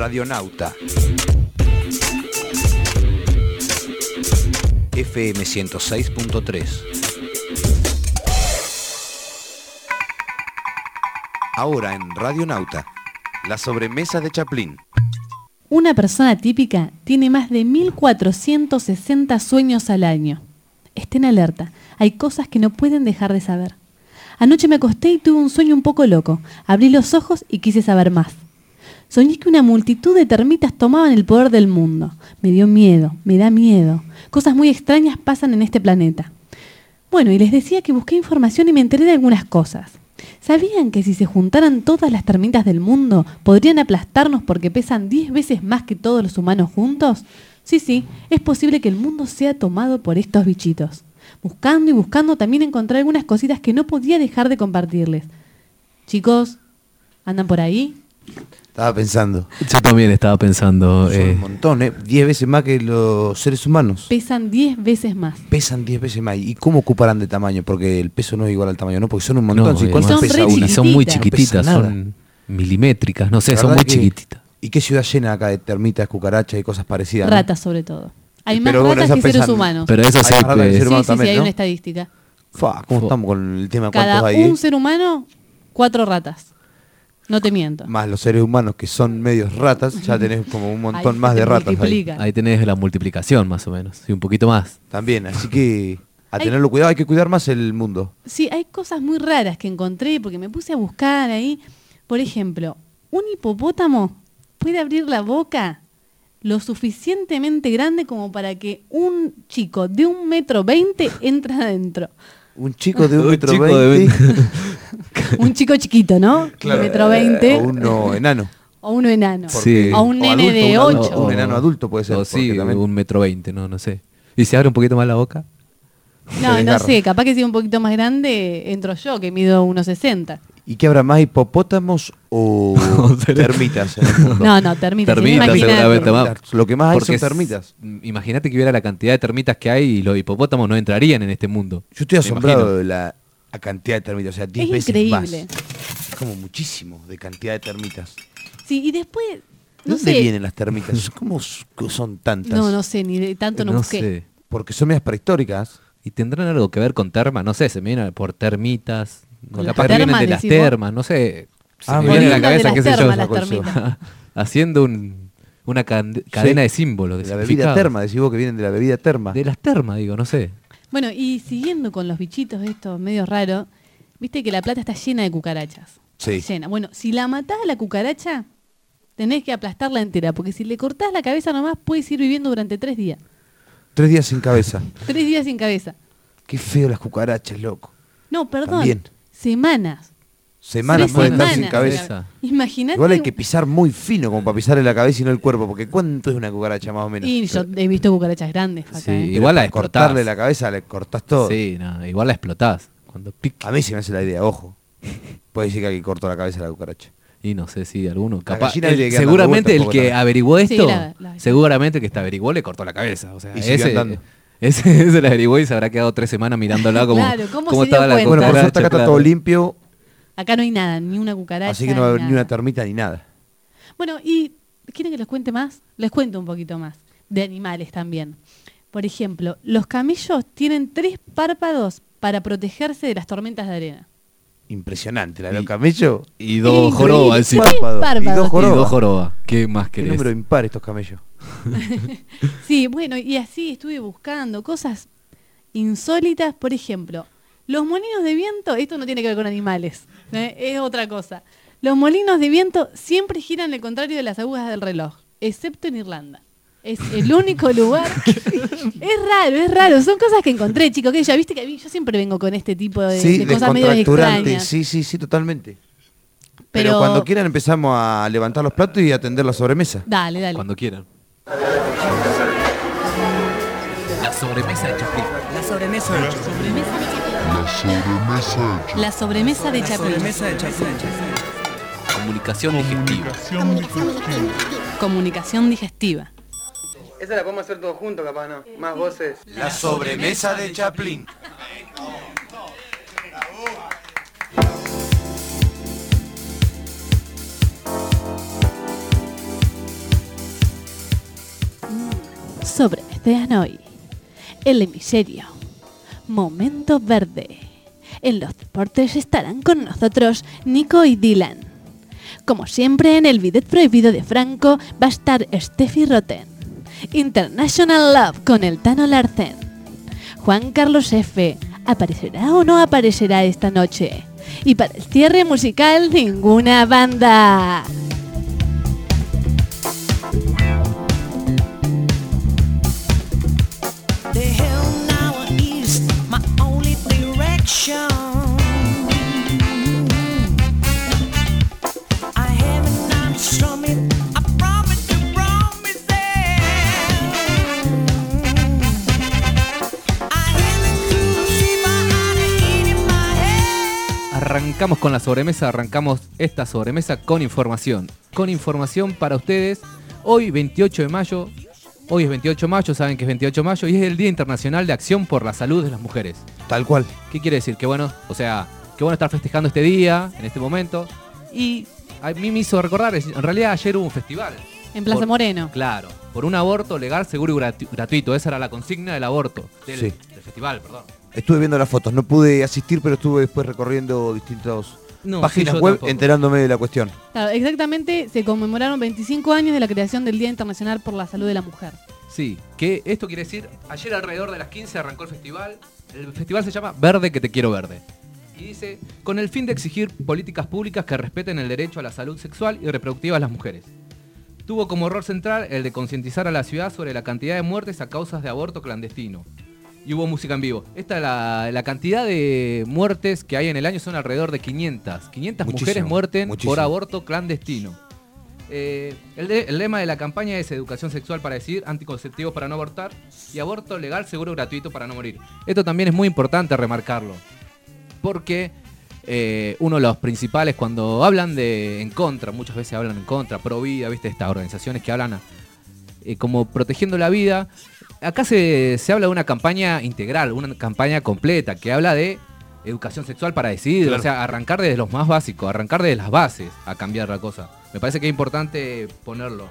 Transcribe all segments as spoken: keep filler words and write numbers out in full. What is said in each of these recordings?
Radionauta F M ciento seis punto tres. Ahora en Radionauta, la sobremesa de Chaplin. Una persona típica tiene más de mil cuatrocientos sesenta sueños al año. Estén alerta, hay cosas que no pueden dejar de saber. Anoche me acosté y tuve un sueño un poco loco. Abrí los ojos y quise saber más. Soñé que una multitud de termitas tomaban el poder del mundo. Me dio miedo, me da miedo. Cosas muy extrañas pasan en este planeta. Bueno, y les decía que busqué información y me enteré de algunas cosas. ¿Sabían que si se juntaran todas las termitas del mundo, podrían aplastarnos porque pesan diez veces más que todos los humanos juntos? Sí, sí, es posible que el mundo sea tomado por estos bichitos. Buscando y buscando también encontré algunas cositas que no podía dejar de compartirles. Chicos, ¿andan por ahí? Estaba pensando. Yo también estaba pensando. Son eh, un montón, ¿eh? Diez veces más que los seres humanos. Pesan diez veces más. Pesan diez veces más. ¿Y cómo ocuparán de tamaño? Porque el peso no es igual al tamaño, ¿no? Porque son un montón. no, ¿Sí? y ¿Cuánto son pesa re una? y son muy chiquititas. chiquititas, No pesa son milimétricas, no sé, La son verdad muy que- chiquititas. ¿Y qué ciudad llena acá de termitas, cucarachas y cosas parecidas? ¿no? Ratas sobre todo. Hay más Pero bueno, ratas esas que seres pesan- humanos. Pero eso Hay sí, más ratas que eh, ser Sí, humano sí, también, sí, hay ¿no? una estadística. Fua, ¿cómo Fua. estamos con el tema? Cada ¿Cuántos hay? un eh? ser humano, cuatro ratas. No te miento. Más los seres humanos que son medios ratas, ya tenés como un montón Ahí más se de te ratas ahí. multiplica. ahí tenés la multiplicación más o menos, y un poquito más. También, así que a Hay- tenerlo cuidado, hay que cuidar más el mundo. Sí, hay cosas muy raras que encontré porque me puse a buscar ahí. Por ejemplo, un hipopótamo puede abrir la boca lo suficientemente grande como para que un chico de un metro veinte entre adentro. Un chico de un Un metro chico de veinte. Un chico chiquito, ¿no? Claro. De metro veinte. O uno enano. O uno enano. Sí. O un nene adulto, de un adulto, ocho. Un enano adulto puede ser. O porque sí, también- un metro veinte, no, no sé. ¿Y se abre un poquito más la boca? No, no desgarra. sé, capaz que si es un poquito más grande, entro yo, que mido uno sesenta. ¿Y qué habrá más, hipopótamos o termitas en el mundo? No, no, termitas. Termitas, imagínate. seguramente más. Termitas. Lo que más hay Porque son es- termitas. Imagínate que hubiera la cantidad de termitas que hay y los hipopótamos no entrarían en este mundo. Yo estoy Me asombrado imagino. de la, la cantidad de termitas, o sea, diez Es veces increíble. más. Es como muchísimo de cantidad de termitas. Sí, y después, ¿De no dónde sé. vienen las termitas? ¿Cómo s- son tantas? No, no sé, ni de tanto no, No busqué. sé. Porque son medias prehistóricas. ¿Y tendrán algo que ver con termas? No sé, se me vienen por termitas. Con las Capaz que vienen termas, de las decís vos. termas, no sé. Se Ah, me viene a la Volviendo de cabeza, las qué sé yo, termas, las esa cosa. termitas. haciendo un, una can- cadena de símbolos, de, De la bebida significados. terma, decís vos que vienen de la bebida terma. De las termas, digo, no sé. Bueno, y siguiendo con los bichitos estos medio raros, viste que La Plata está llena de cucarachas. Sí. Llena. Bueno, si la matás a la cucaracha, tenés que aplastarla entera, porque si le cortás la cabeza nomás, puedes ir viviendo durante tres días. Tres días sin cabeza. Tres días sin cabeza. Qué feo las cucarachas, loco. No, perdón. También. Semanas. Semanas Tres pueden estar semanas sin sin cabeza. cabeza. Imagínate. Igual hay que pisar muy fino como para pisarle la cabeza y no el cuerpo, porque ¿cuánto es una cucaracha más o menos? Y yo he visto cucarachas grandes acá. Sí, ¿eh? Pero igual la para explotás. cortarle la cabeza le cortás todo. Sí, no, igual la explotás. Cuando pica. A mí se me hace la idea, ojo. Puede decir que alguien cortó la cabeza a la cucaracha. Y no sé si alguno. Capaz, gallina el- tiene que andar seguramente de el vuelta que un poco averiguó Sí, esto, la- la- seguramente el que está averiguó le cortó la cabeza. O sea, Y siguió ese, andando. ese, ese la averiguó y se habrá quedado tres semanas mirándola como, Claro, ¿cómo cómo se dio estaba la cuenta? Bueno, por cucaracha, suerte acá está claro. todo limpio, Acá no hay nada, ni una cucaracha. así que no va a haber ni nada. una termita ni nada. Bueno, y ¿quieren que les cuente más? Les cuento un poquito más. De animales también. Por ejemplo, los camellos tienen tres párpados para protegerse de las tormentas de arena. Impresionante, la de Y- los camellos. Y dos Increíble. jorobas encima. Tres Párpados. párpados Y dos Y jorobas. dos jorobas. ¿Qué más Qué querés? número impar estos camellos. Sí, bueno, y así estuve buscando cosas insólitas. Por ejemplo, los molinos de viento, esto no tiene que ver con animales, ¿eh? Es otra cosa. Los molinos de viento siempre giran al contrario de las agujas del reloj, excepto en Irlanda. Es el único lugar. Es raro, es raro. Son cosas que encontré, chicos. Que ya viste que a mí- yo siempre vengo con este tipo de, Sí, de cosas medio descontracturante. extrañas. Sí, sí, sí, totalmente. Pero... Pero- cuando quieran empezamos a levantar los platos y atender la sobremesa. Dale, dale. Cuando quieran. La sobremesa de Chaplin. La sobremesa de Chaplin. La sobremesa de La Chaplin. sobremesa de Chaplin. Comunicación digestiva. Comunicación digestiva. Esa la podemos hacer todos juntos, capaz, ¿no? Más voces. La sobremesa de Chaplin. Sobremesa de hoy. El hemisferio. Momento verde. En los deportes estarán con nosotros Nico y Dylan. Como siempre, en el bidet prohibido de Franco va a estar Steffi Roten. International Love con el Tano Larsen. Juan Carlos F. ¿Aparecerá o no aparecerá esta noche? Y para el cierre musical, ninguna banda. The hill now is my only direction. I haven't done from it. I promise to promise it. I haven't to see my eye in my head. Arrancamos con la sobremesa, arrancamos esta sobremesa con información. Con información para ustedes. Hoy, veintiocho de mayo. Hoy es veintiocho de mayo, saben que es veintiocho de mayo y es el Día Internacional de Acción por la Salud de las Mujeres. Tal cual. ¿Qué quiere decir? Que bueno, o sea, que bueno estar festejando este día, en este momento. Y a mí me hizo recordar, en realidad ayer hubo un festival. En Plaza Por- Moreno. Claro, por un aborto legal, seguro y gratu- gratuito. Esa era la consigna del aborto, del, Sí. del festival, perdón. Estuve viendo las fotos, no pude asistir, pero estuve después recorriendo distintas No, páginas sí, yo web tampoco. enterándome de la cuestión. Claro, exactamente, se conmemoraron veinticinco años de la creación del Día Internacional por la Salud de la Mujer. Sí, que esto quiere decir, ayer alrededor de las quince arrancó el festival. El festival se llama Verde que te quiero verde. Y dice, con el fin de exigir políticas públicas que respeten el derecho a la salud sexual y reproductiva de las mujeres. Tuvo como rol central el de concientizar a la ciudad sobre la cantidad de muertes a causas de aborto clandestino. Y hubo música en vivo. Esta la, la cantidad de muertes que hay en el año son alrededor de quinientas. quinientas Muchísimo, mujeres muerten muchísimo. por aborto clandestino. Eh, el, de- el lema de la campaña es educación sexual para decidir, anticonceptivos para no abortar y aborto legal, seguro y gratuito para no morir. Esto también es muy importante remarcarlo, porque eh, uno de los principales cuando hablan de en contra, muchas veces hablan en contra, pro vida, viste, estas organizaciones que hablan eh, como protegiendo la vida. Acá se, se habla de una campaña integral, una campaña completa que habla de educación sexual para decidir, Claro. o sea, arrancar desde los más básicos, arrancar desde las bases a cambiar la cosa. Me parece que es importante ponerlo.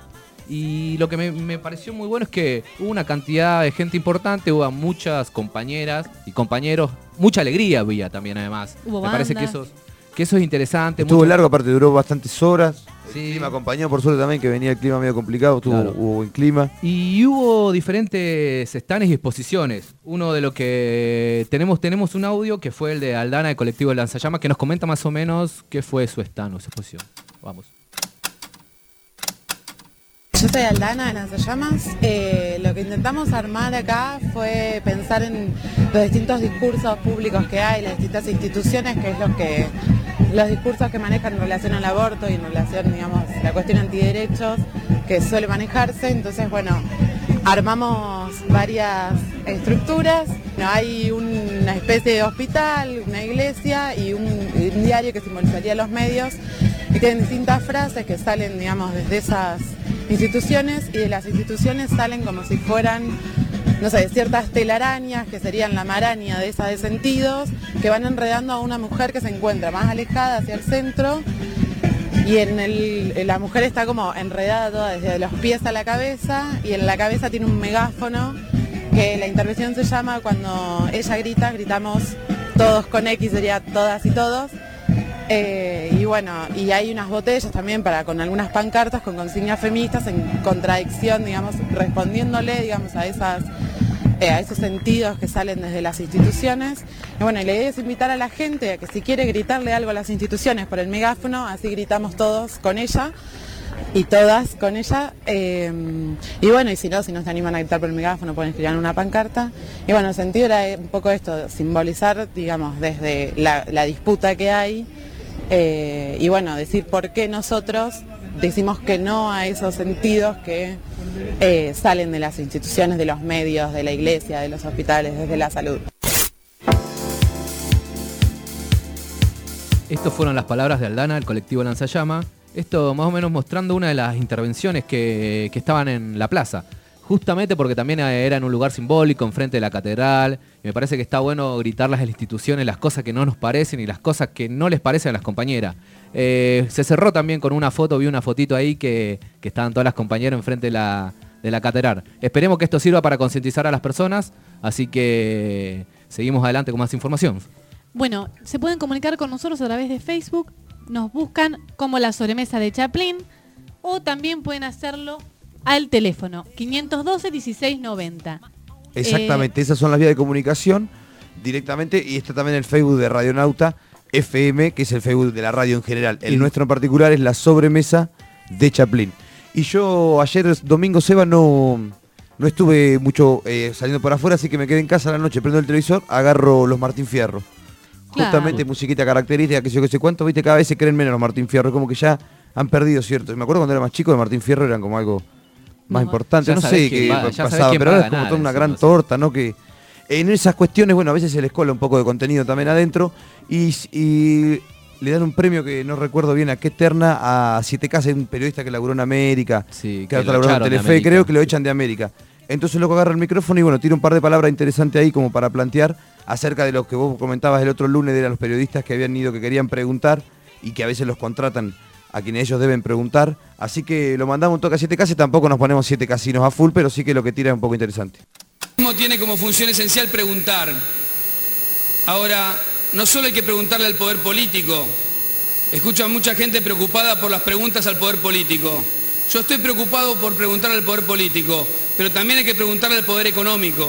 Y lo que me, me pareció muy bueno es que hubo una cantidad de gente importante, hubo muchas compañeras y compañeros, mucha alegría había también además. Hubo me parece que bandas. eso, es- que eso es interesante. Estuvo mucho- largo, aparte duró bastantes horas. Sí. El clima acompañó, por suerte también, que venía el clima medio complicado, estuvo, Claro. hubo buen clima. Y hubo diferentes stands y exposiciones. Uno de lo que tenemos, tenemos un audio que fue el de Aldana, del colectivo de Lanzallamas, que nos comenta más o menos qué fue su stand o su exposición. Vamos. Yo soy Aldana de Lanzallamas. Eh, lo que intentamos armar acá fue pensar en los distintos discursos públicos que hay, las distintas instituciones, que es lo que los discursos que manejan en relación al aborto y en relación, digamos, la cuestión antiderechos que suele manejarse. Entonces, bueno, armamos varias estructuras. No, hay una especie de hospital, una iglesia y un, un diario que simbolizaría los medios y tienen distintas frases que salen, digamos, desde esas instituciones y de las instituciones salen como si fueran, no sé, ciertas telarañas que serían la maraña de esa de sentidos que van enredando a una mujer que se encuentra más alejada hacia el centro y en el, la mujer está como enredada toda desde los pies a la cabeza y en la cabeza tiene un megáfono que la intervención se llama cuando ella grita, gritamos todos con X, sería todas y todos. Eh, y bueno, y hay unas botellas también para con algunas pancartas con consignas feministas en contradicción, digamos, respondiéndole, digamos, a esas eh, a esos sentidos que salen desde las instituciones. Y bueno, y la idea es invitar a la gente a que si quiere gritarle algo a las instituciones por el megáfono, así gritamos todos con ella y todas con ella. Eh, y bueno, y si no, si no se animan a gritar por el megáfono, pueden escribir en una pancarta. Y bueno, el sentido era un poco esto, simbolizar, digamos, desde la, la disputa que hay. Eh, y bueno, decir por qué nosotros decimos que no a esos sentidos que eh, salen de las instituciones, de los medios, de la iglesia, de los hospitales, desde la salud. Estas fueron las palabras de Aldana, del colectivo Lanzallama. Esto más o menos mostrando una de las intervenciones que, que estaban en la plaza. Justamente porque también era en un lugar simbólico, enfrente de la catedral. Y me parece que está bueno gritarlas a las instituciones, las cosas que no nos parecen y las cosas que no les parecen a las compañeras. Eh, se cerró también con una foto, vi una fotito ahí que, que estaban todas las compañeras enfrente de la, de la catedral. Esperemos que esto sirva para concientizar a las personas, así que seguimos adelante con más información. Bueno, se pueden comunicar con nosotros a través de Facebook, nos buscan como La Sobremesa de Chaplin, o también pueden hacerlo al teléfono quinientos doce, dieciséis noventa. Exactamente, eh, esas son las vías de comunicación directamente, y está también el Facebook de Radionauta F M, que es el Facebook de la radio en general. El y nuestro en particular es La Sobremesa de Chaplin. Y yo ayer, domingo, Seba, no, no estuve mucho eh, saliendo por afuera, así que me quedé en casa a la noche, prendo el televisor, agarro los Martín Fierro. Claro. Justamente musiquita característica, que sé yo que sé cuánto, viste, cada vez se creen menos los Martín Fierro, como que ya han perdido, ¿cierto? Me acuerdo cuando era más chico, de Martín Fierro eran como algo más no, importante, no sé qué va, pasaba, pero ahora es como toda una gran eso, torta, ¿no? Que en esas cuestiones, bueno, a veces se les cola un poco de contenido también adentro, y, y le dan un premio que no recuerdo bien a qué terna, a Siete Casas, un periodista que laburó en América, sí, que, que laburó en Telefe, creo que lo echan de América. Entonces luego agarra el micrófono y bueno, tira un par de palabras interesantes ahí como para plantear acerca de lo que vos comentabas el otro lunes, de los periodistas que habían ido, que querían preguntar y que a veces los contratan a quienes ellos deben preguntar. Así que lo mandamos un toque a Siete Casas, tampoco nos ponemos siete casinos a full, pero sí que lo que tira es un poco interesante. Tiene como función esencial preguntar. Ahora, no solo hay que preguntarle al poder político. Escucho a mucha gente preocupada por las preguntas al poder político. Yo estoy preocupado por preguntarle al poder político, pero también hay que preguntarle al poder económico.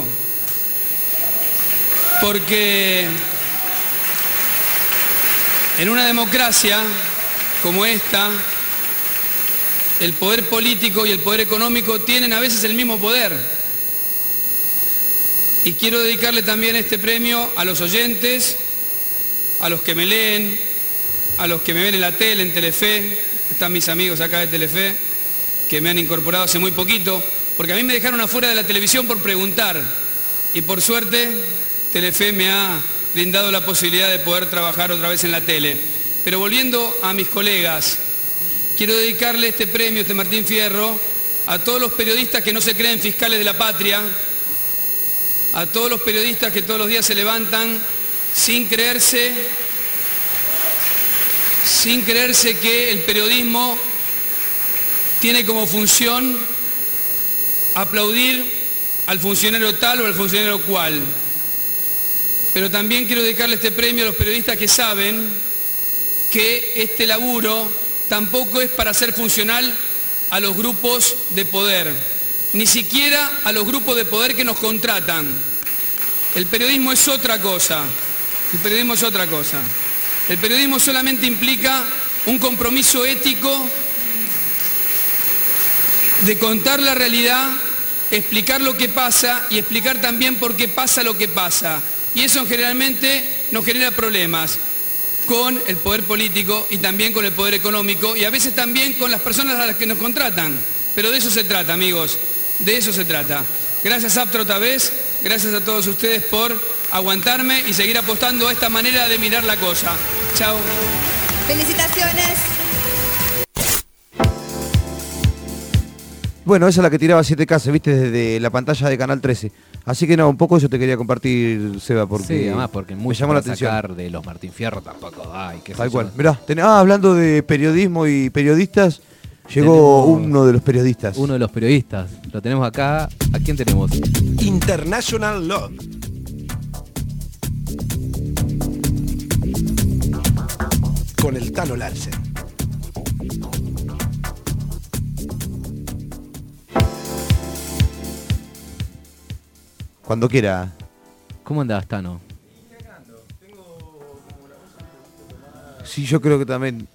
Porque en una democracia como esta, el poder político y el poder económico tienen a veces el mismo poder. Y quiero dedicarle también este premio a los oyentes, a los que me leen, a los que me ven en la tele, en Telefe. Están mis amigos acá de Telefe, que me han incorporado hace muy poquito, porque a mí me dejaron afuera de la televisión por preguntar. Y por suerte, Telefe me ha brindado la posibilidad de poder trabajar otra vez en la tele. Pero volviendo a mis colegas, quiero dedicarle este premio, este Martín Fierro, a todos los periodistas que no se creen fiscales de la patria, a todos los periodistas que todos los días se levantan sin creerse, sin creerse que el periodismo tiene como función aplaudir al funcionario tal o al funcionario cual. Pero también quiero dedicarle este premio a los periodistas que saben que este laburo tampoco es para ser funcional a los grupos de poder, ni siquiera a los grupos de poder que nos contratan. El periodismo es otra cosa. El periodismo es otra cosa. El periodismo solamente implica un compromiso ético de contar la realidad, explicar lo que pasa y explicar también por qué pasa lo que pasa. Y eso generalmente nos genera problemas con el poder político y también con el poder económico y a veces también con las personas a las que nos contratan. Pero de eso se trata, amigos, de eso se trata. Gracias, Aptra, otra vez. Gracias a todos ustedes por aguantarme y seguir apostando a esta manera de mirar la cosa. Chao. Felicitaciones. Bueno, esa es la que tiraba Siete Casas, viste, desde la pantalla de Canal trece. Así que no, un poco eso te quería compartir, Seba, porque, sí, además porque me llamó la atención. Sacar de los Martín Fierro tampoco hay. Que Tal cual. Mirá, ten, ah, hablando de periodismo y periodistas, llegó tenemos uno de los periodistas. Uno de los periodistas. Lo tenemos acá. ¿A quién tenemos? International Love. Con el Tano Larsen. Cuando quiera. ¿Cómo andás, Tano? Sí, yo creo que también.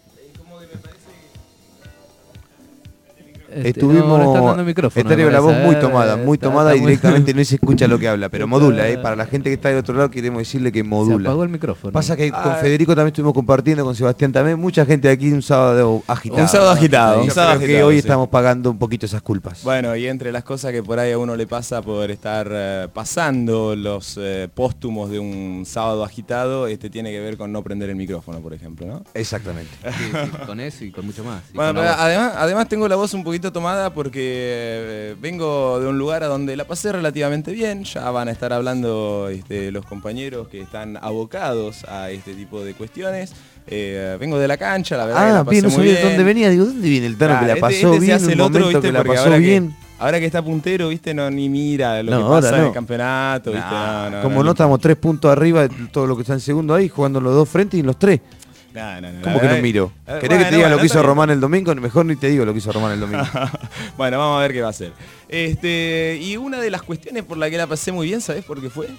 Este, Estuvimos. No, no está dando micrófono. Está la voz muy tomada, muy está, tomada está y muy... directamente no se escucha lo que habla, pero modula, ¿eh? Para la gente que está del otro lado queremos decirle que modula. Se apagó el micrófono. Pasa que ah, con Federico también estuvimos compartiendo, con Sebastián también, mucha gente aquí un sábado agitado. Un sábado agitado. Un sábado agitado, que hoy sí. Estamos pagando un poquito esas culpas. Bueno, y entre las cosas que por ahí a uno le pasa por estar eh, pasando los eh, póstumos de un sábado agitado, este tiene que ver con no prender el micrófono, por ejemplo, ¿no? Exactamente. Sí, sí, con eso y con mucho más. Bueno, pero además, además tengo la voz un poquito tomada porque eh, vengo de un lugar a donde la pasé relativamente bien. Ya van a estar hablando este, los compañeros que están abocados a este tipo de cuestiones. Eh, vengo de la cancha, la verdad. Ah, que la pasé bien, no muy sabía bien. de dónde venía. Digo, ¿dónde viene el Tano? Claro, que la este, pasó este bien, se hace un el otro, momento ¿viste? que la Porque pasó ahora bien. Que, ahora que está puntero, viste, no ni mira lo No, que ahora pasa en no. el campeonato, viste, Nah, no, no, como no, no estamos tres puntos arriba de todo lo que está en segundo ahí, jugando los dos frentes y en los tres. No, no, no, ¿Cómo la que no verdad- miro? eh, ¿Querés bueno, que te diga bueno, lo que hizo está bien. Román el domingo? Mejor ni te digo lo que hizo Román el domingo. Bueno, vamos a ver qué va a hacer. Este, y una de las cuestiones por la que la pasé muy bien, ¿sabés por qué fue?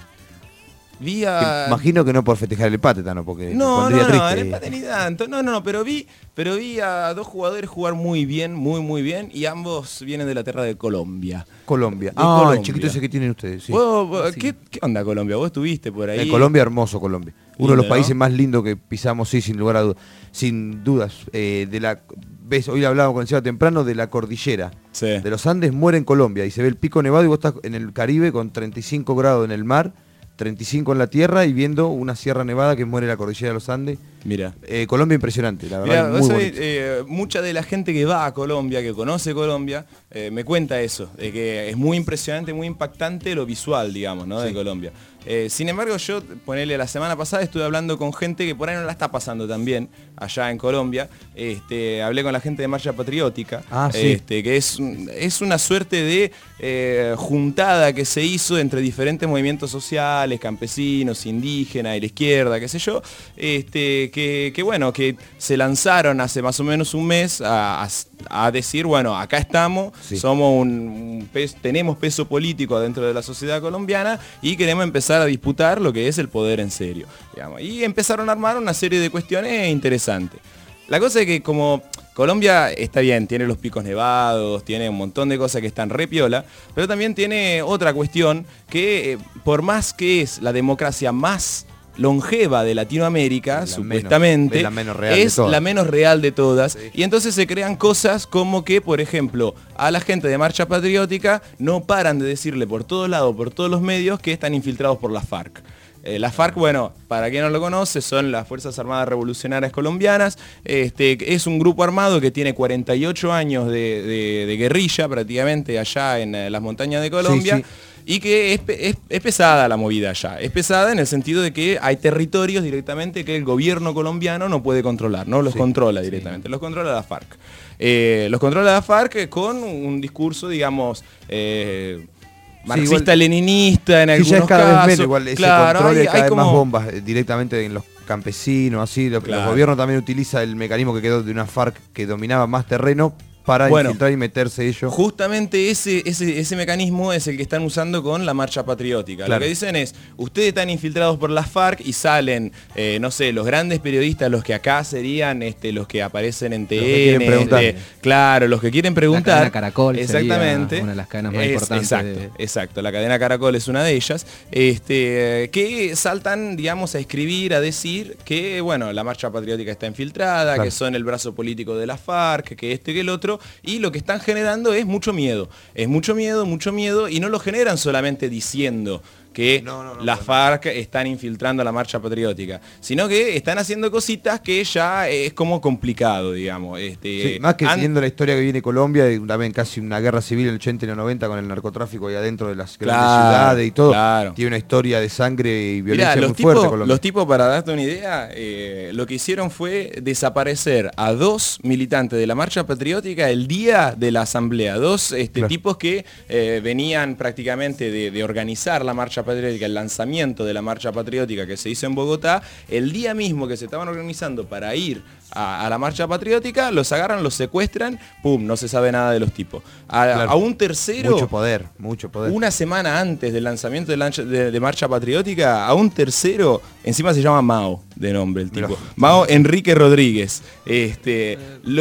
Vi a... Imagino que no por festejar el empate, Tano, porque te No, no, pondría no, triste. el empate ni tanto. No, no, no, pero vi, pero vi a dos jugadores jugar muy bien, muy, muy bien, y ambos vienen de la tierra de Colombia. Colombia. De Ah, Colombia. el chiquito ese que tienen ustedes. Sí. ¿Vos, vos, ¿qué, ¿Qué onda Colombia? ¿Vos estuviste por ahí? En Colombia, hermoso Colombia. Uno de los Lindo, países ¿no? más lindos que pisamos, sí, sin lugar a dudas. Sin dudas. Eh, de la, ves, hoy hablábamos con el Seba temprano de la cordillera. Sí. De los Andes muere en Colombia y se ve el pico nevado y vos estás en el Caribe con treinta y cinco grados en el mar, treinta y cinco en la tierra y viendo una sierra nevada que muere en la cordillera de los Andes. Mira. Eh, Colombia impresionante, la Mirá, verdad. vos muy sabés, bonito. eh, mucha de la gente que va a Colombia, que conoce Colombia, eh, me cuenta eso, de que es muy impresionante, muy impactante lo visual, digamos, ¿no? De Sí. Colombia. Eh, sin embargo, yo, ponele, la semana pasada estuve hablando con gente que por ahí no la está pasando tan bien allá en Colombia. Este, hablé con la gente de Marcha Patriótica, Ah, sí. este, que es, un- es una suerte de eh, juntada que se hizo entre diferentes movimientos sociales, campesinos, indígenas, y la izquierda, qué sé yo, este, que, que bueno, que se lanzaron hace más o menos un mes a, a- a decir, bueno, acá estamos, Sí. somos un, un pes- tenemos peso político dentro de la sociedad colombiana y queremos empezar a disputar lo que es el poder en serio, digamos. Y empezaron a armar una serie de cuestiones interesantes. La cosa es que como Colombia está bien, tiene los picos nevados, tiene un montón de cosas que están re piola, pero también tiene otra cuestión que eh, por más que es la democracia más longeva de Latinoamérica, La supuestamente, menos- es la menos real de es todas. la menos real de todas. Y entonces se crean cosas como que, por ejemplo, a la gente de Marcha Patriótica no paran de decirle por todos lados, por todos los medios, que están infiltrados por la FARC. Eh, la FARC, bueno, para quien no lo conoce, son las Fuerzas Armadas Revolucionarias Colombianas. Este, es un grupo armado que tiene cuarenta y ocho años de, de- de guerrilla prácticamente allá en eh, las montañas de Colombia. Sí, sí. Y que es, pe- es- es pesada la movida allá. Es pesada en el sentido de que hay territorios directamente que el gobierno colombiano no puede controlar, no los Sí, controla directamente, los controla la FARC. Eh, los controla la FARC con un discurso, digamos, eh, marxista-leninista en Sí, algunos ya es cada casos. vez menos, igual ese Claro, control hay- es cada hay vez como- más bombas eh, directamente en los campesinos, así. Lo, Claro. Los gobiernos también utilizan el mecanismo que quedó de una FARC que dominaba más terreno para Bueno, infiltrar y meterse ellos. Justamente ese, ese, ese mecanismo es el que están usando con la marcha patriótica. Claro. Lo que dicen es, ustedes están infiltrados por la FARC y salen, eh, no sé, los grandes periodistas, los que acá serían este, los que aparecen en T N. Los que quieren preguntar. este, claro, los que quieren preguntar. La cadena Caracol sería Exactamente. una de las cadenas más Es- importantes Exacto, de- exacto. La cadena Caracol es una de ellas. Este, que saltan, digamos, a escribir, a decir que, bueno, la marcha patriótica está infiltrada, Claro. que son el brazo político de la FARC, que este, que el otro, y lo que están generando es mucho miedo. Es mucho miedo, mucho miedo, y no lo generan solamente diciendo que la FARC están infiltrando la marcha patriótica, sino que están haciendo cositas que ya es como complicado, digamos. Este, Sí, más que han- siguiendo la historia que viene Colombia, de también casi una guerra civil en el ochenta y el noventa con el narcotráfico ahí adentro de las grandes Claro, ciudades y todo. claro. Tiene una historia de sangre y violencia Mirá, muy los, fuerte tipos, Colombia. los tipos, para darte una idea, eh, lo que hicieron fue desaparecer a dos militantes de la marcha patriótica el día de la asamblea. Dos este, Claro. tipos que eh, venían prácticamente de, de organizar la marcha patriótica, el lanzamiento de la marcha patriótica que se hizo en Bogotá. El día mismo que se estaban organizando para ir a, a la marcha patriótica, los agarran, los secuestran, pum, no se sabe nada de los tipos. A, Claro. a un tercero... Mucho poder, mucho poder. Una semana antes del lanzamiento de, lancha- de- de Marcha Patriótica, a un tercero, encima se llama Mao, de nombre el tipo. Mirá. Mao Enrique Rodríguez. Este,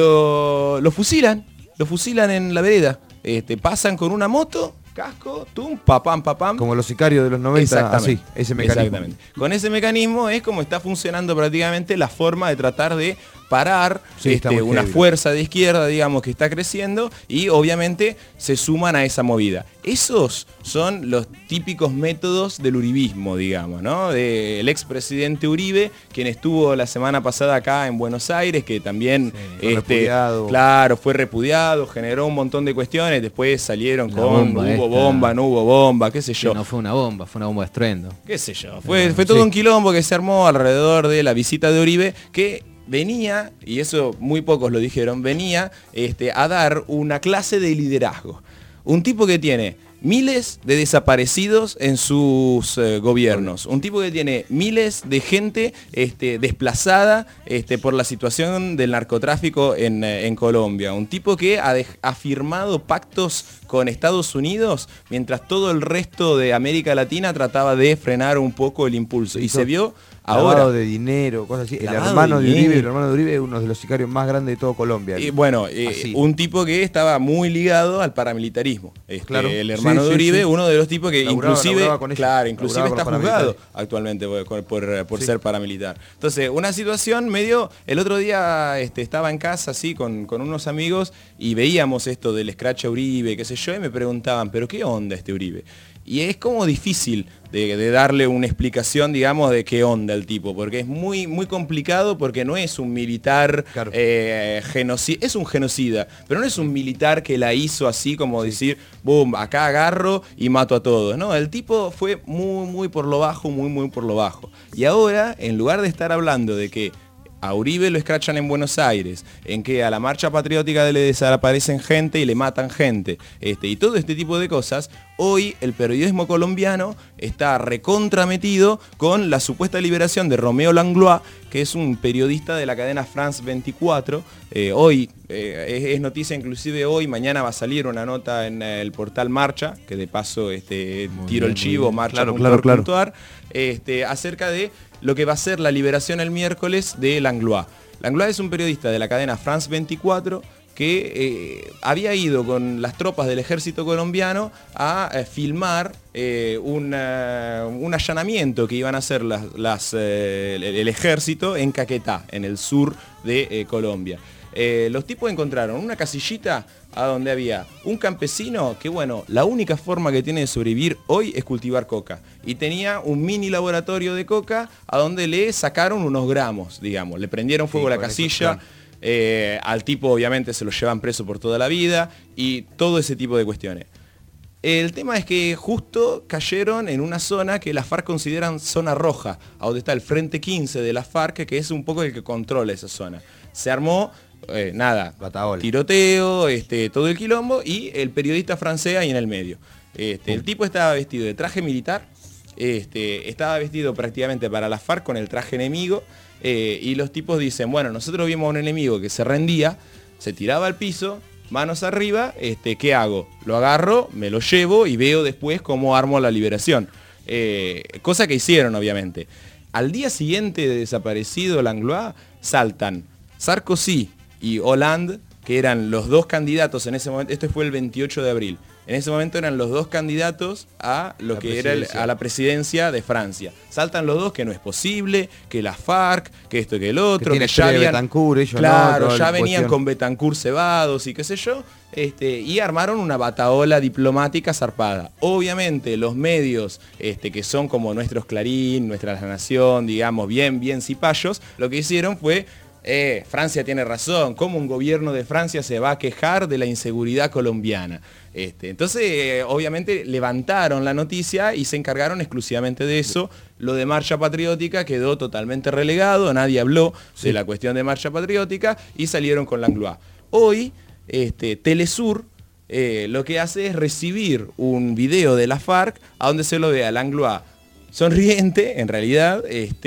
lo, lo fusilan, lo fusilan en la vereda. Este, pasan con una moto, casco, tum, papam, papam. Como los sicarios de los noventa, así, ese mecanismo. Exactamente. Con ese mecanismo es como está funcionando prácticamente la forma de tratar de parar Sí, está este, muy una heavy. fuerza de izquierda, digamos, que está creciendo y obviamente se suman a esa movida. Esos son los típicos métodos del uribismo, digamos, ¿no? Del expresidente Uribe, quien estuvo la semana pasada acá en Buenos Aires, que también fue este, repudiado. claro, fue repudiado, generó un montón de cuestiones, después salieron La con bomba hubo esta. bomba, no hubo bomba, qué sé Sí, yo. no fue una bomba, fue una bomba de estruendo. Qué sé yo, fue, fue todo un quilombo que se armó alrededor de la visita de Uribe, que venía, y eso muy pocos lo dijeron, venía este, a dar una clase de liderazgo. Un tipo que tiene miles de desaparecidos en sus eh, gobiernos. Un tipo que tiene miles de gente este, desplazada este, por la situación del narcotráfico en, eh, en Colombia. Un tipo que ha, de, ha firmado pactos con Estados Unidos mientras todo el resto de América Latina trataba de frenar un poco el impulso. Y se vio ahora... Lavado de dinero, cosas así. El Lavado hermano de de Uribe, dinero. el hermano de Uribe es uno de los sicarios más grandes de todo Colombia. Y bueno, eh, un tipo que estaba muy ligado al paramilitarismo. Este, Claro. El hermano Sí, de sí, Uribe, sí. uno de los tipos que Laburaba- inclusive, laburaba con ellos. claro, inclusive Laburaba está con los juzgado paramilitares. actualmente por, por, por Sí. ser paramilitar. Entonces, una situación medio... El otro día este, estaba en casa así con, con unos amigos y veíamos esto del scratch a Uribe, qué sé yo, y me preguntaban, ¿pero qué onda este Uribe? Y es como difícil de, de darle una explicación, digamos, de qué onda el tipo, porque es muy, muy complicado porque no es un militar eh, genocida, es un genocida, pero no es un militar que la hizo así como decir, boom, acá agarro y mato a todos. No, el tipo fue muy, muy por lo bajo, muy, muy por lo bajo. Y ahora, en lugar de estar hablando de que a Uribe lo escrachan en Buenos Aires, en que a la marcha patriótica le desaparecen gente y le matan gente, este, y todo este tipo de cosas, hoy el periodismo colombiano está recontrametido con la supuesta liberación de Romeo Langlois, que es un periodista de la cadena France veinticuatro. Eh, hoy eh, es, es noticia inclusive hoy, mañana va a salir una nota en el portal Marcha, que de paso este, tiro bien, el chivo, muy bien. marcha Claro, punto claro, org claro. punto ar, este, acerca de lo que va a ser la liberación el miércoles de Langlois. Langlois es un periodista de la cadena France veinticuatro que eh, había ido con las tropas del ejército colombiano a eh, filmar eh, una, un allanamiento que iban a hacer las, las, eh, el, el ejército en Caquetá, en el sur de eh, Colombia. Eh, los tipos encontraron una casillita a donde había un campesino que, bueno, la única forma que tiene de sobrevivir hoy es cultivar coca. Y tenía un mini laboratorio de coca a donde le sacaron unos gramos, digamos. Le prendieron fuego Sí, a la con eso, casilla. claro. Eh, al tipo obviamente se lo llevan preso por toda la vida y todo ese tipo de cuestiones. El tema es que justo cayeron en una zona que las FARC consideran zona roja, a donde está el Frente quince de las FARC, que es un poco el que controla esa zona. Se armó, eh, nada, tiroteo, este, todo el quilombo, y el periodista francés ahí en el medio. Este, el tipo estaba vestido de traje militar, este, estaba vestido prácticamente para las FARC con el traje enemigo, eh, y los tipos dicen, bueno, nosotros vimos a un enemigo que se rendía, se tiraba al piso, manos arriba, este, ¿qué hago? Lo agarro, me lo llevo y veo después cómo armo la liberación. Eh, cosa que hicieron, obviamente. Al día siguiente de desaparecido Langlois, saltan Sarkozy y Hollande, que eran los dos candidatos en ese momento, esto fue el veintiocho de abril, en ese momento eran los dos candidatos a lo La que era el- presidencia. a la presidencia de Francia. Saltan los dos que no es posible, que la FARC, que esto que el otro, tiene que ya pre habían, Betancourt, ellos no, claro, toda ya la venían cuestión. con Betancourt cebados y qué sé yo, este, y armaron una bataola diplomática zarpada. Obviamente los medios este, que son como nuestros Clarín, nuestra La Nación, digamos, bien, bien cipayos, lo que hicieron fue... Eh, Francia tiene razón, ¿cómo un gobierno de Francia se va a quejar de la inseguridad colombiana? Este, entonces, eh, obviamente, levantaron la noticia y se encargaron exclusivamente de eso. Lo de Marcha Patriótica quedó totalmente relegado, nadie habló de la cuestión de Marcha Patriótica y salieron con Langlois. Hoy, este, Telesur eh, lo que hace es recibir un video de la FARC a donde se lo ve a Langlois sonriente, en realidad,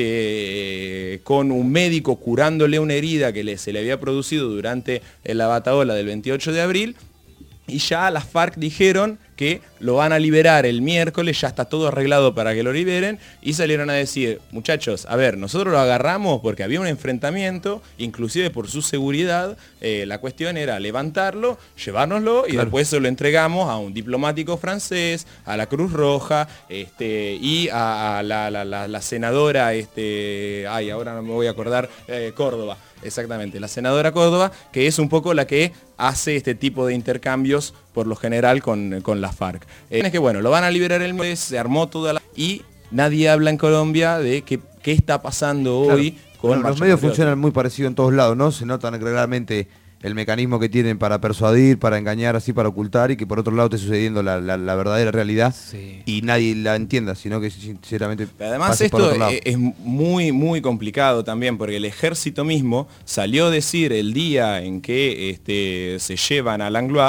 este, con un médico curándole una herida que le, se le había producido durante la bataola del veintiocho de abril, y ya las FARC dijeron que lo van a liberar el miércoles, ya está todo arreglado para que lo liberen, y salieron a decir, muchachos, a ver, nosotros lo agarramos porque había un enfrentamiento, inclusive por su seguridad, eh, la cuestión era levantarlo, llevárnoslo, y Claro. después se lo entregamos a un diplomático francés, a la Cruz Roja, este, y a, a la, la- la- la senadora, este, ay, ahora no me voy a acordar, eh, Córdoba. Exactamente, la senadora Córdoba, que es un poco la que hace este tipo de intercambios, por lo general, con, con la FARC. Eh, es que bueno, lo van a liberar el mes, se armó toda la... Y nadie habla en Colombia de qué, qué está pasando hoy Claro. con Bueno, los Marcha medios Patriótica. funcionan muy parecido en todos lados, ¿no? Se notan claramente el mecanismo que tienen para persuadir, para engañar, así para ocultar, y que por otro lado esté sucediendo la, la- la verdadera realidad y nadie la entienda, sino que sinceramente Pero además pase por esto otro lado. es, es muy, muy complicado también, porque el ejército mismo salió a decir el día en que este, se llevan a Langlois,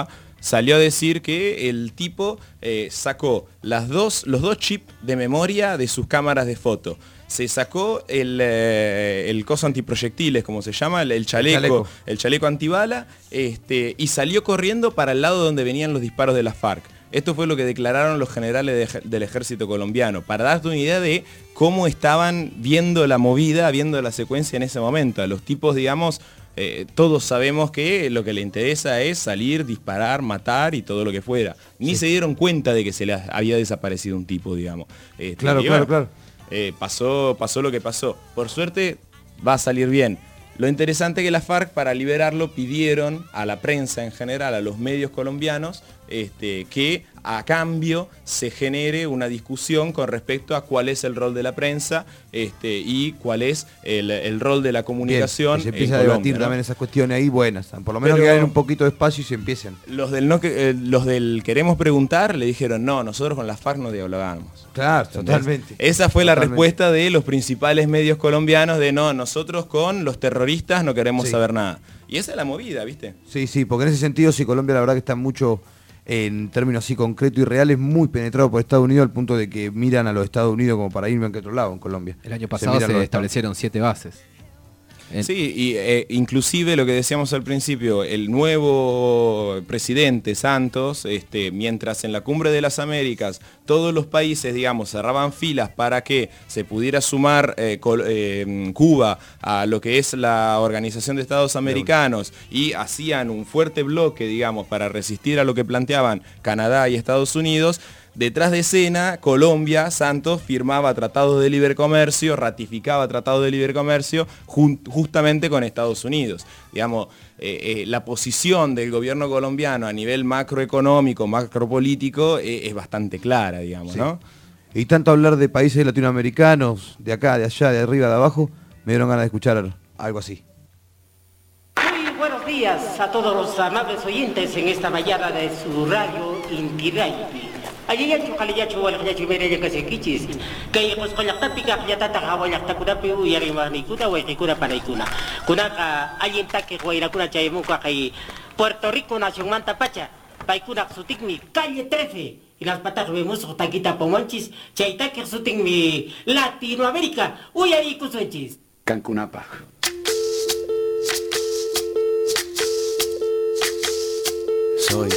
salió a decir que el tipo eh, sacó las dos, los dos chips de memoria de sus cámaras de foto. Se sacó el, eh, el coso antiproyectiles, como se llama, el, el, chaleco, el chaleco, el chaleco antibala, este, y salió corriendo para el lado donde venían los disparos de las FARC. Esto fue lo que declararon los generales de, del ejército colombiano, para darte una idea de cómo estaban viendo la movida, viendo la secuencia en ese momento. A los tipos, digamos, eh, todos sabemos que lo que le interesa es salir, disparar, matar y todo lo que fuera. Ni sí. se dieron cuenta de que se les había desaparecido un tipo, digamos. Este, claro, y, claro, bueno, claro. Eh, pasó, pasó lo que pasó. Por suerte va a salir bien. Lo interesante es que las FARC, para liberarlo, pidieron a la prensa en general, a los medios colombianos, este, que a cambio se genere una discusión con respecto a cuál es el rol de la prensa este, y cuál es el, el rol de la comunicación. Bien, se empieza en a Colombia, debatir, ¿no?, también esas cuestiones ahí buenas. Por lo menos Pero que hagan un poquito de espacio y se empiecen. Los del, no, eh, los del queremos preguntar le dijeron, no, nosotros con las FARC no dialogábamos. Claro, Entonces, totalmente. Esa fue totalmente. la respuesta de los principales medios colombianos de no, nosotros con los terroristas no queremos sí. saber nada. Y esa es la movida, ¿viste? Sí, sí, porque en ese sentido sí, Colombia la verdad que está mucho, en términos así concretos y reales, muy penetrado por Estados Unidos al punto de que miran a los Estados Unidos como para irme a otro lado en Colombia. El año pasado se, se establecieron siete bases. Sí, y eh, inclusive lo que decíamos al principio, el nuevo presidente Santos, este, mientras en la Cumbre de las Américas todos los países, digamos, cerraban filas para que se pudiera sumar eh, Col- eh, Cuba a lo que es la Organización de Estados Americanos y hacían un fuerte bloque, digamos, para resistir a lo que planteaban Canadá y Estados Unidos, detrás de escena, Colombia, Santos, firmaba tratados de libre comercio, ratificaba tratados de libre comercio jun- justamente con Estados Unidos. Digamos, eh, eh, la posición del gobierno colombiano a nivel macroeconómico, macropolítico, eh, es bastante clara, digamos, sí. ¿no? Y tanto hablar de países latinoamericanos, de acá, de allá, de arriba, de abajo, me dieron ganas de escuchar algo así. Muy buenos días a todos los amables oyentes en esta mañana de su radio Inti Radio. Allí ya chukali ya chuwal ya chumere ya kasi kichis. Kaya pues kolak tapika ya tata hawalak takuna pi uyari mani kuna wa kuna para ikuna. Kuna ka alguien take huayra kuna chaymu ka kay Puerto Rico nación manta pacha. Paikuna sutikmi calle trece. Y las patas vemos taquita pomonchis. Chaytake sutikmi Latinoamérica. Uyari kusunchis. Cancunapa. Soy,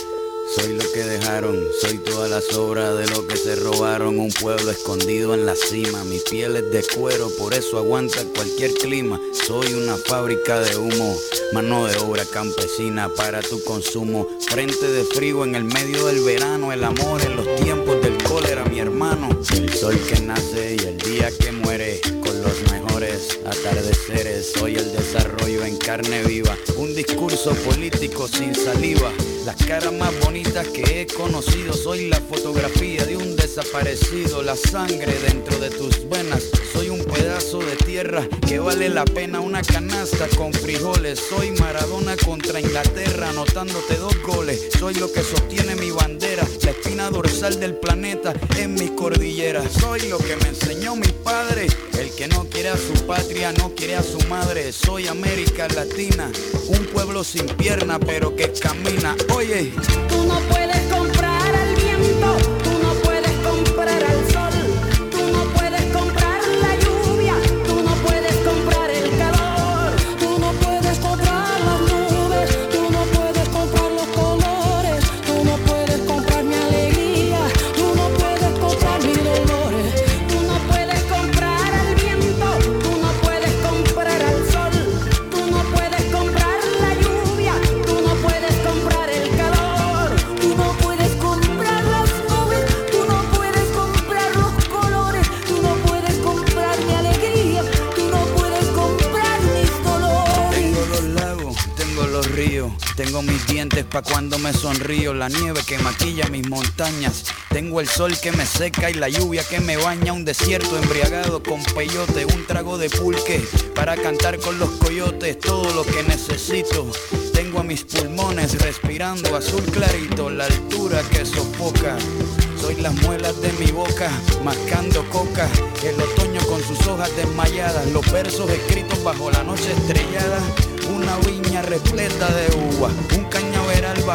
soy lo que dejaron, soy toda la sobra de lo que se robaron. Un pueblo escondido en la cima, mi piel es de cuero, por eso aguanta cualquier clima. Soy una fábrica de humo, mano de obra campesina para tu consumo. Frente de frío en el medio del verano, el amor en los tiempos del cólera, mi hermano. El sol que nace y el día que muere, con los mejores atardeceres. Soy el desarrollo en carne viva, un discurso político sin saliva. Las caras más bonitas que he conocido, soy la fotografía de un desaparecido. La sangre dentro de tus venas, soy un pedazo de tierra que vale la pena una canasta con frijoles. Soy Maradona contra Inglaterra, anotándote dos goles. Soy lo que sostiene mi bandera, la espina dorsal del planeta en mis cordilleras. Soy lo que me enseñó mi padre, el que no quiere a su patria, no quiere a su madre. Soy América Latina, un pueblo sin pierna pero que camina. Oye, tú no puedes comprar al viento, tú no puedes comprar al sol, tú no puedes comprar la lluvia, tú no puedes comprar el calor, tú no puedes comprar las nubes, tú no puedes comprar los colores, tú no puedes comprar mi alegría, tú no puedes comprar mis dolores, tú no puedes comprar al viento, tú no puedes comprar al sol, tú no puedes comprar la lluvia, tú no puedes comprar el calor, tú no puedes comprar las nubes, tú no puedes comprar los colores, tú no puedes comprar mi alegría, tú no puedes comprar mis dolores. tengo los lagos, tengo los ríos, tengo mis dientes pa' cuando me sonrío, la nieve que maquilla mis montañas, tengo el sol que me seca y la lluvia que me baña, un desierto embriagado con peyote, un trago de pulque para cantar con los coyotes, todo lo que necesito. Tengo a mis pulmones respirando azul clarito, la altura que sofoca. Soy las muelas de mi boca, mascando coca, el otoño con sus hojas desmayadas, los versos escritos bajo la noche estrellada, una viña repleta de uva, un cañaveral bajo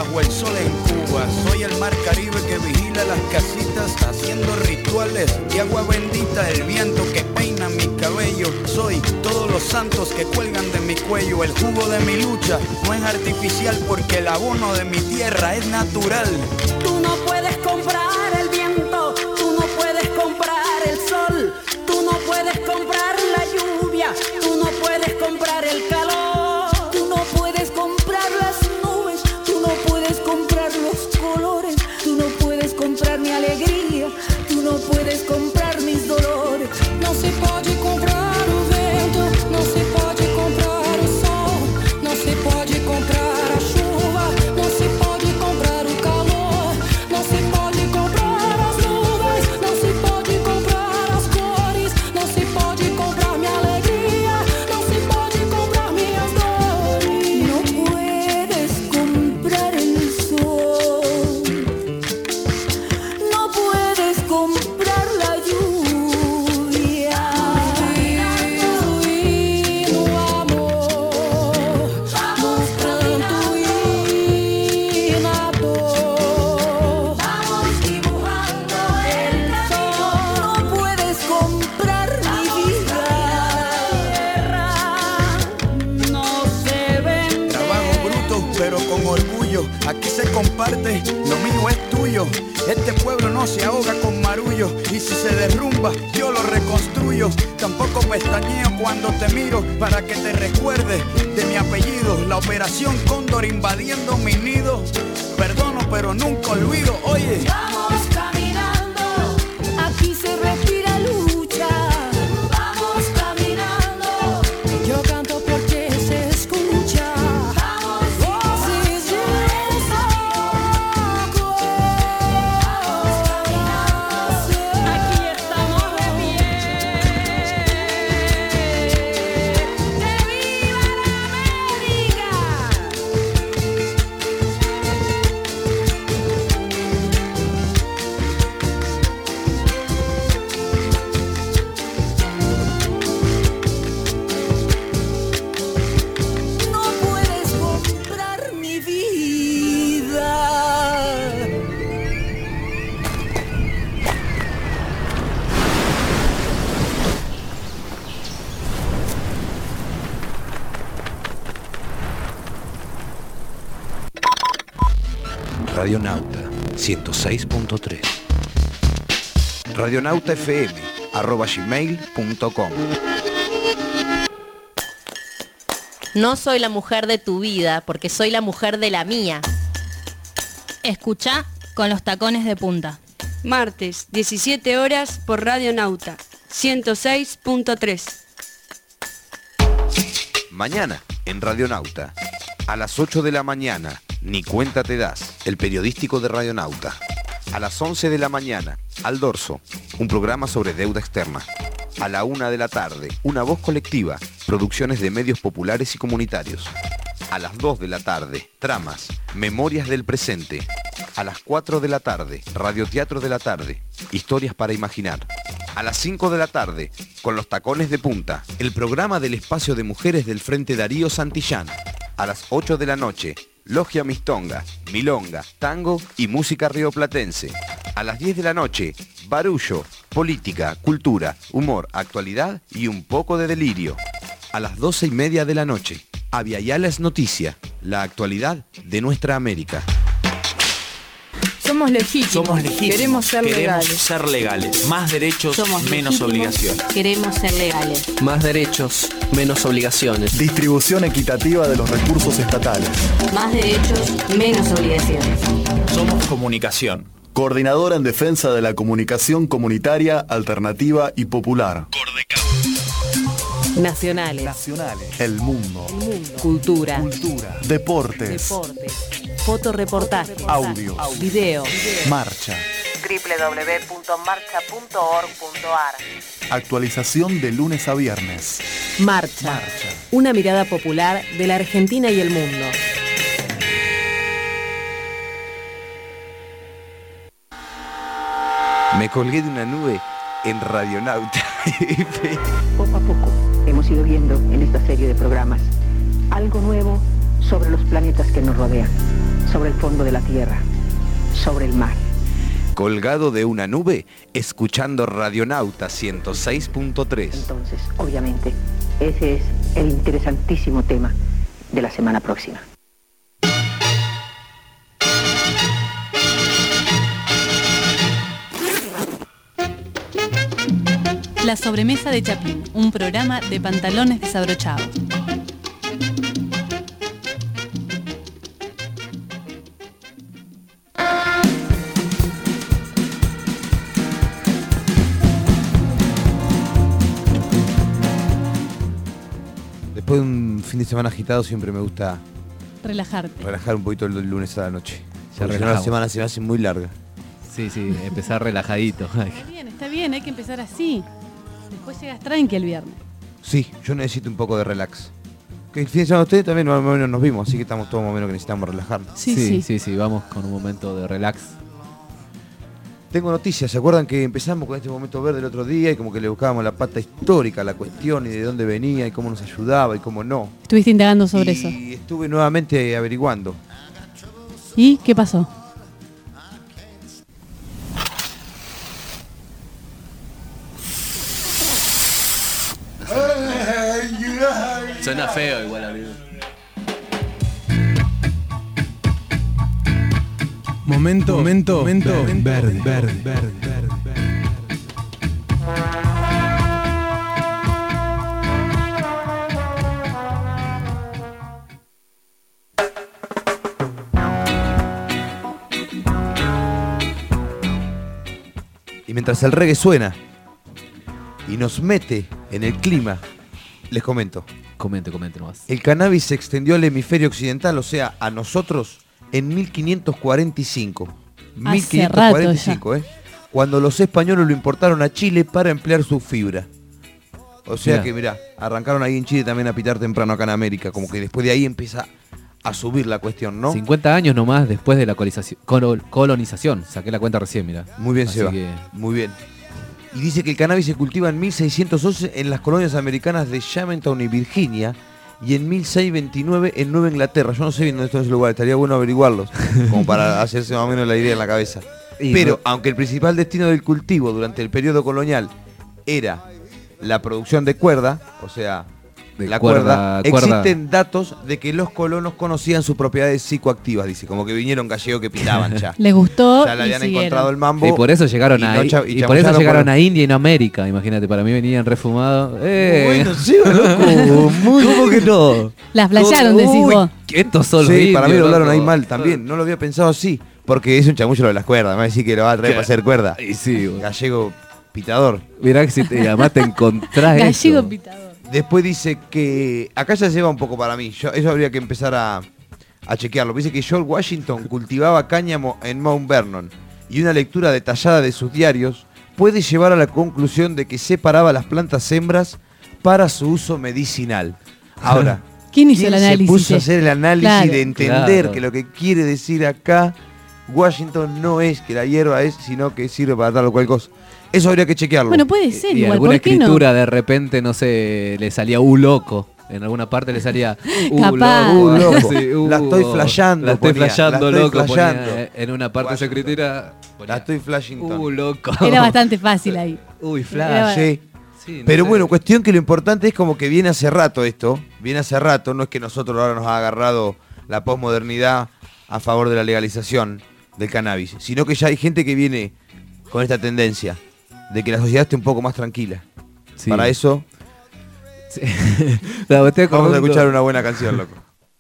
bajo el sol en Cuba. Soy el mar Caribe que vigila las casitas, haciendo rituales de agua bendita. El viento que peina mi cabello. Soy todos los santos que cuelgan de mi cuello. El jugo de mi lucha no es artificial, porque el abono de mi tierra es natural. Tú no puedes comprar el viento, tú no puedes comprar el sol, tú no puedes comprar la lluvia, tú no puedes comprar el calor, tú no puedes comprar las nubes, tú no puedes comprar los colores, tú no puedes comprar mi alegría, tú no puedes comprar mis dolores. No se puede comprar o vento, no se puede comprar o sol, no se puede comprar a chuva, no se pode comprar o calor, não se pode comprar as nuvens, não se pode comprar as cores, não se pode comprar minha alegria, não se pode comprar minhas dores. Não puedes comprar el sol, não puedes comprar la lluvia. Y no amor, vamos pronto y nado, vamos dibujando el sol. No puedes comprar mi vida, no se vende. Trabajo bruto, pero con orgullo. Aquí se comparte, lo mío es tuyo. Este pueblo no se ahoga con marullo, y si se derrumba, yo lo reconstruyo. Tampoco pestañeo cuando te miro, para que te recuerdes de mi apellido. La operación Cóndor invadiendo mi nido. Perdono, pero nunca olvido. Oye, Vamos caminando, aquí se respira lucha. Vamos caminando, yo canto porque se escucha. Vamos voces de desahogo. Aquí estamos de pie. ¡Que viva la América! No puedes comprar mi vida. Radionauta ciento seis punto tres. Radionauta F M arroba gmail punto com. No soy la mujer de tu vida, porque soy la mujer de la mía. Escuchá con los tacones de punta. Martes, diecisiete horas por Radionauta ciento seis punto tres. Mañana en Radionauta a las ocho de la mañana, Ni cuenta te das, el periodístico de Radionauta. A las once de la mañana, Al Dorso, un programa sobre deuda externa. A la una de la tarde, Una voz colectiva, producciones de medios populares y comunitarios. A las dos de la tarde, Tramas, Memorias del presente. A las cuatro de la tarde, Radioteatro de la tarde, Historias para imaginar. A las cinco de la tarde, Con los tacones de punta, el programa del espacio de mujeres del Frente Darío Santillán. A las ocho de la noche, Logia Mistonga, Milonga, Tango y música rioplatense. A las diez de la noche, Barullo, política, cultura, humor, actualidad y un poco de delirio. A las doce y media de la noche, Aviala es noticia, la actualidad de nuestra América. Somos legítimos. Somos legítimos. Queremos ser Queremos legales. ser legales. Más derechos, Somos menos legítimos. obligaciones. Queremos ser legales. Más derechos, menos obligaciones. Distribución equitativa de los recursos estatales. Más derechos, menos obligaciones. Somos comunicación. Coordinadora en defensa de la comunicación comunitaria, alternativa y popular. Nacionales. Nacionales. El mundo. El mundo. Cultura. Cultura. Deportes. Deportes. Fotoreportajes. Audios. Videos. Marcha. doble u doble u doble u punto marcha punto org punto a r. Actualización de lunes a viernes. Marcha. Marcha. Una mirada popular de la Argentina y el mundo. Me colgué de una nube en Radionauta. Poco a poco hemos ido viendo en esta serie de programas algo nuevo sobre los planetas que nos rodean, sobre el fondo de la tierra, sobre el mar. Colgado de una nube, escuchando Radionauta ciento seis punto tres. Entonces, obviamente, ese es el interesantísimo tema de la semana próxima. La sobremesa de Chaplin, un programa de pantalones desabrochados. Después de un fin de semana agitado siempre me gusta Relajarte. relajar un poquito el lunes a la noche. Ya Porque si no, la relajamos. semana se me hace muy larga. Sí, sí, empezar relajadito. Está bien, está bien, hay que empezar así. Después llegas tranqui el viernes. Sí, yo necesito un poco de relax. Que el fin de semana ustedes también más o menos nos vimos, así que estamos todos más o menos que necesitamos relajarnos. Sí, sí, sí. sí, sí, vamos con un momento de relax. Tengo noticias, ¿se acuerdan que empezamos con este momento verde el otro día y como que le buscábamos la pata histórica a la cuestión y de dónde venía y cómo nos ayudaba y cómo no? Estuviste indagando sobre eso. Y estuve nuevamente averiguando. ¿Y qué pasó? Suena feo igual, amigo. Momento, momento, momento verde, verde, verde, verde, verde. Y mientras el reggae suena y nos mete en el clima, les comento. Comente, comente nomás. El cannabis se extendió al hemisferio occidental, o sea, a nosotros, en mil quinientos cuarenta y cinco. Hace mil quinientos cuarenta y cinco, rato ¿eh? Cuando los españoles lo importaron a Chile para emplear su fibra. O sea Mirá. que, mirá, arrancaron ahí en Chile también a pitar temprano acá en América. Como que después de ahí empieza a subir la cuestión, ¿no? cincuenta años nomás después de la colonización. colo- colonización. Saqué la cuenta recién, mira. Muy bien, Así Seba. que- Muy bien. Y dice que el cannabis se cultiva en mil seiscientos once en las colonias americanas de Jamestown y Virginia y en mil seiscientos veintinueve en Nueva Inglaterra. Yo no sé bien dónde están esos lugares, estaría bueno averiguarlos, como para hacerse más o menos la idea en la cabeza. Y Pero no- aunque el principal destino del cultivo durante el periodo colonial era la producción de cuerda, o sea, De la cuerda- cuerda, cuerda. existen datos de que los colonos conocían sus propiedades psicoactivas, dice, como que vinieron gallegos que pitaban ya. Les gustó Ya le y habían siguieron. encontrado el mambo. Y por eso llegaron y a no y, cha- y por eso chamullaron llegaron por- a India y no a América. Imagínate, para mí venían refumados. ¡Eh! Bueno, sí, loco, muy ¿Cómo que no? Las flashearon, decís Uy, vos. Estos son los Sí, para mí indios, lo hablaron loco. ahí mal también. No lo había pensado así. Porque es un chamullo lo de las cuerdas. Me va a decir que lo va a traer ¿Qué? para hacer cuerda. Y sí, güey. Gallego pitador. Mirá que si te, además te encontrás Gallego eso. pitador. Después dice que acá ya se va un poco para mí. Yo- eso habría que empezar a, a chequearlo. Dice que George Washington cultivaba cáñamo en Mount Vernon. Y una lectura detallada de sus diarios puede llevar a la conclusión de que separaba las plantas hembras para su uso medicinal. Ahora, ¿Quién hizo el análisis? se puso a hacer el análisis Claro. de entender Claro. que lo que quiere decir acá Washington no es que la hierba es, sino que sirve para tal o cual cosa? Eso habría que chequearlo. Bueno, puede ser Y igual, alguna ¿por qué escritura no? de repente, no sé, le salía un loco. En alguna parte le salía uh, Capaz. loco. Uh, loco. Sí, uh, La estoy flasheando, La estoy ponía. flasheando, La estoy loco. ponía, flasheando. eh, en una parte de su Washington. escritura. La estoy Flashington. Uh, loco. Era bastante fácil ahí. Uy, Era- flash. Sí. Sí, no Pero sé. bueno, cuestión que lo importante es como que viene hace rato esto, viene hace rato, no es que nosotros ahora nos ha agarrado la posmodernidad a favor de la legalización del cannabis, sino que ya hay gente que viene con esta tendencia de que la sociedad esté un poco más tranquila. Sí. Para eso Sí. No, me estoy vamos a acordando- escuchar una buena canción, loco.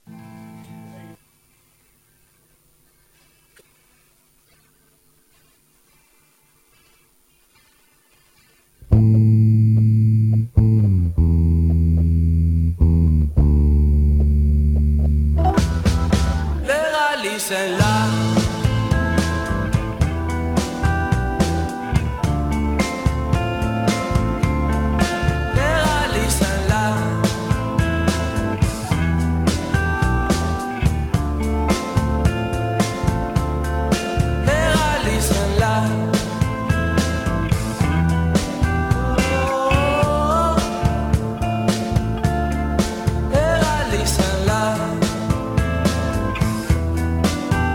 Legalícenla. Legalícenla. Legalícenla. Oh, legalícenla.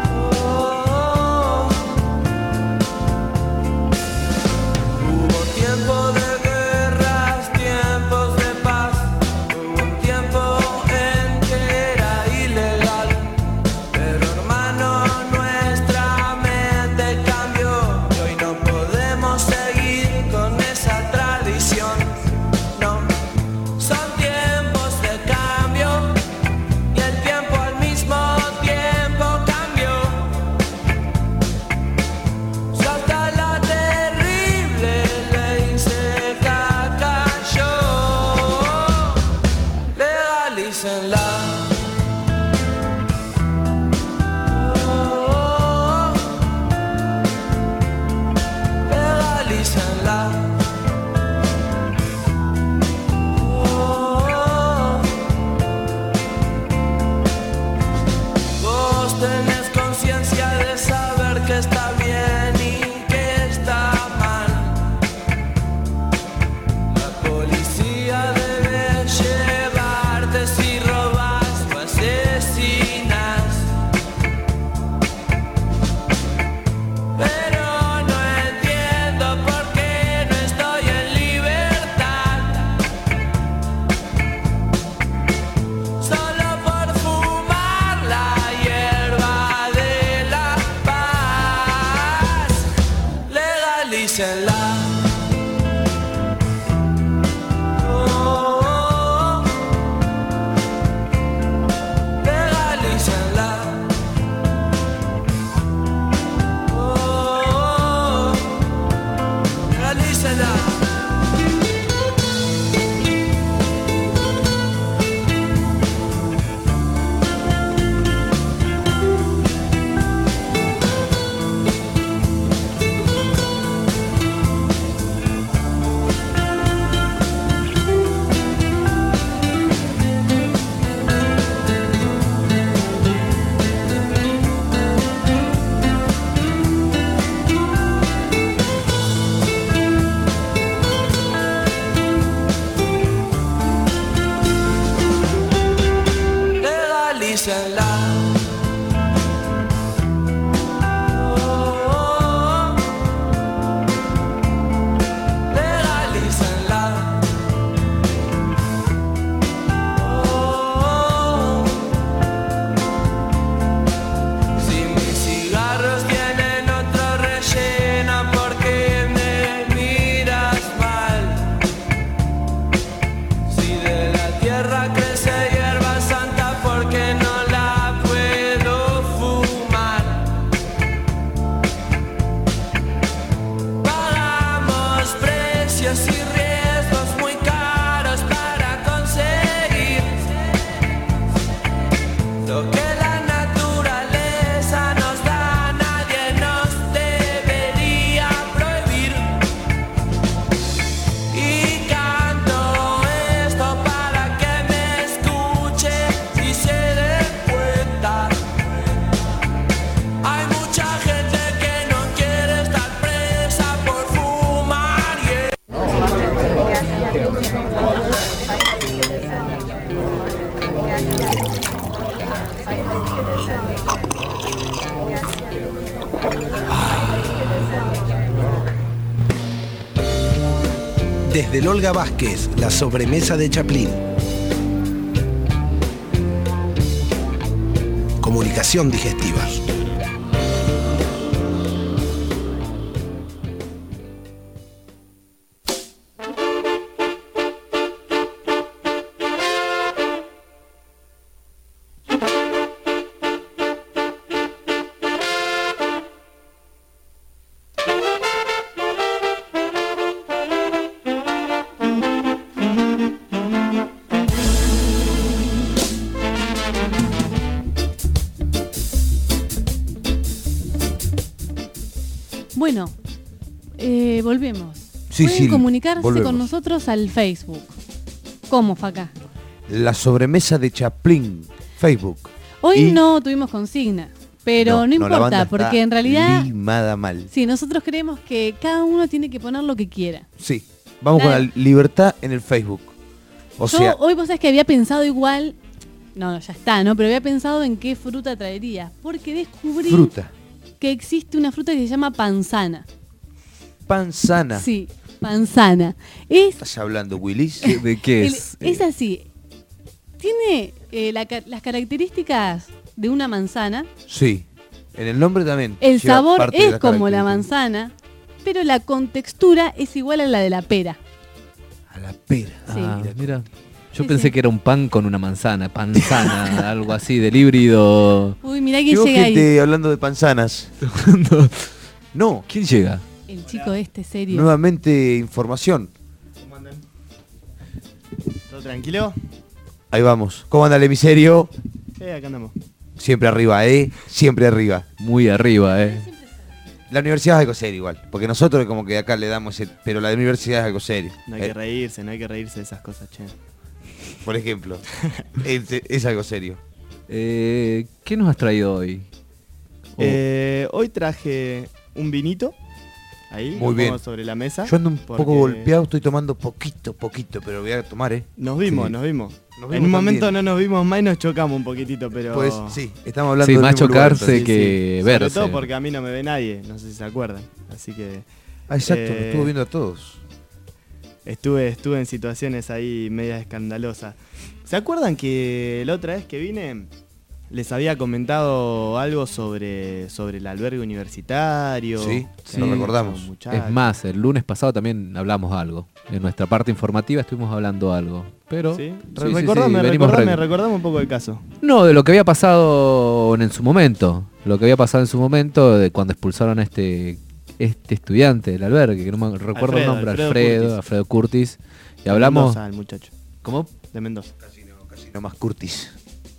legalícenla. Oh, oh, legalícenla. Oh, legalícenla. Legalícenla. Oh, legalícenla. Oh, si mis cigarros tienen otro relleno, ¿por qué me miras mal? Si de la tierra crece hierba santa, ¿por qué no la puedo fumar? Pagamos precios y riesgos muy caros para conseguir lo que la naturaleza nos da. Nadie nos debería prohibir. Y canto esto para que me escuche y se dé cuenta. Hay mucha gente que no quiere estar presa por fumar. Yeah. Desde el Olga Vázquez, la sobremesa de Chaplin. Comunicación digestiva. Bueno, eh, volvemos. Sí, Pueden sí, comunicarse volvemos. con nosotros al Facebook. ¿Cómo, Faca? La sobremesa de Chaplin, Facebook. Hoy Y- no tuvimos consigna, pero no, la importa, banda está porque en realidad, limada mal. sí, nosotros creemos que cada uno tiene que poner lo que quiera. Sí, vamos Claro. con la libertad en el Facebook. O Yo sea, hoy vos sabés que había pensado igual, no, no, ya está, ¿no? Pero había pensado en qué fruta traería, porque descubrí fruta. que existe una fruta que se llama panzana. Panzana. Sí, panzana. Es, ¿Estás hablando, Willis? ¿De qué el- es? es así. Tiene eh, la ca- las características de una manzana. Sí. En el nombre también. El lleva sabor parte de es las como la características. manzana, pero la contextura es igual a la de la pera. A la pera. Sí. Ah, mira. Yo Sí, pensé sí. que era un pan con una manzana, panzana, algo así, del híbrido. Uy, mirá quién Llegó llega ahí. gente hablando de panzanas. No. ¿Quién llega? El chico este serio. Nuevamente información. ¿Todo tranquilo? Ahí vamos. ¿Cómo anda el emisario? Eh, acá andamos. Siempre arriba, ¿eh? Siempre arriba. Muy arriba, ¿eh? La universidad es algo serio igual. Porque nosotros como que acá le damos el... Pero la universidad es algo serio. No hay Eh, que reírse, no hay que reírse de esas cosas, che. Por ejemplo. es, es algo serio. Eh, ¿Qué nos has traído hoy? Oh. Eh, hoy traje un vinito. Ahí, Muy lo bien. pongo sobre la mesa. Yo ando un porque poco golpeado, estoy tomando poquito, poquito, pero voy a tomar, ¿eh? Nos vimos, Sí. nos vimos. Nos en vimos un momento también. no nos vimos más y nos chocamos un poquitito, pero... Pues sí, estamos hablando Sí, del más mismo lugar, chocarse entonces. que Sobre verse. todo porque a mí no me ve nadie, no sé si se acuerdan. Así que... Ah, exacto, eh, lo estuvo viendo a todos. Estuve, estuve en situaciones ahí medias escandalosas. ¿Se acuerdan que la otra vez que vine les había comentado algo sobre, sobre el albergue universitario. Sí, Sí, lo recordamos. muchachos. Es más, el lunes pasado también hablamos algo. En nuestra parte informativa estuvimos hablando algo. Pero ¿Sí? sí, sí, recordame, sí, venimos recordame, re- recordame un poco el caso. No, de lo que había pasado en, en su momento. Lo que había pasado en su momento de cuando expulsaron a este, este estudiante del albergue, que no me recuerdo el Alfredo, nombre, Alfredo Alfredo, Curtis. Alfredo Curtis. Y De hablamos. Mendoza, el muchacho. ¿Cómo? De Mendoza. No más Curtis.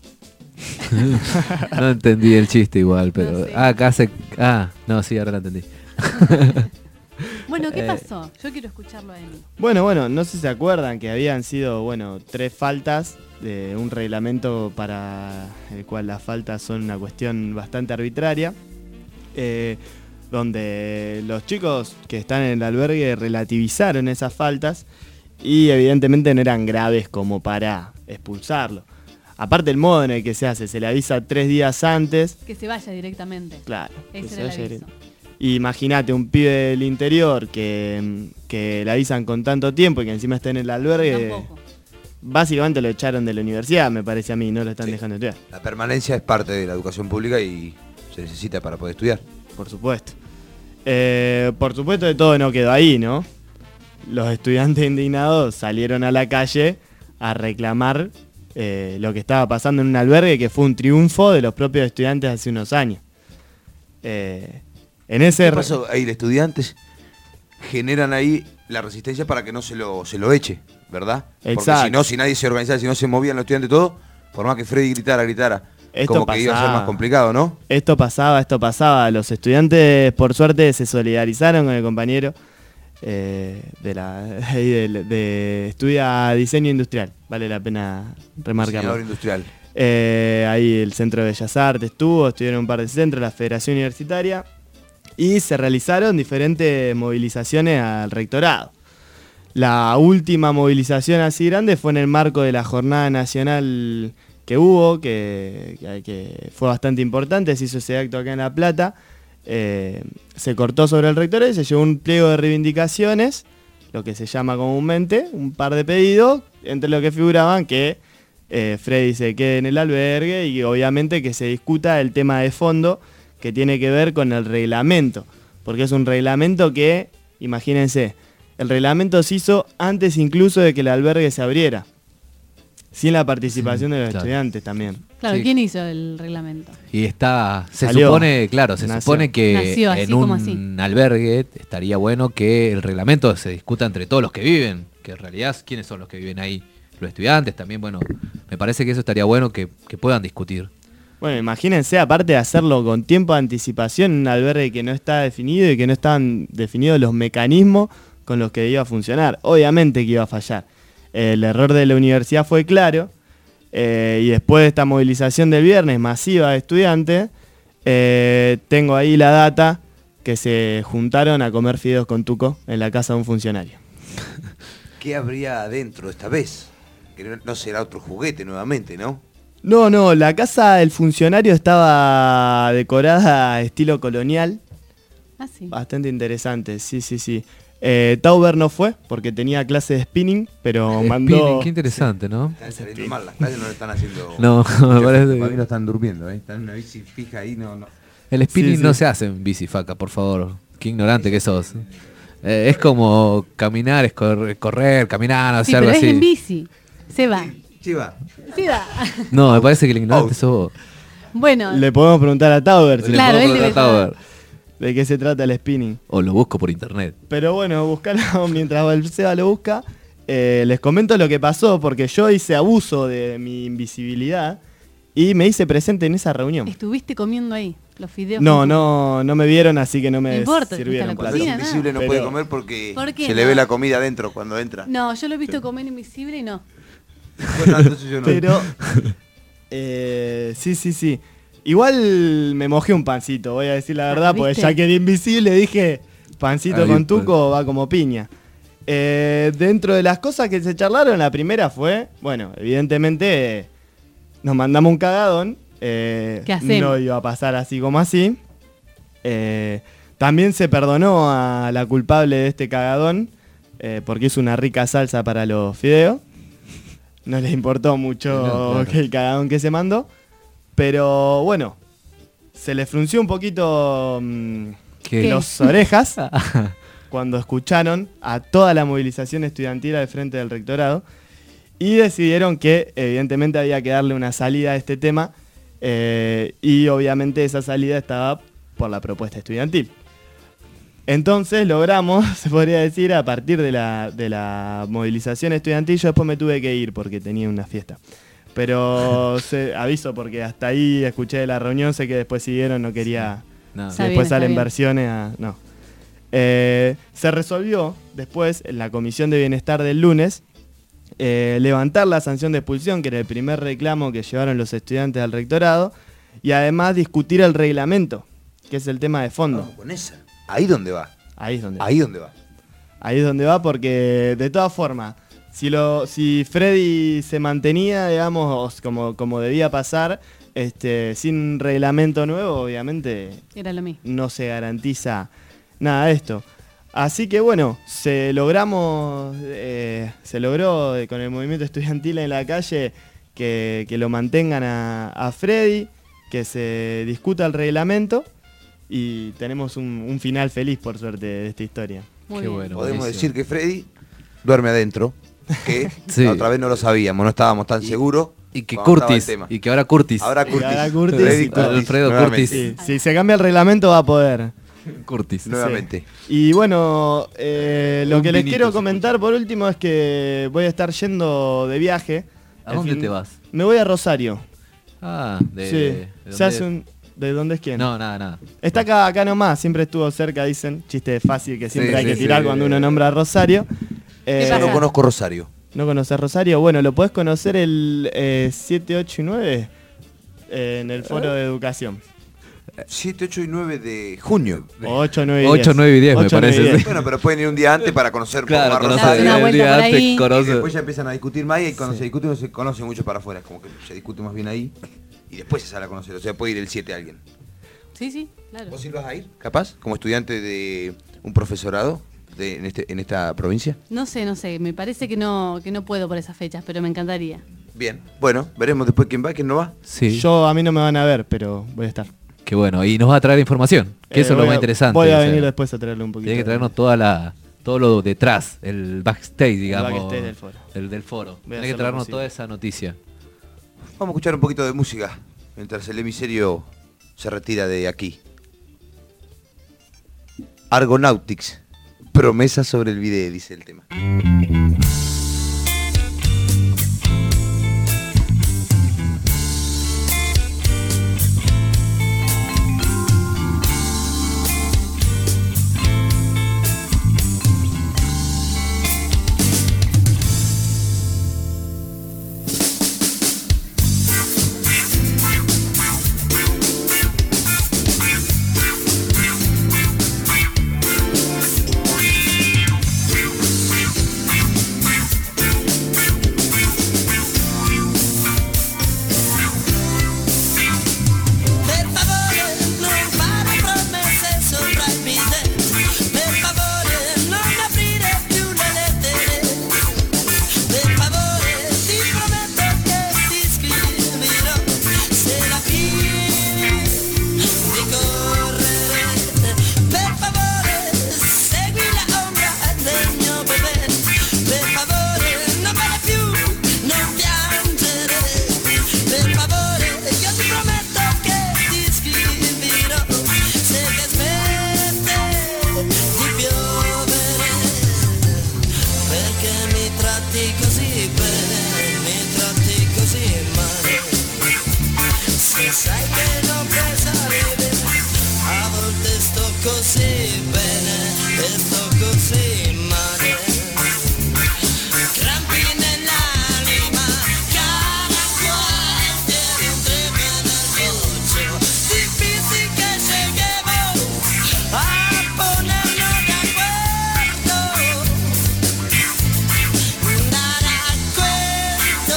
No entendí el chiste igual, pero. No sé. Ah, acá se. Ah, no, sí, ahora lo entendí. Bueno, ¿qué Eh, pasó? Yo quiero escucharlo a él. Bueno, bueno, no sé si se acuerdan que habían sido, bueno, tres faltas de un reglamento para el cual las faltas son una cuestión bastante arbitraria, eh, donde los chicos que están en el albergue relativizaron esas faltas y evidentemente no eran graves como para expulsarlo. Aparte el modo en el que se hace, se le avisa tres días antes. Que se vaya directamente. Claro, que Ese se era vaya el aviso. Y imagínate un pibe del interior que, que le avisan con tanto tiempo y que encima está en el albergue. Tampoco. Básicamente lo echaron de la universidad, me parece a mí, no lo están dejando estudiar. La permanencia es parte de la educación pública y se necesita para poder estudiar. Por supuesto. Eh, por supuesto que todo no quedó ahí, ¿no? Los estudiantes indignados salieron a la calle a reclamar eh, lo que estaba pasando en un albergue que fue un triunfo de los propios estudiantes hace unos años. Eh, en ese ¿Qué re- pasó? Ahí los estudiantes generan ahí la resistencia para que no se lo, se lo eche, ¿verdad? Porque Exacto. si no, si nadie se organizaba, si no se movían los estudiantes todo, por más que Freddy gritara, gritara, Esto como que iba a ser pasaba. más complicado, ¿no? Esto pasaba, esto pasaba. Los estudiantes, por suerte, se solidarizaron con el compañero eh, de la ahí de, de- estudia diseño industrial. Vale la pena remarcarlo. Diseñador industrial. Eh, ahí el Centro de Bellas Artes estuvo, estuvieron un par de centros, la Federación Universitaria, y se realizaron diferentes movilizaciones al rectorado. La última movilización así grande fue en el marco de la jornada nacional que hubo, que, que- que fue bastante importante, se hizo ese acto acá en La Plata. Eh, se cortó sobre el rectorado y se llevó un pliego de reivindicaciones, lo que se llama comúnmente, un par de pedidos, entre los que figuraban que eh, Freddy se quede en el albergue y obviamente que se discuta el tema de fondo que tiene que ver con el reglamento, porque es un reglamento que, imagínense, el reglamento se hizo antes incluso de que el albergue se abriera, sin la participación de los claro. estudiantes también. Claro, Sí. ¿quién hizo el reglamento? Y está, se Salió. supone, claro, se Nació. supone que Nació así en como un así. albergue estaría bueno que el reglamento se discuta entre todos los que viven, que en realidad, ¿quiénes son los que viven ahí? Los estudiantes también, bueno, me parece que eso estaría bueno que, que puedan discutir. Bueno, imagínense, aparte de hacerlo con tiempo de anticipación, en un albergue que no está definido y que no están definidos los mecanismos con los que iba a funcionar. Obviamente que iba a fallar. El error de la universidad fue claro, eh, y después de esta movilización del viernes masiva de estudiantes, eh, tengo ahí la data que se juntaron a comer fideos con tuco en la casa de un funcionario. ¿Qué habría adentro esta vez? Que no, no será otro juguete nuevamente, ¿no? No, no, la casa del funcionario estaba decorada estilo colonial. Ah, sí. Bastante interesante, sí, sí, sí. Eh, Tauber no fue porque tenía clase de spinning, pero mandó... Spinning, qué interesante, ¿no? Están saliendo mal, las clases no le están haciendo... No, me parece- Para mí no están durmiendo, ¿eh? Están en una bici fija ahí, no, no. El spinning Sí, sí. no se hace en bici, Faca, por favor. Qué ignorante que sos. Eh, es como caminar, es correr, correr caminar, no sé, Sí, algo pero es así. en bici. Se va. Sí, va. Se va. No, me parece que el ignorante sos vos. Bueno, Le podemos preguntar a Tauber si- Claro, Le puedo él debe preguntar a Tauber. de qué se trata el spinning. O lo busco por internet. Pero bueno, buscalo mientras el Seba lo busca. Eh, les comento lo que pasó porque yo hice abuso de mi invisibilidad y me hice presente en esa reunión. estuviste comiendo ahí los fideos. No, con- no, no me vieron, así que no me No importa, sirvieron. fuiste a la plato. cocina, El invisible no Pero- puede comer porque ¿Por qué se le no? ve la comida adentro cuando entra. No, yo lo he visto comer invisible y no. Bueno, entonces yo no. Pero, eh, sí, sí, sí. Igual me mojé un pancito, voy a decir la verdad, porque ¿viste? ya que era invisible dije, pancito Ahí, con pues. tuco va como piña. Eh, dentro de las cosas que se charlaron, la primera fue, bueno, evidentemente eh, nos mandamos un cagadón. eh, ¿Qué hacemos? No iba a pasar así como así. Eh, también se perdonó a la culpable de este cagadón, eh, porque hizo una rica salsa para los fideos. No les importó mucho No, claro. que el cagadón que se mandó. Pero bueno, se le frunció un poquito mmm, ¿Qué? las orejas cuando escucharon a toda la movilización estudiantil al frente del rectorado y decidieron que evidentemente había que darle una salida a este tema eh, y obviamente esa salida estaba por la propuesta estudiantil. Entonces logramos, se podría decir, a partir de la, de la movilización estudiantil, yo después me tuve que ir porque tenía una fiesta. Pero se, aviso porque hasta ahí escuché de la reunión, sé que después siguieron, no quería... No. Después Está bien, está salen bien. versiones a... No. Eh, se resolvió después en la Comisión de Bienestar del lunes eh, levantar la sanción de expulsión, que era el primer reclamo que llevaron los estudiantes al rectorado, y además discutir el reglamento, que es el tema de fondo. Vamos con esa. Ahí donde va. Ahí es donde va. Ahí donde va. Ahí es donde va porque de todas formas, si lo, si Freddy se mantenía, digamos, como, como debía pasar, este, sin reglamento nuevo, obviamente Era lo mismo. no se garantiza nada de esto. Así que bueno, se logramos, eh, se logró eh, con el movimiento estudiantil en la calle que, que lo mantengan a, a Freddy, que se discuta el reglamento y tenemos un, un final feliz por suerte de esta historia. Muy Qué bien. bueno. Podemos buenísimo. decir que Freddy duerme adentro, que Sí. la otra vez no lo sabíamos, no estábamos tan seguros. Y que cuando estaba el Curtis, tema. y que ahora Curtis. Ahora Y Curtis. ahora Curtis Freddy y Curtis. Alfredo nuevamente. Curtis. Sí, si se cambia el reglamento va a poder. Curtis. Nuevamente. Y bueno, eh, lo Un que les vinito quiero se comentar por último es que voy a estar yendo de viaje. ¿A El dónde fin- te vas? Me voy a Rosario. Ah, de, sí. de Se dónde hace es? un... ¿De dónde es quién? No, nada, nada. Está acá, acá nomás, siempre estuvo cerca, dicen. Chiste fácil que siempre Sí, hay sí, que tirar sí. cuando uno nombra a Rosario. Eh, Yo no conozco Rosario. ¿No conoces Rosario? Bueno, lo podés conocer el eh, siete, ocho y nueve eh, en el foro de educación. siete, ocho y nueve de junio. O ocho, nueve y diez. ocho, nueve y diez me ocho, nueve y parece. diez. sí. Bueno, pero pueden ir un día antes para conocer un Claro, poco más conoce Rosario. Una el vuelta día por antes, ahí. Y conoce. después ya empiezan a discutir más y cuando se discute uno se conoce mucho para afuera. Es como que se discute más bien ahí y después se sale a conocer. O sea, puede ir el siete a alguien. Sí, sí, claro. ¿Vos sí vas a ir? ¿Capaz? ¿Como estudiante de un profesorado de, en, este, en esta provincia? No sé, no sé, me parece que no, que no puedo por esas fechas, pero me encantaría. Bien. Bueno, veremos después quién va y quién no va. Sí. Yo, a mí no me van a ver, pero voy a estar. Qué bueno. Y nos va a traer información. Que Eh, eso es lo voy más a- interesante. Voy a o sea, venir después a traerle un poquito. Tiene que de- traernos toda la, todo lo detrás, el backstage, digamos. backstage del foro. El del foro. Voy a Tiene que hacer lo traernos posible. toda esa noticia. Vamos a escuchar un poquito de música mientras el emisario se retira de aquí. Argonautics, promesa sobre el video, dice el tema. Per favore non fare promesse sopra il bidet. Per favore non aprire più le lettere. Per favore ti prometto che ti scriverò se la fine di correre. Per favore segui la ombra del mio bebè. Per favore non vale più, non piangere. Per favore io ti prometto che ti scriverò se che smette di piovere. Perché mi tratti così bene, mi tratti così male. Se sai che non pensare bene, a volte sto così bene e sto così male. Crampi nell'anima, cara cuore, eri un tremendo goccio di fissi che sceglievo a ponerlo d'accordo. Da racconto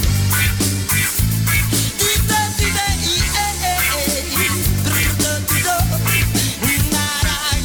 di tanti dei brutto do, da racconto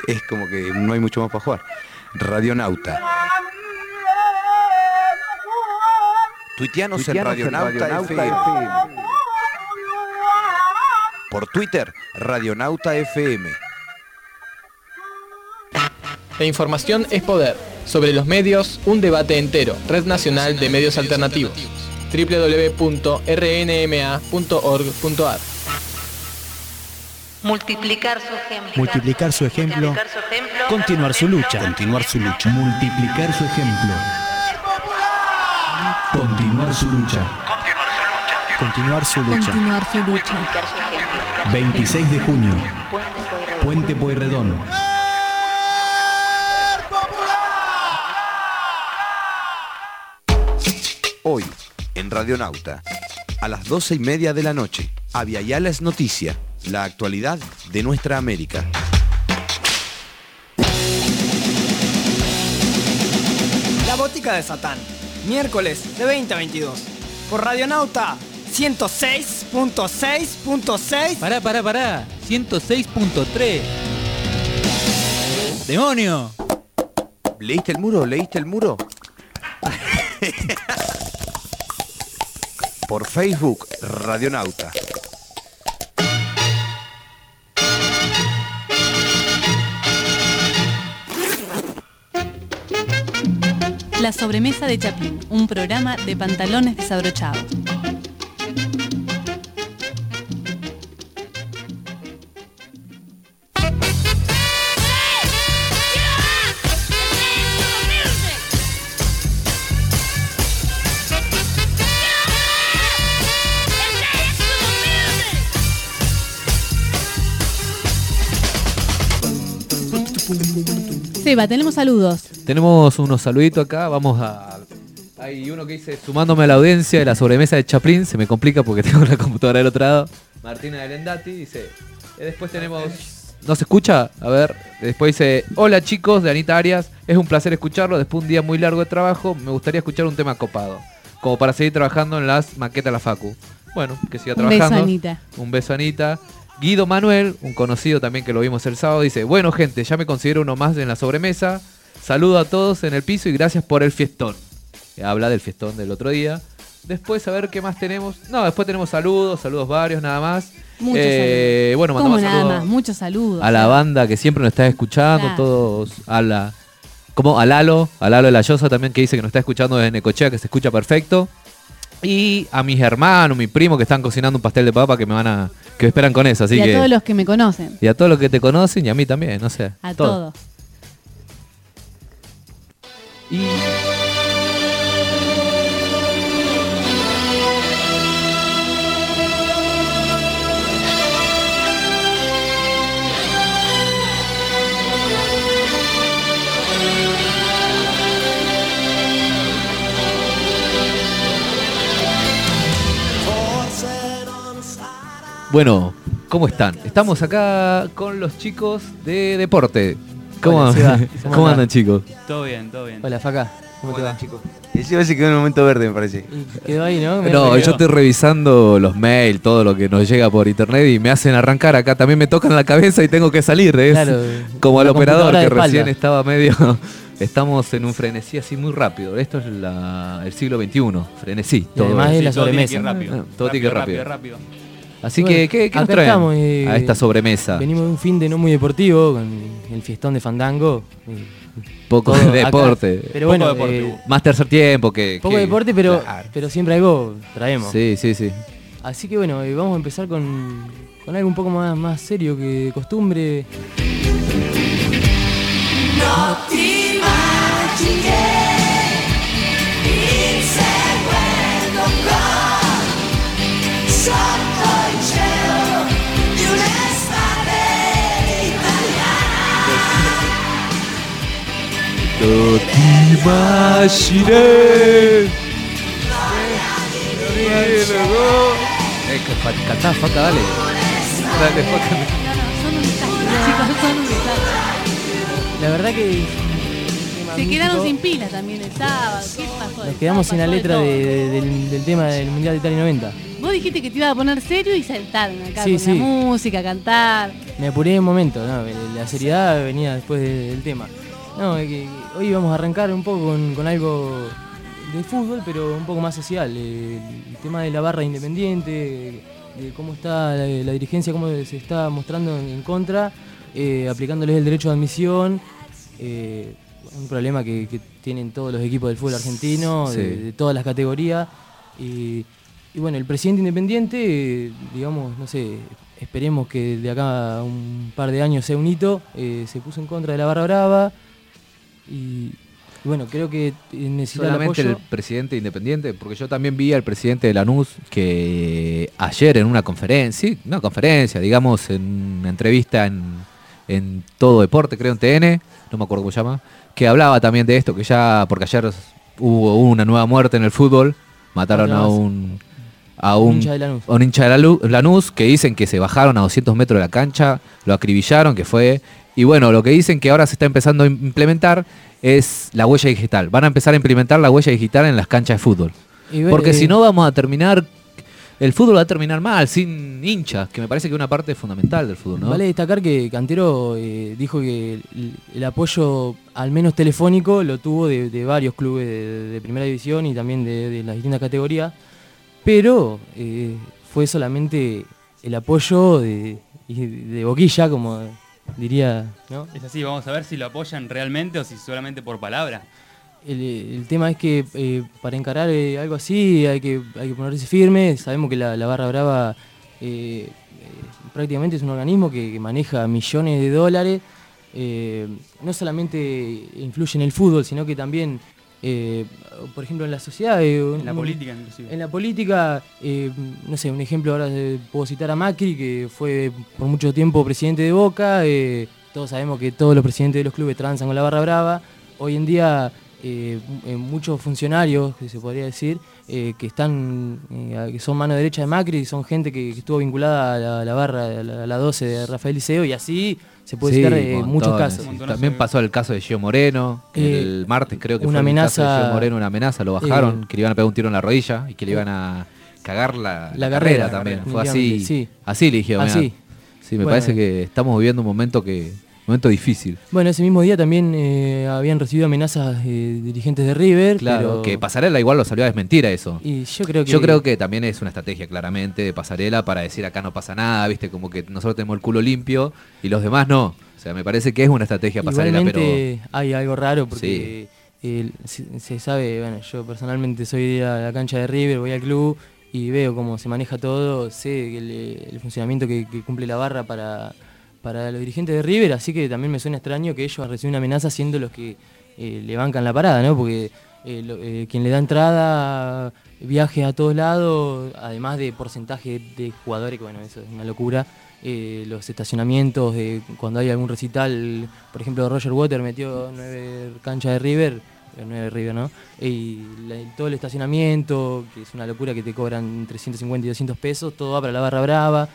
es como que no hay mucho más para jugar. Radionauta. Tuiteanos en Tuiteanos en Radionauta, Radionauta F M. F M. Por Twitter, Radionauta F M. La información es poder. Sobre los medios, un debate entero. Red Nacional de Medios Alternativos. doble u doble u doble u punto r n m a punto org punto a r. Multiplicar su ejemplo. Multiplicar su ejemplo. Continuar su lucha. Continuar su lucha. Multiplicar su ejemplo. Continuar su lucha. Continuar su lucha. Continuar su lucha. veintiséis de junio. Puente Pueyrredón. Hoy, en Radionauta, a las doce y media de la noche, Aviala es noticia, la actualidad de nuestra América. La Botica de Satán, miércoles de veinte a veintidós, por Radionauta ciento seis punto seis punto seis. Pará, pará, pará, ciento seis punto tres. ¡Demonio! ¿Leíste el muro? ¿Leíste el muro? Por Facebook, Radionauta. La sobremesa de Chaplin, un programa de pantalones desabrochados. Seba, tenemos saludos. Tenemos unos saluditos acá, vamos a... Hay uno que dice, sumándome a la audiencia de la sobremesa de Chaplin, se me complica porque tengo la computadora del otro lado. Martina de Lendati dice, eh, después tenemos... ¿No se escucha? A ver, después dice, hola chicos, de Anita Arias, es un placer escucharlo, después de un día muy largo de trabajo, me gustaría escuchar un tema copado, como para seguir trabajando en las maquetas de la Facu. Bueno, que siga trabajando. Un beso, Anita. Un beso, Anita. Guido Manuel, un conocido también que lo vimos el sábado, dice, bueno gente, ya me considero uno más en la sobremesa, saludo a todos en el piso y gracias por el fiestón. Habla del fiestón del otro día. Después a ver qué más tenemos. No, después tenemos saludos, saludos varios nada más. Muchos eh, saludos. Bueno, ¿Cómo mandamos nada saludos más? Muchos saludos. a la banda que siempre nos está escuchando, Claro. todos a la... Como a Lalo, a Lalo de la Llosa también que dice que nos está escuchando desde Necochea, que se escucha perfecto. Y a mis hermanos, mi primo que están cocinando un pastel de papa que me van a... que me esperan con eso, así y a que... todos los que me conocen. Y a todos los que te conocen y a mí también, no sé. A todo. todos. Y... Bueno, ¿cómo están? Estamos acá con los chicos de deporte. ¿Cómo, Hola, Seba. ¿Cómo ¿Cómo andan, andás? chicos? Todo bien, todo bien. Hola, Faca. ¿Cómo te va, chicos? Ese se quedó en un momento verde, me parece. Quedó ahí, ¿no? Me No, me yo quedó. estoy revisando los mails, todo lo que nos llega por internet y me hacen arrancar acá. También me tocan la cabeza y tengo que salir. Es Claro, como el la operador computadora que de espalda. recién estaba medio... Estamos en un frenesí así muy rápido. Esto es la- el siglo veintiuno. Frenesí. Y además es la todo tiene que sobremesa. ir rápido. Ah, Todo tiene que ir rápido, rápido. rápido. Así Bueno, que, ¿qué, qué nos acá traen estamos, eh, a esta sobremesa? Venimos de un fin de no muy deportivo, con el fiestón de Fandango. eh, Poco todo de acá. deporte. Pero Poco bueno, deporte. eh, Más tercer tiempo que... poco que- deporte, pero, Claro. pero siempre algo traemos. Sí, sí, sí. Así que bueno, eh, vamos a empezar con, con algo un poco más, más serio que de costumbre. No ti immagini inseguendo con sotto il cielo di un'estate italiana. No te imaginé. Eh, que fa- cantá, Faca, dale. Dale, Faca. Son un desastre, chicos, son un desastre. La verdad que Se quedaron sin pila también el sábado. ¿Qué pasó? nos quedamos sin la Pasó de letra todo. de- de- del, del tema del Mundial de Italia noventa. Vos dijiste que te ibas a poner serio y saltaron acá Sí, con sí. la música, cantar. Me apuré un momento, no, la seriedad venía después de- del tema. No, es que hoy vamos a arrancar un poco con, con algo de fútbol, pero un poco más social. Eh, El, tema de la barra independiente, de cómo está la, la dirigencia, cómo se está mostrando en, en contra, eh, aplicándoles el derecho de admisión. eh, un problema que, que tienen todos los equipos del fútbol argentino, Sí. de, de todas las categorías. Y, y bueno, el presidente independiente, eh, digamos, no sé, esperemos que de acá a un par de años sea un hito, eh, se puso en contra de la barra brava y, y bueno, creo que necesita el Solamente apoyo. el presidente independiente, porque yo también vi al presidente de Lanús que ayer en una conferencia, sí, una conferencia, digamos, en una entrevista en, en Todo Deporte, creo en T N, no me acuerdo cómo se llama, que hablaba también de esto, que ya, porque ayer hubo una nueva muerte en el fútbol, mataron Otra a más. un a Un un, hincha de Lanús. a un hincha de Lalu- Lanús, que dicen que se bajaron a doscientos metros de la cancha, lo acribillaron, que fue... Y bueno, lo que dicen que ahora se está empezando a implementar es la huella digital. Van a empezar a implementar la huella digital en las canchas de fútbol. Y ve- Porque eh, si no vamos a terminar... El fútbol va a terminar mal, sin hinchas, que me parece que es una parte fundamental del fútbol, ¿no? Vale destacar que Cantero eh, dijo que el, el apoyo, al menos telefónico, lo tuvo de, de varios clubes de, de primera división y también de, de las distintas categorías, pero eh, fue solamente el apoyo de, y de boquilla, como diría, ¿no? Es así, vamos a ver si lo apoyan realmente o si solamente por palabra. El, el tema es que eh, para encarar eh, algo así hay que, hay que ponerse firme. Sabemos que la, la Barra Brava eh, eh, prácticamente es un organismo que, que maneja millones de dólares. Eh, no solamente influye en el fútbol, sino que también, eh, por ejemplo, en la sociedad. eh, En la un- política, inclusive. En la política, eh, no sé, un ejemplo ahora eh, puedo citar a Macri, que fue por mucho tiempo presidente de Boca. eh, todos sabemos que todos los presidentes de los clubes transan con la Barra Brava. Hoy en día... Eh, eh, muchos funcionarios, que se podría decir, eh, que están eh, que son mano derecha de Macri, son gente que, que estuvo vinculada a la, a la barra, a la, a la doce de Rafael Liceo, y así se puede Sí, citar eh, montones, muchos casos. sí. También pasó el caso de Gio Moreno, que Eh, el martes creo que una fue el caso de amenaza- Gio Moreno, una amenaza, lo bajaron, eh, que le iban a pegar un tiro en la rodilla y que le iban a cagar la, La la carrera, carrera también. carrera, Fue así, definitivamente, sí. así le dije, Así. mirá, sí, me Bueno, parece eh. que estamos viviendo un momento que un momento difícil. Bueno, ese mismo día también eh, habían recibido amenazas eh, dirigentes de River. Claro, pero- que Pasarela igual lo salió a desmentir a eso. Y yo creo que- Yo creo que también es una estrategia claramente de Pasarela para decir acá no pasa nada, viste, como que nosotros tenemos el culo limpio y los demás no. O sea, me parece que es una estrategia Pasarela, Igualmente pero... hay algo raro porque el- se, se sabe, bueno, yo personalmente soy de la, la cancha de River, voy al club y veo cómo se maneja todo, sé el, el funcionamiento que, que cumple la barra para, para los dirigentes de River, así que también me suena extraño que ellos reciban una amenaza siendo los que eh, le bancan la parada, ¿no? Porque eh, lo- eh, quien le da entrada, viajes a todos lados, además de porcentaje de jugadores, que bueno, eso es una locura. Eh, los estacionamientos, eh, cuando hay algún recital, por ejemplo Roger Water metió nueve canchas de River, eh, nueve de River, ¿no? Y la- todo el estacionamiento, que es una locura que te cobran trescientos cincuenta y doscientos pesos, todo va para la barra brava,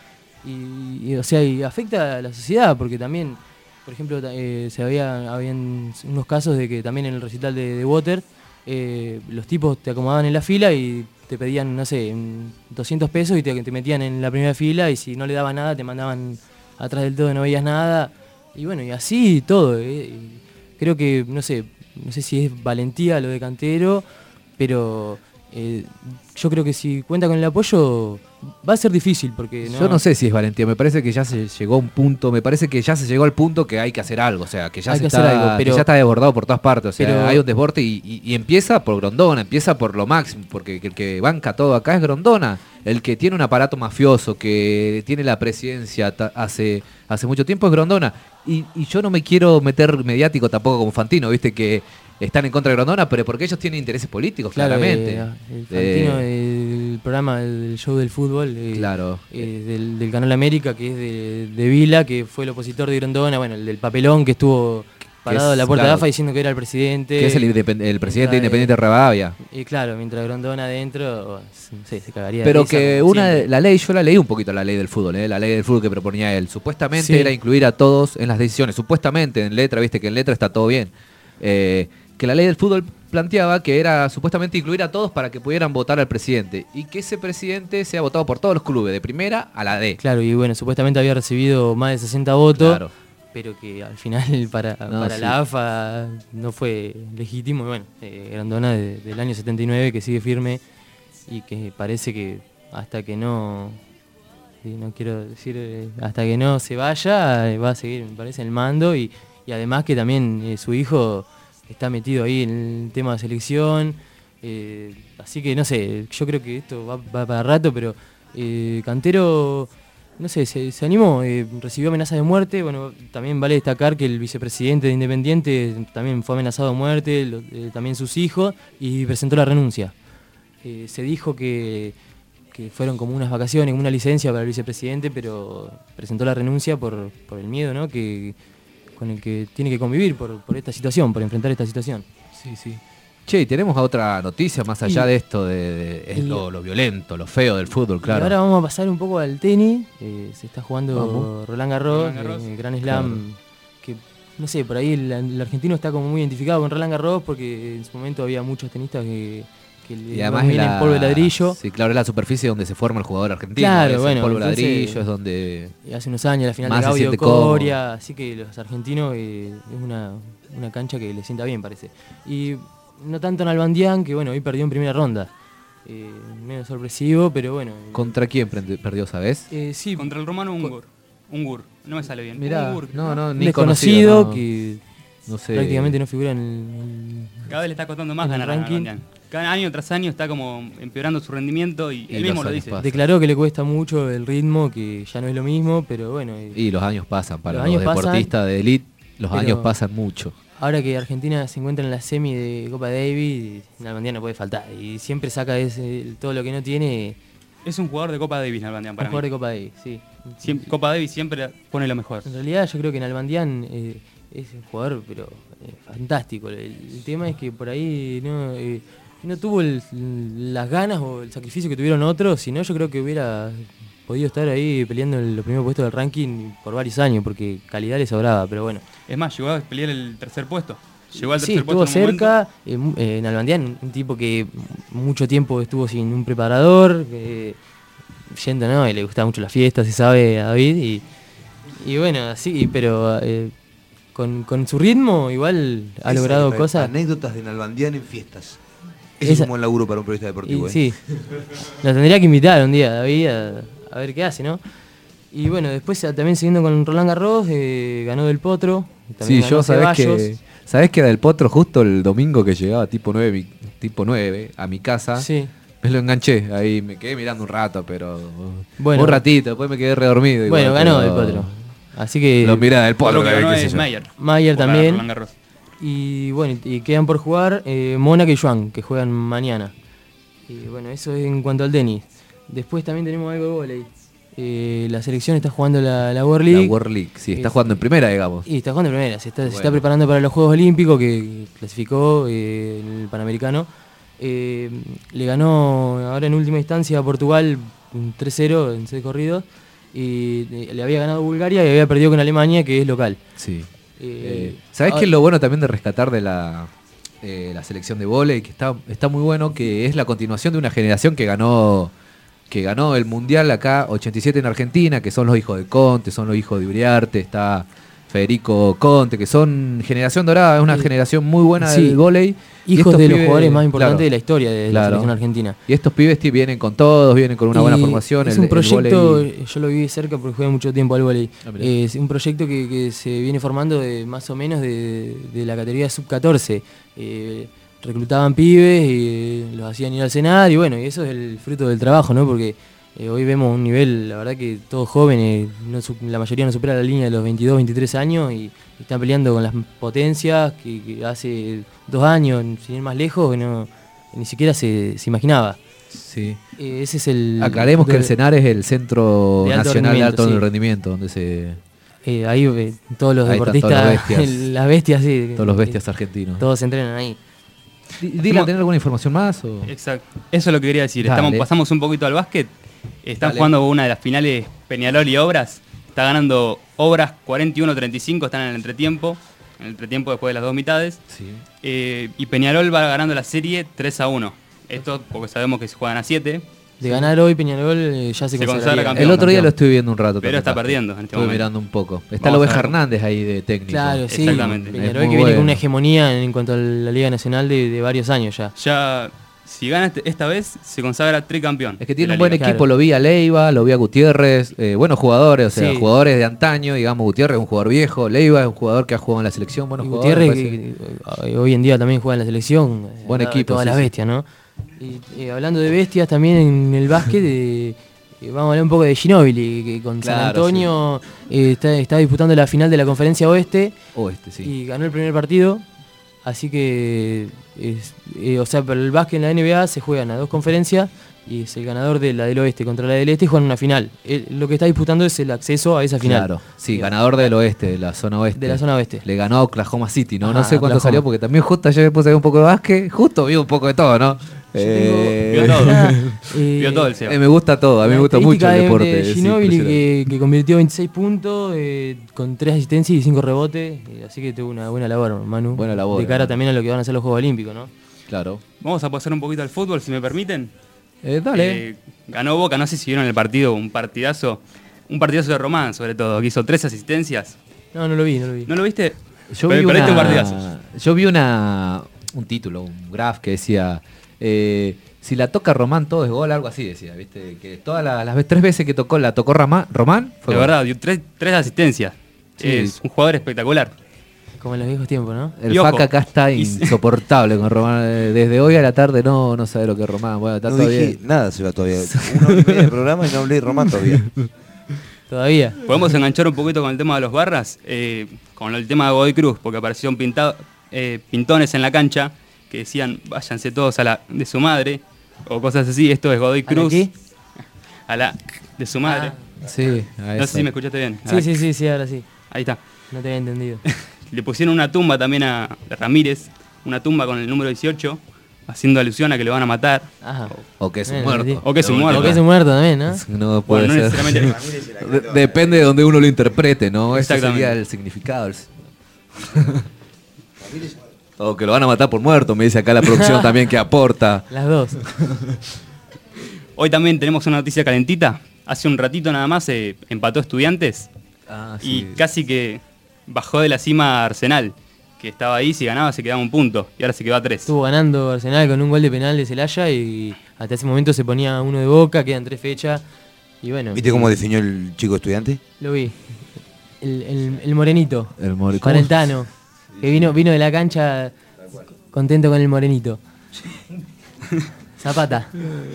y, y, o sea, y afecta a la sociedad, porque también, por ejemplo, ta- eh, se había, habían unos casos de que también en el recital de, de Water, eh, los tipos te acomodaban en la fila y te pedían, no sé, un doscientos pesos y te, te metían en la primera fila y si no le daban nada te mandaban atrás del todo y no veías nada. Y bueno, y así todo. eh, y creo que, no sé, no sé si es valentía lo de Cantero, pero eh, yo creo que si cuenta con el apoyo va a ser difícil porque... Yo no sé si es valentía, me parece que ya se llegó a un punto, me parece que ya se llegó al punto que hay que hacer algo, o sea, que ya, Hay se que está, hacer algo, que pero- ya está desbordado por todas partes, o sea, pero- hay un desborde y, y- y empieza por Grondona, empieza por lo máximo, porque el que banca todo acá es Grondona, el que tiene un aparato mafioso, que tiene la presidencia ta- hace, hace mucho tiempo es Grondona, y, y yo no me quiero meter mediático tampoco como Fantino, viste que están en contra de Grondona, pero porque ellos tienen intereses políticos, Claro, claramente. eh, el Eh, Fantino del programa del show del fútbol, eh, Claro. eh, del, del Canal América, que es de, de Vila, que fue el opositor de Grondona, bueno, el del papelón que estuvo parado es, a la puerta de claro, AFA diciendo que era el presidente. que es el, independ- el presidente Mientras, independiente eh, de Rivadavia. Y claro, mientras Grondona adentro, no sé, se cagaría de Pero risa, que como una siempre. la ley, yo la leí un poquito la ley del fútbol, ¿eh? la ley del fútbol que proponía él. Supuestamente Sí. era incluir a todos en las decisiones. Supuestamente en letra, viste que en letra está todo bien. Eh, que la ley del fútbol planteaba que era supuestamente incluir a todos para que pudieran votar al presidente y que ese presidente sea votado por todos los clubes, de primera a la D. Claro, y bueno, supuestamente había recibido más de sesenta votos, Claro. pero que al final para, No, para sí. la A F A no fue legítimo. Y bueno, eh, Grandona de- del año setenta y nueve que sigue firme y que parece que hasta que no, sí, no quiero decir, eh, hasta que no se vaya, eh, va a seguir, me parece, el mando y, y además que también eh, su hijo está metido ahí en el tema de selección. Eh, así que no sé, yo creo que esto va, va para rato, pero eh, Cantero, no sé, se, se animó, eh, recibió amenazas de muerte. Bueno, también vale destacar que el vicepresidente de Independiente también fue amenazado de muerte, lo- eh, también sus hijos, y presentó la renuncia. Eh, se dijo que, que fueron como unas vacaciones, una licencia para el vicepresidente, pero presentó la renuncia por, por el miedo, ¿no?, que, con el que tiene que convivir por, por esta situación, por enfrentar esta situación. Sí, sí. Che, y tenemos otra noticia más allá Y- de esto, de, de- es y- lo, lo violento, lo feo del fútbol, Y claro. ahora vamos a pasar un poco al tenis. Eh, se está jugando Vamos. Roland Garros, Roland Garros. eh, Grand Slam, Claro. que no sé, por ahí el, el argentino está como muy identificado con Roland Garros porque en su momento había muchos tenistas que, que le Y además vienen la, polvo de ladrillo. Sí, claro, es la superficie donde se forma el jugador argentino. Claro, es bueno, el polvo de entonces, ladrillo, es donde y hace unos años la final más de se Gaudio siente cómodo. Coria, así que los argentinos eh, es una, una cancha que le sienta bien, parece. Y no tanto en Albandián, que bueno, hoy perdió en primera ronda. Eh, medio sorpresivo, pero bueno. ¿Contra quién prende- perdió, sabes? Eh, sí, Contra el romano Ungur. Ungur, no me sale bien. Mirá, Ungur, no, no, un ni desconocido conocido, no. que No sé. prácticamente no figura en el, Cada vez le está costando más en el ganar a ranking. Albandián. Cada año tras año está como empeorando su rendimiento y, Y él mismo los lo años dice. pasan. Declaró que le cuesta mucho el ritmo, que ya no es lo mismo, pero bueno. eh, Y los años pasan, para Los los, años pasan, deportistas de élite, los pero- años pasan mucho. Ahora que Argentina se encuentra en la semi de Copa Davis, Albandián no puede faltar. Y siempre saca ese, todo lo que no tiene. Es un jugador de Copa Davis, Albandián, Un para jugador mí. de Copa Davis, sí. Siem- Copa Davis siempre pone lo mejor. En realidad yo creo que en Albandián eh, es un jugador pero eh, fantástico. El, el tema es que por ahí no, eh, no tuvo el- las ganas o el sacrificio que tuvieron otros, sino yo creo que hubiera podido estar ahí peleando en los primeros puestos del ranking por varios años, porque calidad le sobraba, pero bueno. Es más, llegó a pelear el tercer puesto. Llegó al Sí, tercer estuvo puesto en un cerca. eh, mu- eh, en Albandián, un tipo que mucho tiempo estuvo sin un preparador, eh, yendo, ¿no? Y le gustaba mucho la fiesta, se sabe, a David. Y, y bueno, así, pero eh, con, con su ritmo igual ha Esa logrado es la- cosas. Anécdotas de Nalbandián en fiestas. Ese Esa- es un buen laburo para un periodista deportivo. Y, ¿eh? Sí, lo tendría que invitar un día, David, a, a ver qué hace, ¿no? Y bueno, después eh, también siguiendo con Roland Garros, eh, ganó Del Potro. también Sí, ganó yo sabés Ceballos. que, sabés que Del Potro justo el domingo que llegaba tipo nueve, mi- tipo nueve a mi casa, Sí. me lo enganché, ahí me quedé mirando un rato, pero Bueno. un ratito, después me quedé redormido. Bueno, igual, ganó pero- Del Potro. Así que. Lo mirá Del Potro, Otro que también, ganó qué sé es yo. Mayer. Mayer Por también. Roland Garros. Y bueno, y quedan por jugar eh, Mónaco y Joan, que juegan mañana. Y bueno, eso es en cuanto al tenis. Después también tenemos algo de vóley. Eh, la selección está jugando la, la World League. La World League, sí, está Eh, jugando en primera, digamos. Y está jugando en primera, se está, se está Bueno. preparando para los Juegos Olímpicos, que clasificó eh, en el Panamericano. Eh, le ganó ahora en última instancia a Portugal un tres cero en seis corridos. Y eh, le había ganado Bulgaria y había perdido con Alemania, que es local. Sí. Eh, Eh, ¿Sabés ah, qué es lo bueno también de rescatar de la, eh, la selección de vóley? Que está, está muy bueno, que es la continuación de una generación que ganó que ganó el Mundial acá, ochenta y siete en Argentina, que son los hijos de Conte, son los hijos de Uriarte, está Federico Conte, que son generación dorada, es una Sí. generación muy buena Sí. del vóley. Y Hijos estos de los pibes- jugadores más importantes claro, de la historia de la claro. selección argentina. Y estos pibes tí- vienen con todos, vienen con una buena Y formación. Es el- un el proyecto, vóley- yo lo viví cerca porque jugué mucho tiempo al vóley. Ah, mirá. Es un proyecto que, que se viene formando de más o menos de, de la categoría sub catorce. Eh, reclutaban pibes y los hacían ir al cenar y bueno, y eso es el fruto del trabajo, ¿no? Porque eh, hoy vemos un nivel, la verdad que todos jóvenes, no su- la mayoría no supera la línea de los veintidós, veintitrés años y están peleando con las potencias que, que hace dos años, sin ir más lejos, no, ni siquiera se, se imaginaba. Sí. Eh, ese es el... Aclaremos que el CENAR es el Centro de alto Nacional de Alto rendimiento, sí. Rendimiento, donde se... Eh, ahí eh, todos los Ahí están deportistas, todos los bestias. las bestias, sí. Todos los bestias argentinos. Todos se entrenan ahí. Dila, ¿tener alguna información más? O? Exacto. Eso es lo que quería decir. Dale. Estamos, pasamos un poquito al básquet. Están Dale. jugando una de las finales Peñarol y Obras. Está ganando Obras cuarenta y uno a treinta y cinco, están en el entretiempo. en el entretiempo después de las dos mitades. Eh, y Peñarol va ganando la serie tres a uno. Esto porque sabemos que se juegan a siete. De ganar hoy Peñarol eh, ya se, Se consagra consagra campeón. El otro día lo estoy viendo un rato. Pero también, está Castro. perdiendo en este Estuve momento. mirando un poco. Está Vamos la a Oveja ver. Hernández ahí de técnico. Claro, sí. Exactamente. Peñarol Es que muy viene con bueno. una hegemonía en cuanto a la Liga Nacional de, de varios años ya. Ya, si gana este- esta vez, se consagra tricampeón. Es que tiene de un la buen liga. equipo, lo vi a Leiva, lo vi a Gutiérrez, eh, buenos jugadores, o sea, Sí. jugadores de antaño, digamos, Gutiérrez es un jugador viejo, Leiva es un jugador que ha jugado en la selección, buenos Y jugadores. Gutiérrez, me parece. que, eh, hoy en día también juega en la selección. eh, Buen al lado de equipo, Todas sí, las sí. bestias, ¿no? Y eh, hablando de bestias, también en el básquet, eh, eh, vamos a hablar un poco de Ginóbili, que con San Claro, Antonio eh, está, está disputando la final de la Conferencia Oeste. Oeste, sí. Y ganó el primer partido. Así que, es- eh, o sea, para el básquet en la N B A se juegan a dos conferencias y es el ganador de la del oeste contra la del este y juegan una final. Eh, lo que está disputando es el acceso a esa final. Claro, sí, ganador del oeste, de la zona oeste. De la zona oeste. Le ganó a Oklahoma City, ¿no? no Ajá, sé cuánto Oklahoma. salió, porque también justo ayer me puse a ver un poco de básquet, justo vi un poco de todo, ¿no? Eh, Vio todo. Eh, Vio todo el Seba. eh, me gusta todo, a mí me gusta mucho el deporte. De es Ginóbili impresionante. que, que convirtió veintiséis puntos eh, con tres asistencias y cinco rebotes. eh, así que tuvo una buena labor, Manu. Buena labor, De cara Manu. también a lo que van a ser los Juegos Olímpicos, ¿no? Claro. Vamos a pasar un poquito al fútbol, si me permiten. Eh, dale. Eh, ganó Boca, no sé si vieron el partido, un partidazo. Un partidazo de Román, sobre todo, que hizo tres asistencias. No, no lo vi, no lo vi. ¿No lo viste? Yo Pero vi, perdiste un una, partidazo. yo vi una, un título, un graph que decía, eh, si la toca Román todo es gol, algo así decía, ¿viste? Que todas las, las ve- tres veces que tocó la tocó Rama- Román, fue De gol. verdad, dio tres, tres asistencias. Sí. Es un jugador espectacular. Como en los viejos tiempos, ¿no? El Y ojo, Faca acá está y- insoportable con Román. eh, Desde hoy a la tarde no, no sabe lo que es Román. Bueno, está No todo dije bien. nada, se va todavía. Una hora y media de programa y no hablé de Román todavía. Todavía. Podemos enganchar un poquito con el tema de los barras, eh, con el tema de Godoy Cruz, porque aparecieron pintado, eh, pintones en la cancha que decían váyanse todos a la de su madre, o cosas así. Esto es Godoy ¿A la Cruz. qué? A la de su madre. Sí, a No eso. sé si me escuchaste bien. A Sí, la- sí, sí, sí, ahora sí. Ahí está. No te había entendido. Le pusieron una tumba también a Ramírez, una tumba con el número dieciocho, haciendo alusión a que lo van a matar. Ajá. O que es un Bueno, muerto. O que es un De muerto. O que es un muerto también, ¿no? No puede Bueno, no ser. necesariamente. De- Depende de donde uno lo interprete, ¿no? Ese Exactamente. sería el significado. el- o que lo van a matar por muerto, me dice acá la producción también que aporta. Las dos. Hoy también tenemos una noticia calentita. Hace un ratito nada más eh, empató Estudiantes Ah, y sí. casi que bajó de la cima a Arsenal, que estaba ahí, si ganaba se quedaba un punto y ahora se quedó a tres. Estuvo ganando Arsenal con un gol de penal de Celaya y hasta ese momento se ponía uno de Boca, quedan tres fechas. Y bueno. ¿Viste cómo definió el chico estudiante? Lo vi. El, el- el morenito. El more- Para ¿cómo? el Tano. Que vino, vino de la cancha contento con el morenito. Zapata.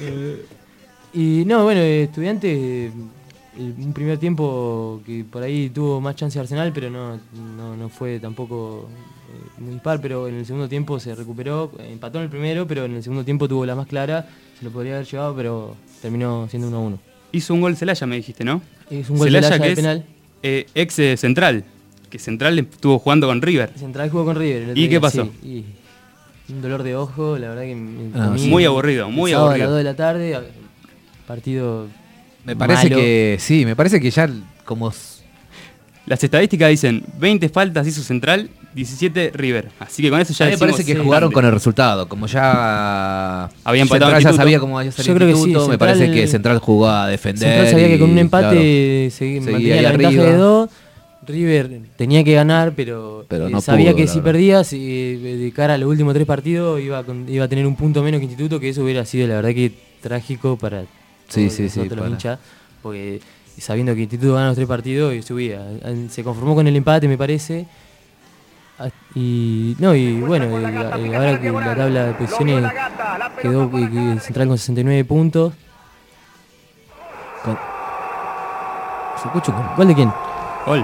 Y no, bueno, estudiante, eh, un primer tiempo que por ahí tuvo más chance de Arsenal, pero no, no, no fue tampoco eh, muy dispar, pero en el segundo tiempo se recuperó, empató en el primero, pero en el segundo tiempo tuvo la más clara, se lo podría haber llevado, pero terminó siendo uno a uno. Hizo un gol Celaya, me dijiste, ¿no? Es un gol de Celaya que de es penal. eh, ex eh, Central, que Central estuvo jugando con River. Central jugó con River. el otro ¿Y qué día, pasó? sí, y un dolor de ojo, la verdad que me Ah, comí sí. Muy aburrido, muy el sábado aburrido. a las dos de la tarde, a- partido Me parece malo. que sí, me parece que ya como s- Las estadísticas dicen veinte faltas hizo Central, diecisiete River. Así que con eso ya a mí me decimos parece que bastante. jugaron con el resultado, como ya Había empatado Central ya Instituto. sabía cómo iba a ser Yo creo que sí, Instituto, me Central- parece que Central jugó a defender. Central sabía que con un y, empate claro, se- seguía mantenía ahí la ventaja arriba. de dos. River tenía que ganar, pero, Pero eh, no sabía pudo, que la si verdad. perdía, si, eh, de cara a los últimos tres partidos, iba a, con- iba a tener un punto menos que Instituto, que eso hubiera sido la verdad que trágico para Sí, todos sí, sí, nosotros, los para- hinchas, porque sabiendo que Instituto gana los tres partidos y subía. Se conformó con el empate, me parece. Ah, Y no, y bueno, eh, eh, ahora que la tabla de posiciones quedó eh, que Central con sesenta y nueve puntos. Con- ¿Se escucha un gol? ¿Gol de quién? Gol.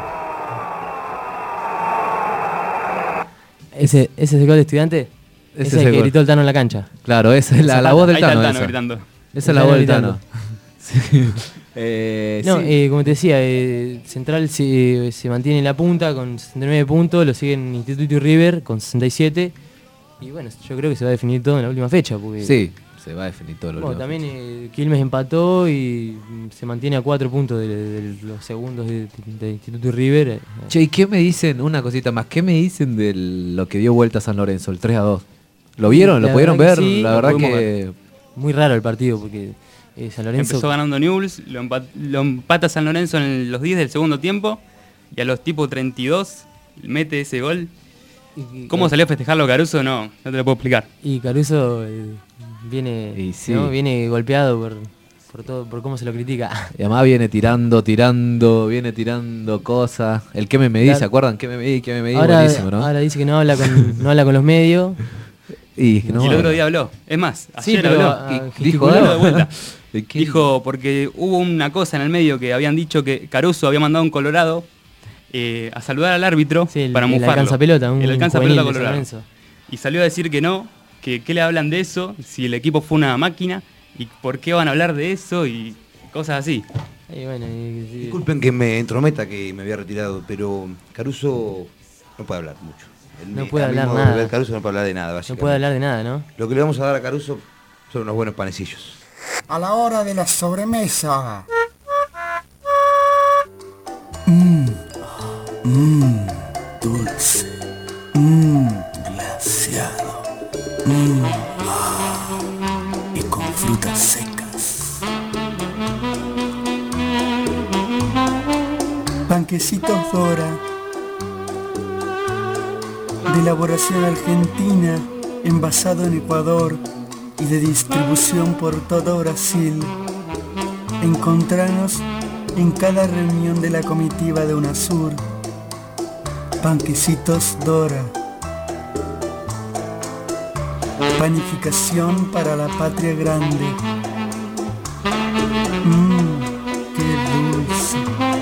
¿Ese, ¿Ese es el gol de Estudiante? Ese Ese es es el el que gol. gritó el Tano en la cancha. Claro, esa es la, la Zapata. voz del Ahí está el Tano. Tano esa. gritando. Esa es la voz del Tano. Sí. Eh, No, sí. eh, como te decía, eh, Central se, se mantiene en la punta con sesenta y nueve puntos, lo siguen Instituto y River con sesenta y siete. Y bueno, yo creo que se va a definir todo en la última fecha. Porque Sí, se va a definir todo lo Bueno, que también eh, Quilmes empató y mm, se mantiene a cuatro puntos de, de los segundos de, de Instituto y River. eh. Che, ¿y qué me dicen? Una cosita más. ¿Qué me dicen de lo que dio vuelta a San Lorenzo, el tres a dos? ¿Lo vieron? ¿Lo La pudieron verdad ver? que sí, la lo verdad pudimos que... ver. Muy raro el partido porque eh, San Lorenzo... Empezó ganando Newell's, lo, empat- lo empata San Lorenzo en los diez del segundo tiempo y a los tipo treinta y dos mete ese gol. Y- ¿Cómo salió a festejarlo Caruso? No, no te lo puedo explicar. Y Caruso eh, viene, sí. ¿no? viene golpeado por, por todo, por cómo se lo critica. Y además viene tirando, tirando, viene tirando cosas. El que me medí, Claro. ¿se acuerdan? ¿Qué me medí? ¿Qué me medí? Ahora, Buenísimo, ¿no? ahora dice que no habla con, no habla con los medios. Y, que no y el habla. otro día habló. Es más, Sí, ayer pero, habló. ah, Y gesticuló. dijo algo de vuelta. ¿De qué? Dijo, porque hubo una cosa en el medio que habían dicho que Caruso había mandado a un Colorado eh, a saludar al árbitro Sí, el- para el mufarlo. alcanzapelota, un el alcanzapelota juvenil de San Colorado. Lorenzo. Y salió a decir que no, que qué le hablan de eso, si el equipo fue una máquina, y por qué van a hablar de eso y cosas así. Y bueno, y- y- Disculpen que me entrometa, que me había retirado, pero Caruso no puede hablar mucho. El- No puede a mi hablar modo de nada. ver, Caruso no puede hablar de nada, no básicamente. puede hablar de nada, ¿no? Lo que le vamos a dar a Caruso son unos buenos panecillos. A la hora de la sobremesa. Mmm, mmm, dulce. Mmm, glaseado. Mmm, y con frutas secas. Panquecitos Dora. De elaboración argentina, envasado en Ecuador y de distribución por todo Brasil. Encontranos en cada reunión de la comitiva de UNASUR. Panquecitos Dora. Panificación para la patria grande. Mmm, qué dulce.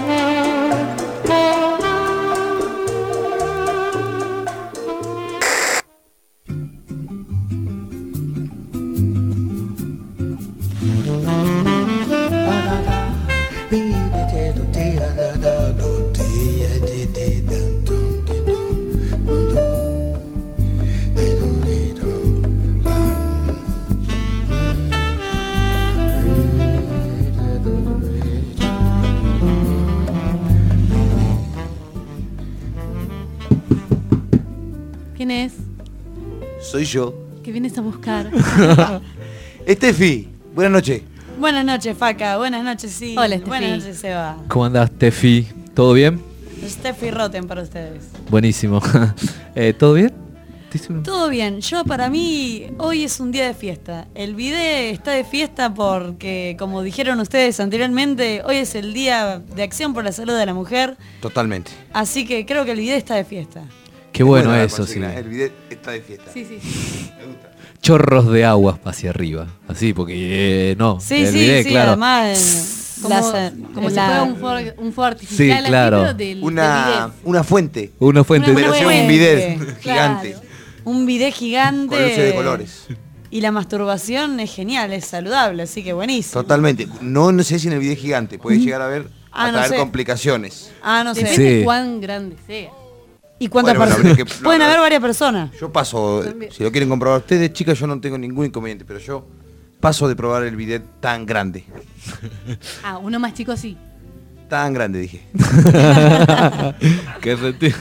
¿Quién es? Soy yo. ¿Qué vienes a buscar? Estefi, buenas noches. Buenas noches, Faca. Buenas noches, sí. Hola, Estefi. Buenas noches, Seba. ¿Cómo andás, Tefi? ¿Todo bien? Steffi Rotten para ustedes. Buenísimo. Eh, ¿Todo bien? Todo bien. Yo, para mí, hoy es un día de fiesta. El video está de fiesta porque, como dijeron ustedes anteriormente, hoy es el Día de Acción por la Salud de la Mujer. Totalmente. Así que creo que el video está de fiesta. Qué bueno Buena la eso, sí. consigna, El video está de fiesta. Sí, sí. Me gusta. Chorros de agua hacia arriba. Así, porque eh, no. Sí, el sí, bidet, sí. claro. Además, Como, las- como si la- fuera un fuego, un fuego artificial Sí, claro. aquí, pero del, Una, del bidet. una fuente. Una fuente. Una Pero sea un fuente, bidet claro. gigante. Un bidet gigante. Con luces de colores. Y la masturbación es genial, es saludable, así que buenísimo. Totalmente. No, no sé si en el bidet gigante puede llegar a haber Ah, a no traer sé. complicaciones. Ah, no sé. Depende Sí. cuán grande sea. ¿Y cuántas Bueno, bueno, personas? habría que- Pueden no, no. haber varias personas. Yo paso, También. si lo quieren comprobar ustedes, chicas, yo no tengo ningún inconveniente, pero yo paso de probar el bidet tan grande. Ah, uno más chico sí. Tan grande, dije. Qué sentido.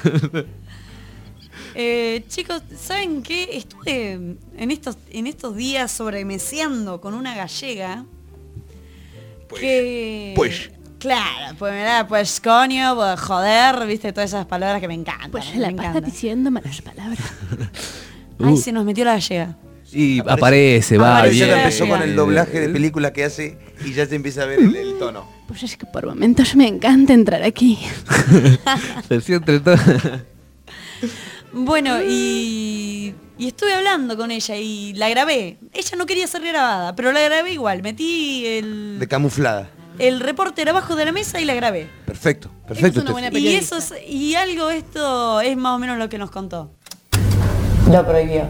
Eh, chicos, ¿saben qué? Estuve en estos, en estos días sobremeseando con una gallega. que... Pues. Claro, pues mirá, pues coño, pues joder, viste, todas esas palabras que me encantan. Pues me la encantan. pasta diciendo malas palabras. Ay, Uh. se nos metió la gallega. Y aparece, va, Aparece Ya bien. empezó con el doblaje de película que hace y ya se empieza a ver el, el tono. Pues es que por momentos me encanta entrar aquí. Se siente todo. Bueno, y, y estuve hablando con ella y la grabé. Ella no quería ser grabada, pero la grabé igual. Metí el, De camuflada. el repórter abajo de la mesa y la grabé. Perfecto, perfecto. Es una buena Estefi. Y periodista. eso es- y algo esto es más o menos lo que nos contó. Lo prohibió.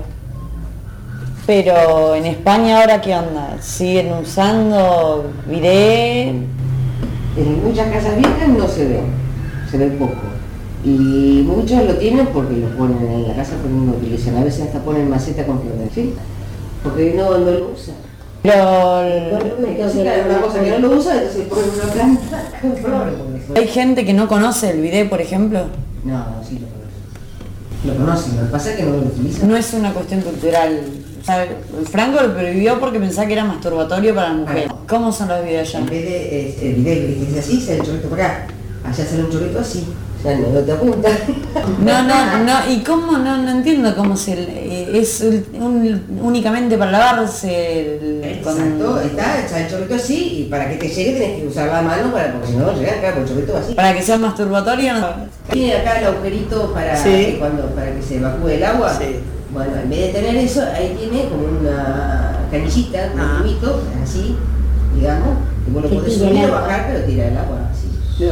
Pero en España ahora qué onda, siguen usando bidet. En muchas casas viejas no se ve, se ve poco. Y muchos lo tienen porque lo ponen en la casa, pero no lo utilizan. A veces hasta ponen maceta con florecita, porque no, no lo usan. Pero Bueno, me quedo sin una cosa que no lo usa, entonces ponen una planta con flores. ¿Hay gente que no conoce el bidet, por ejemplo? No, no, sí lo conoce. Lo conocen, lo que pasa es que no lo utilizan. No es una cuestión cultural. O sea, Franco lo prohibió porque pensaba que era masturbatorio para las mujeres. ¿Cómo son los videos allá? En vez de eh, el video que dice así, sale el chorrito por acá. Allá sale un chorrito así. O sea, no, no te apunta. No, no, no. ¿Y cómo? No, no entiendo cómo se... eh, es un- un- únicamente para lavarse el... Exacto, está, está el chorrito así y para que te llegue tenés que usar la mano para, porque si no llega acá con el chorrito así. Para que sea masturbatorio, no. Tiene acá el agujerito para, Sí. que cuando, para que se evacúe el agua. Bueno, en vez de tener eso, ahí tiene como una canillita, un tubito, así, digamos, que vos lo Que podés tira el subir o agua. bajar, pero tira el agua así. ¿Sí?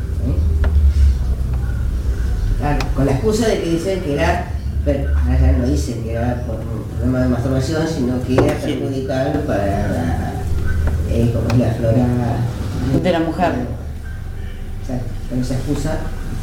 Claro, con la excusa de que dicen que era, pero ahora ya no dicen que era por un problema de masturbación, sino que era perjudicial para la, eh, como es la flora De la mujer. Exacto, con esa excusa.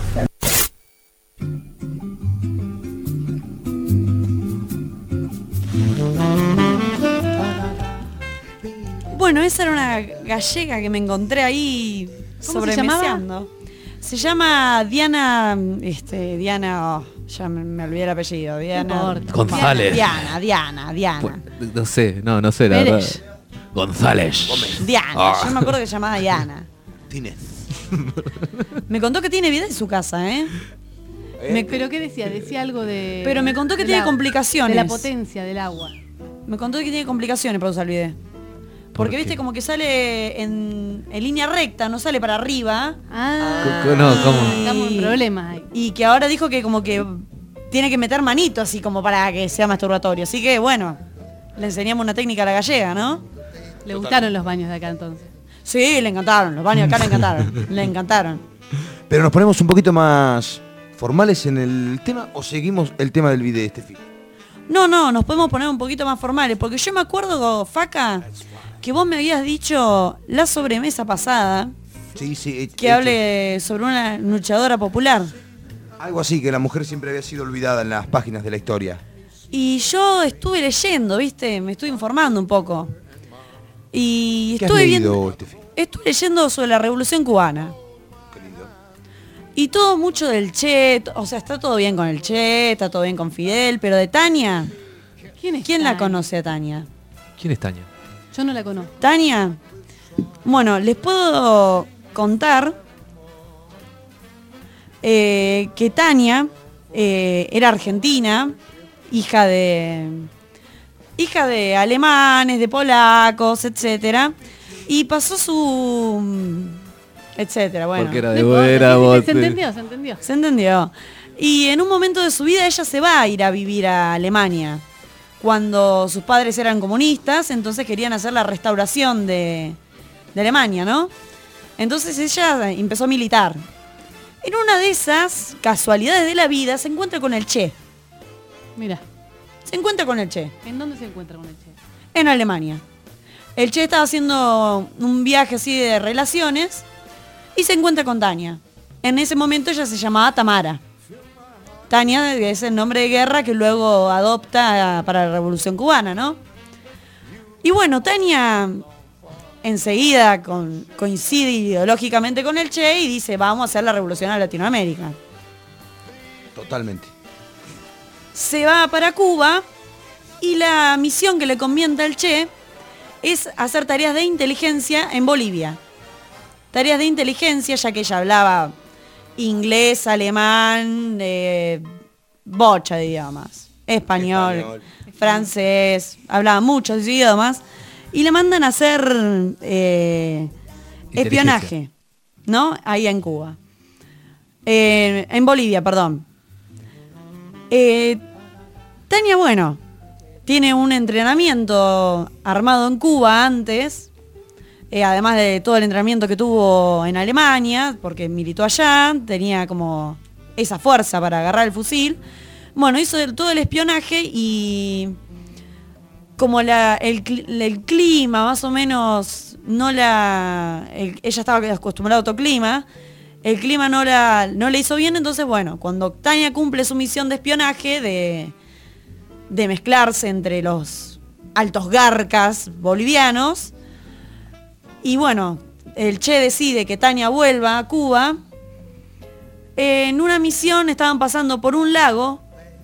Bueno, esa era una gallega que me encontré ahí ¿Cómo se llamaba? sobremeseando. Se llama Diana, este, Diana, oh, ya me, me olvidé el apellido, Diana. importa. González. Diana, Diana, Diana. Pues, no sé, no, no sé, la Pérez. verdad. González. Diana, Ah. yo me acuerdo que se llamaba Diana. Tiene. Me contó que tiene vida en su casa, ¿eh? Me- ¿Pero qué decía? Decía algo de... Pero me contó que de tiene la- complicaciones. De la potencia del agua. Me contó que tiene complicaciones para usar el bidet. Porque viste como que sale en, en línea recta, no sale para arriba. Ah, Co- co- no, ¿cómo? estamos en problemas ahí. Y que ahora dijo que como que tiene que meter manito así como para que sea masturbatorio. Así que bueno, le enseñamos una técnica a la gallega, ¿no? Le gustaron los baños de acá entonces. Sí, le encantaron, los baños acá le encantaron. Le encantaron. Pero nos ponemos un poquito más formales en el tema o seguimos el tema del video este fin. No, no, nos podemos poner un poquito más formales, porque yo me acuerdo, Faca, que vos me habías dicho la sobremesa pasada Sí, sí. he- que he hable sobre una luchadora popular. hecho algo así, que la mujer siempre había sido olvidada en las páginas de la historia. Y yo estuve leyendo, ¿viste? Me estuve informando un poco. Y ¿Qué has estuve leído, viendo, Estefi? estuve leyendo sobre la Revolución Cubana. Y todo mucho del Che, o sea, está todo bien con el Che, está todo bien con Fidel, pero de Tania, ¿Quién es ¿quién la Tania? conoce a Tania? ¿Quién es Tania? Yo no la conozco. Tania, bueno, les puedo contar eh, que Tania eh, era argentina, hija de hija de alemanes, de polacos, etcétera, y pasó su etcétera, bueno. Porque era de No importa, buena sí, sí, voz. Se entendió, se entendió. Se entendió. Y en un momento de su vida ella se va a ir a vivir a Alemania. Cuando sus padres eran comunistas, entonces querían hacer la restauración de, de Alemania, ¿no? Entonces ella empezó a militar. En una de esas casualidades de la vida se encuentra con el Che. Mira, Se encuentra con el Che, ¿en dónde se encuentra con el Che? en Alemania. El Che estaba haciendo un viaje así de relaciones y se encuentra con Tania. En ese momento ella se llamaba Tamara. Tania es el nombre de guerra que luego adopta para la Revolución Cubana, ¿no? Y bueno, Tania enseguida con- coincide ideológicamente con el Che y dice, vamos a hacer la revolución a Latinoamérica. Totalmente. Se va para Cuba y la misión que le conviene al Che es hacer tareas de inteligencia en Bolivia. Tareas de inteligencia, ya que ella hablaba inglés, alemán, eh, bocha de idiomas, español, Español. francés, hablaba muchos idiomas, y le mandan a hacer eh, espionaje, ¿no? Ahí en Cuba. Eh, en Bolivia, perdón. Eh, Tania, bueno, tiene un entrenamiento armado en Cuba antes, eh, además de todo el entrenamiento que tuvo en Alemania, porque militó allá, tenía como esa fuerza para agarrar el fusil. Bueno, hizo el- todo el espionaje y como la, el, cli- el clima más o menos no la... el- ella estaba acostumbrada a otro clima, el clima no, la, no le hizo bien, entonces bueno, cuando Tania cumple su misión de espionaje, de, de mezclarse entre los altos garcas bolivianos. Y bueno, el Che decide que Tania vuelva a Cuba. En una misión estaban pasando por un lago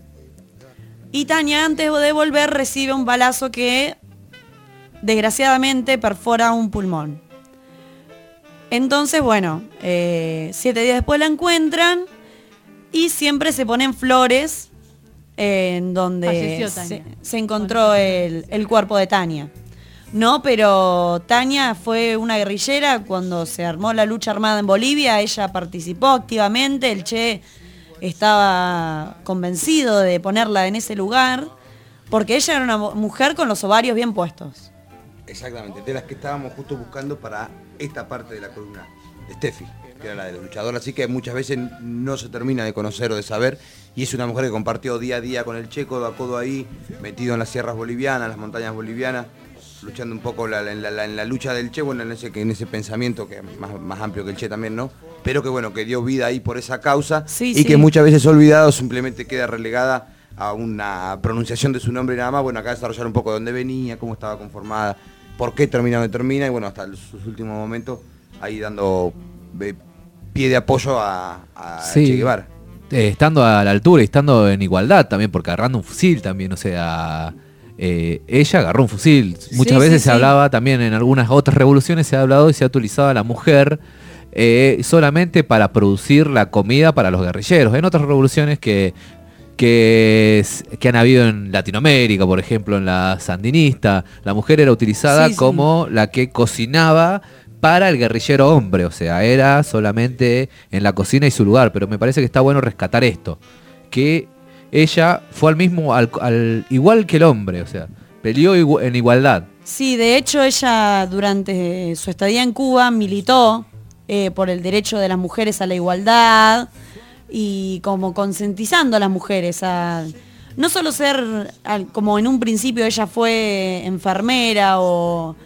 y Tania, antes de volver, recibe un balazo que desgraciadamente perfora un pulmón. Entonces, bueno, eh, siete días después la encuentran y siempre se ponen flores eh, en donde Falleció se, Tania. se encontró el, el cuerpo de Tania. No, pero Tania fue una guerrillera cuando se armó la lucha armada en Bolivia. Ella participó activamente, el Che estaba convencido de ponerla en ese lugar porque ella era una mujer con los ovarios bien puestos. Exactamente, de las que estábamos justo buscando para esta parte de la columna de Steffi, que era la de la luchadora, así que muchas veces no se termina de conocer o de saber, y es una mujer que compartió día a día con el Che, codo a codo ahí, metido en las sierras bolivianas, las montañas bolivianas, luchando un poco la, la, la, en la lucha del Che, bueno, en ese, en ese pensamiento que es más, más amplio que el Che también, ¿no? Pero que bueno, que dio vida ahí por esa causa, Sí, y sí. que muchas veces olvidado simplemente queda relegada a una pronunciación de su nombre y nada más. Bueno, acá desarrollar un poco de dónde venía, cómo estaba conformada, por qué termina donde termina, y bueno, hasta sus últimos momentos ahí dando eh, pie de apoyo a, a Sí. Che Guevara. Eh, estando a la altura y estando en igualdad también, porque agarrando un fusil también, o sea, eh, ella agarró un fusil. Muchas Sí, veces sí, se sí. hablaba también en algunas otras revoluciones, se ha hablado y se ha utilizado a la mujer eh, solamente para producir la comida para los guerrilleros. En otras revoluciones que, que, es- que han habido en Latinoamérica, por ejemplo, en la sandinista, la mujer era utilizada Sí, sí. como la que cocinaba para el guerrillero hombre, o sea, era solamente en la cocina y su lugar, pero me parece que está bueno rescatar esto, que ella fue al mismo, al, al- igual que el hombre, o sea, peleó igu- en igualdad. Sí, de hecho ella durante su estadía en Cuba militó eh, por el derecho de las mujeres a la igualdad y como concientizando a las mujeres a no solo ser, al- como en un principio ella fue enfermera o,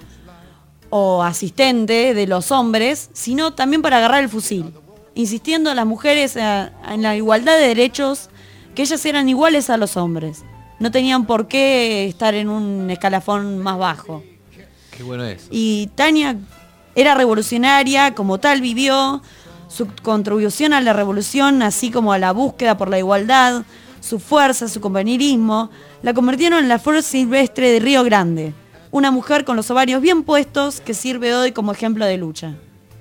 o asistente de los hombres, sino también para agarrar el fusil, insistiendo a las mujeres a- en la igualdad de derechos, que ellas eran iguales a los hombres. No tenían por qué estar en un escalafón más bajo. Qué bueno es. Y Tania era revolucionaria, como tal vivió, su contribución a la revolución, así como a la búsqueda por la igualdad, su fuerza, su compañerismo, la convirtieron en la Flor Silvestre de Río Grande, una mujer con los ovarios bien puestos que sirve hoy como ejemplo de lucha.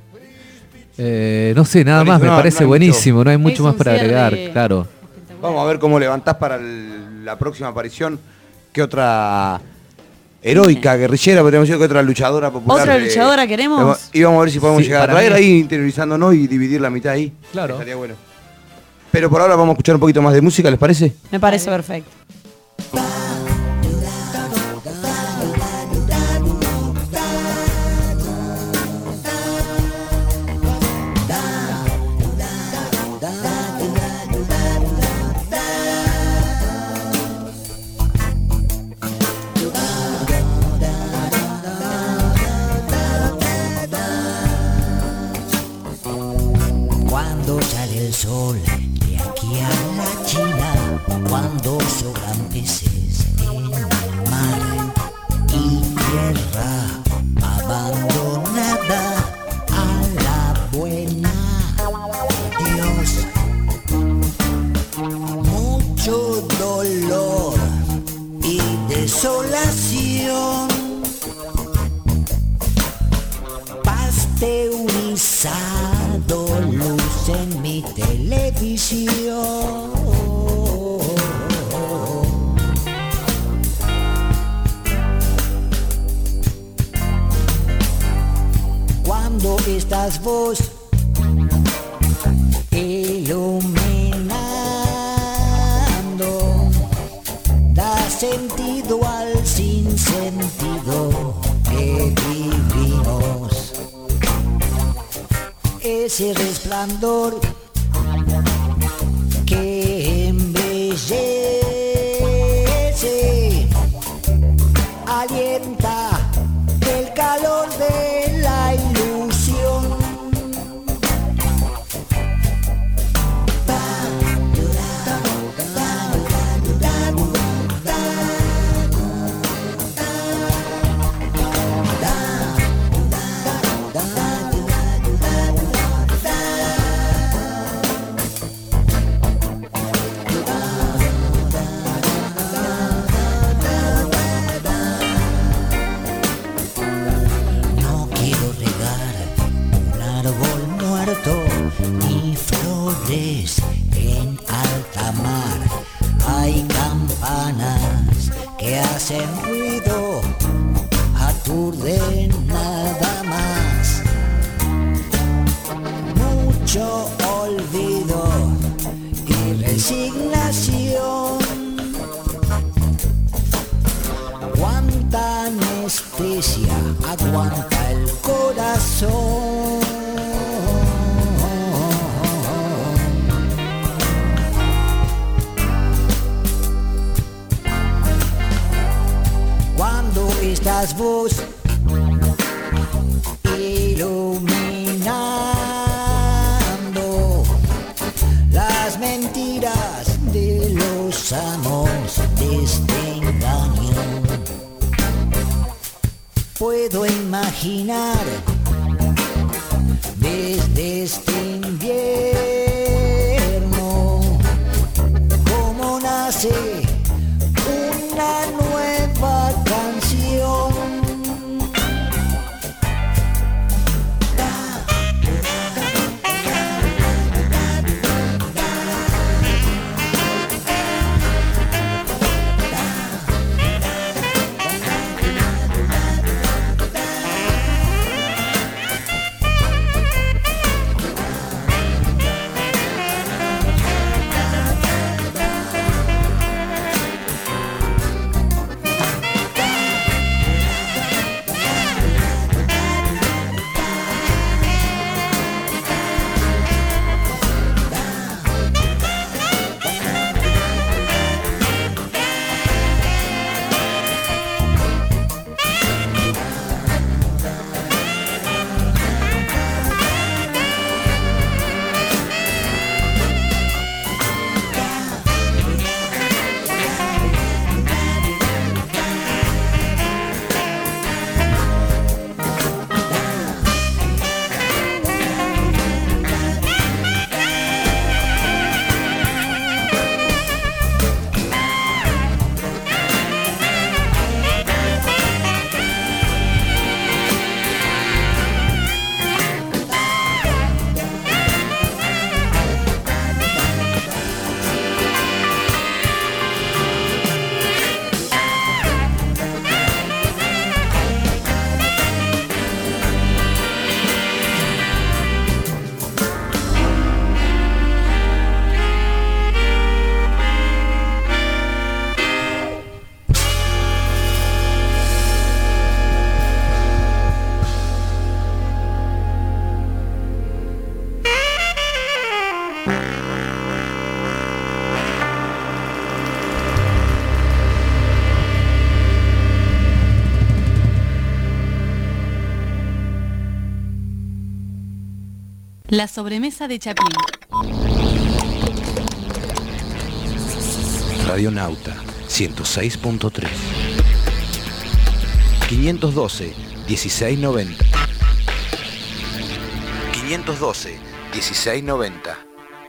Eh, no sé, nada Buenísimo, más, me no, parece no hay mucho. buenísimo, no hay mucho Es más un para cierre. agregar, claro. Vamos a ver cómo levantás para el- la próxima aparición. ¿Qué otra heroica guerrillera, podríamos decir, que otra luchadora popular? ¿Otra de- luchadora queremos? Y vamos a ver si podemos Sí, llegar a para traer mí- ahí, interiorizándonos y dividir la mitad ahí. Claro. Estaría bueno. Pero por ahora vamos a escuchar un poquito más de música, ¿les parece? Me parece perfecto. Cuando sale el sol de aquí a la China, cuando sobran peces en el mar y tierra abandonada a la buena de Dios. Mucho dolor y desolación, pasteurizado luz en mi televisión. Cuando estás vos iluminando, da sentido al sinsentido que vivimos. Ese resplandor que embellece, alienta el calor de la ilusión. aturde nada más. Mucho olvido y resignación. Cuánta anestesia aguanta el corazón. Cuando estás vos iluminando las mentiras de los amos de este engaño, puedo imaginar desde este invierno cómo nace una nueva canción. La sobremesa de Chaplin. Radionauta ciento seis punto tres. quinientos doce, dieciséis noventa. quinientos doce, dieciséis noventa.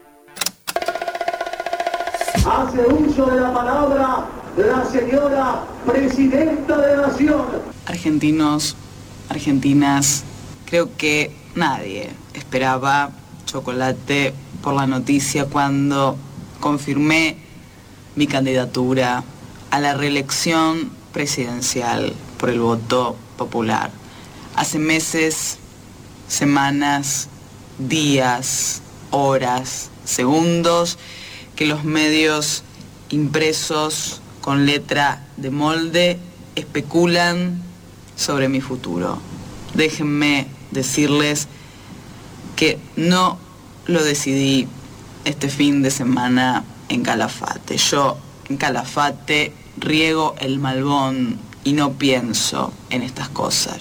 Hace uso de la palabra la señora Presidenta de la Nación. Argentinos, argentinas, creo que nadie esperaba chocolate por la noticia cuando confirmé mi candidatura a la reelección presidencial por el voto popular. Hace meses, semanas, días, horas, segundos, que los medios impresos con letra de molde especulan sobre mi futuro. Déjenme decirles que no lo decidí este fin de semana en Calafate. Yo en Calafate riego el Malbón y no pienso en estas cosas.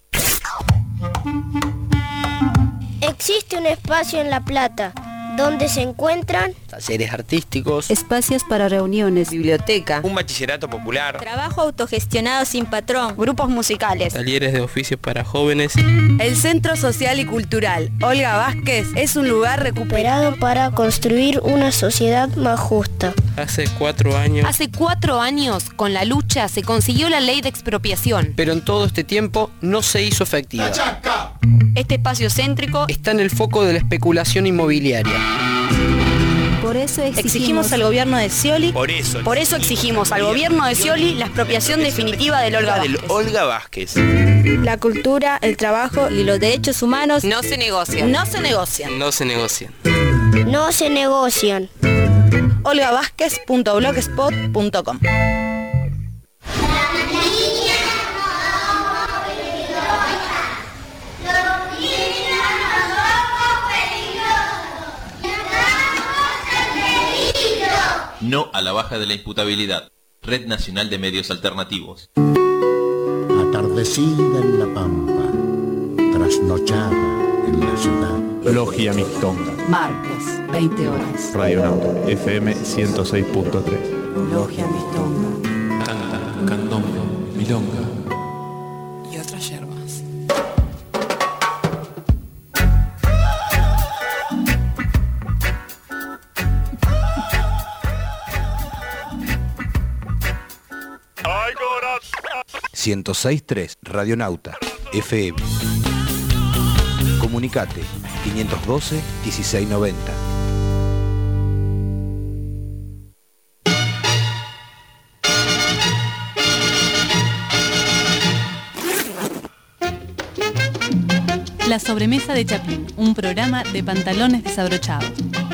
Existe un espacio en La Plata donde se encuentran talleres artísticos, espacios para reuniones, biblioteca, un bachillerato popular, trabajo autogestionado sin patrón, grupos musicales, talleres de oficios para jóvenes. El Centro Social y Cultural Olga Vázquez es un lugar recuperado para construir una sociedad más justa. Hace cuatro años. Hace cuatro años, con la lucha, se consiguió la ley de expropiación. Pero en todo este tiempo no se hizo efectiva. Este espacio céntrico está en el foco de la especulación inmobiliaria. Por eso exigimos, Exigimos al gobierno de Scioli. Por eso. Por eso exigimos al gobierno de Scioli la expropiación definitiva del Olga Del Vázquez. Olga Vázquez. la cultura, el trabajo y los derechos humanos No se negocian. No se negocian. No se negocian. No se negocian. olga vázquez punto blogspot punto com. No a la baja de la imputabilidad. Red Nacional de Medios Alternativos. Atardecida en la pampa, trasnochada en la ciudad. Logia Mixtonga. Martes, veinte horas. Radio Nauta, F M ciento seis punto tres. Logia Mistonga. Tanta, candombe, milonga. Y otras yerbas. ciento seis punto tres Radionauta F M. Comunicate quinientos doce, dieciséis noventa. La sobremesa de Chaplin, un programa de pantalones desabrochados.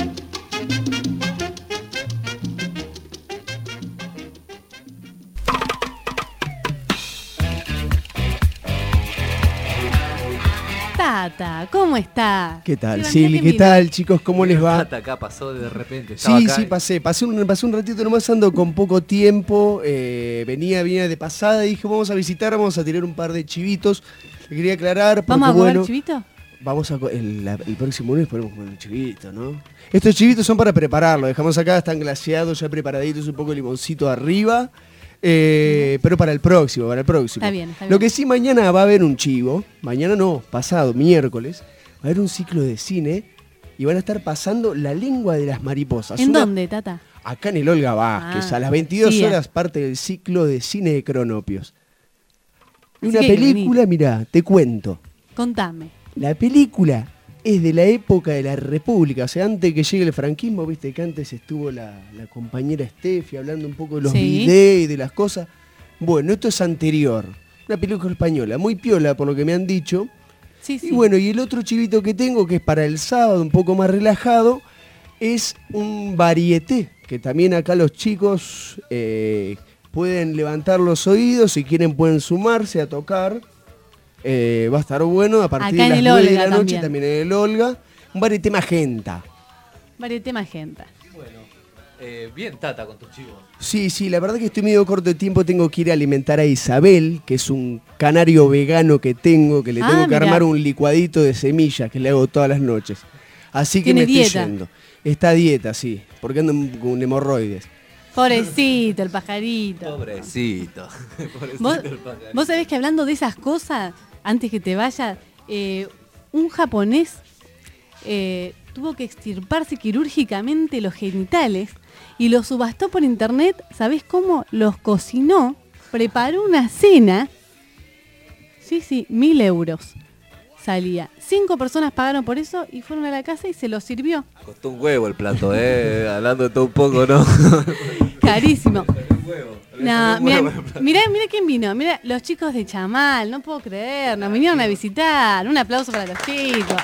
Tata, ¿cómo está? ¿Qué tal, Iván, Silvi? mirá ¿Qué que tal, chicos? ¿Cómo les va? Tata acá pasó de repente. estaba Sí, acá sí, y- pasé. Pasé un, pasé un ratito nomás, ando con poco tiempo. eh, venía, venía de pasada y dije, vamos a visitar, vamos a tirar un par de chivitos. Le quería aclarar porque, ¿Vamos a comer bueno, chivito? vamos a co- el, la- el próximo lunes ponemos con un chivito, ¿no? Estos chivitos son para prepararlo. Dejamos acá, están glaseados, ya preparaditos, un poco de limoncito arriba. eh, pero para el próximo, para el próximo. Está bien, está Lo bien. que sí, mañana va a haber un chivo. Mañana no, pasado, miércoles. Va a haber un ciclo de cine y van a estar pasando La lengua de las mariposas. ¿En Una- dónde, Tata? Acá en el Olga Vázquez, Ah, a las veintidós sí, horas parte del ciclo de cine de Cronopios. Y Así una que hay que película, mirá, te cuento. Contame. La película es de la época de la República, o sea, antes que llegue el franquismo, viste que antes estuvo la, la compañera Steffi hablando un poco de los Sí. videos y de las cosas. Bueno, esto es anterior. Una película española, muy piola por lo que me han dicho. Sí, sí. Y bueno, y el otro chivito que tengo, que es para el sábado, un poco más relajado, es un varieté, que también acá los chicos eh, pueden levantar los oídos, si quieren pueden sumarse a tocar. Eh, va a estar bueno a partir Acá de en las el nueve de la Olga noche, también. también en el Olga. Un varieté magenta. Varieté magenta. Eh, bien, Tata, con tus chivos. Sí, sí, la verdad que estoy medio corto de tiempo, tengo que ir a alimentar a Isabel, que es un canario vegano que tengo, que le Ah, tengo que mirá. armar un licuadito de semillas que le hago todas las noches. Así que Tiene me dieta. estoy yendo. Está a dieta, sí, porque ando con hemorroides. Pobrecito, el pajarito. Pobrecito. ¿Vos, vos sabés que hablando de esas cosas, antes que te vaya, eh, un japonés eh, tuvo que extirparse quirúrgicamente los genitales y los subastó por internet. ¿Sabés cómo? Los cocinó, preparó una cena. Sí, sí, mil euros salía. Cinco personas pagaron por eso y fueron a la casa y se los sirvió. Costó un huevo el plato, eh. Hablando de todo un poco, ¿no? Carísimo. No, un mirá, huevo el plato. mirá, mirá quién vino. Mirá, los chicos de Chamal, no puedo creer. Nos vinieron a visitar. Un aplauso para los chicos.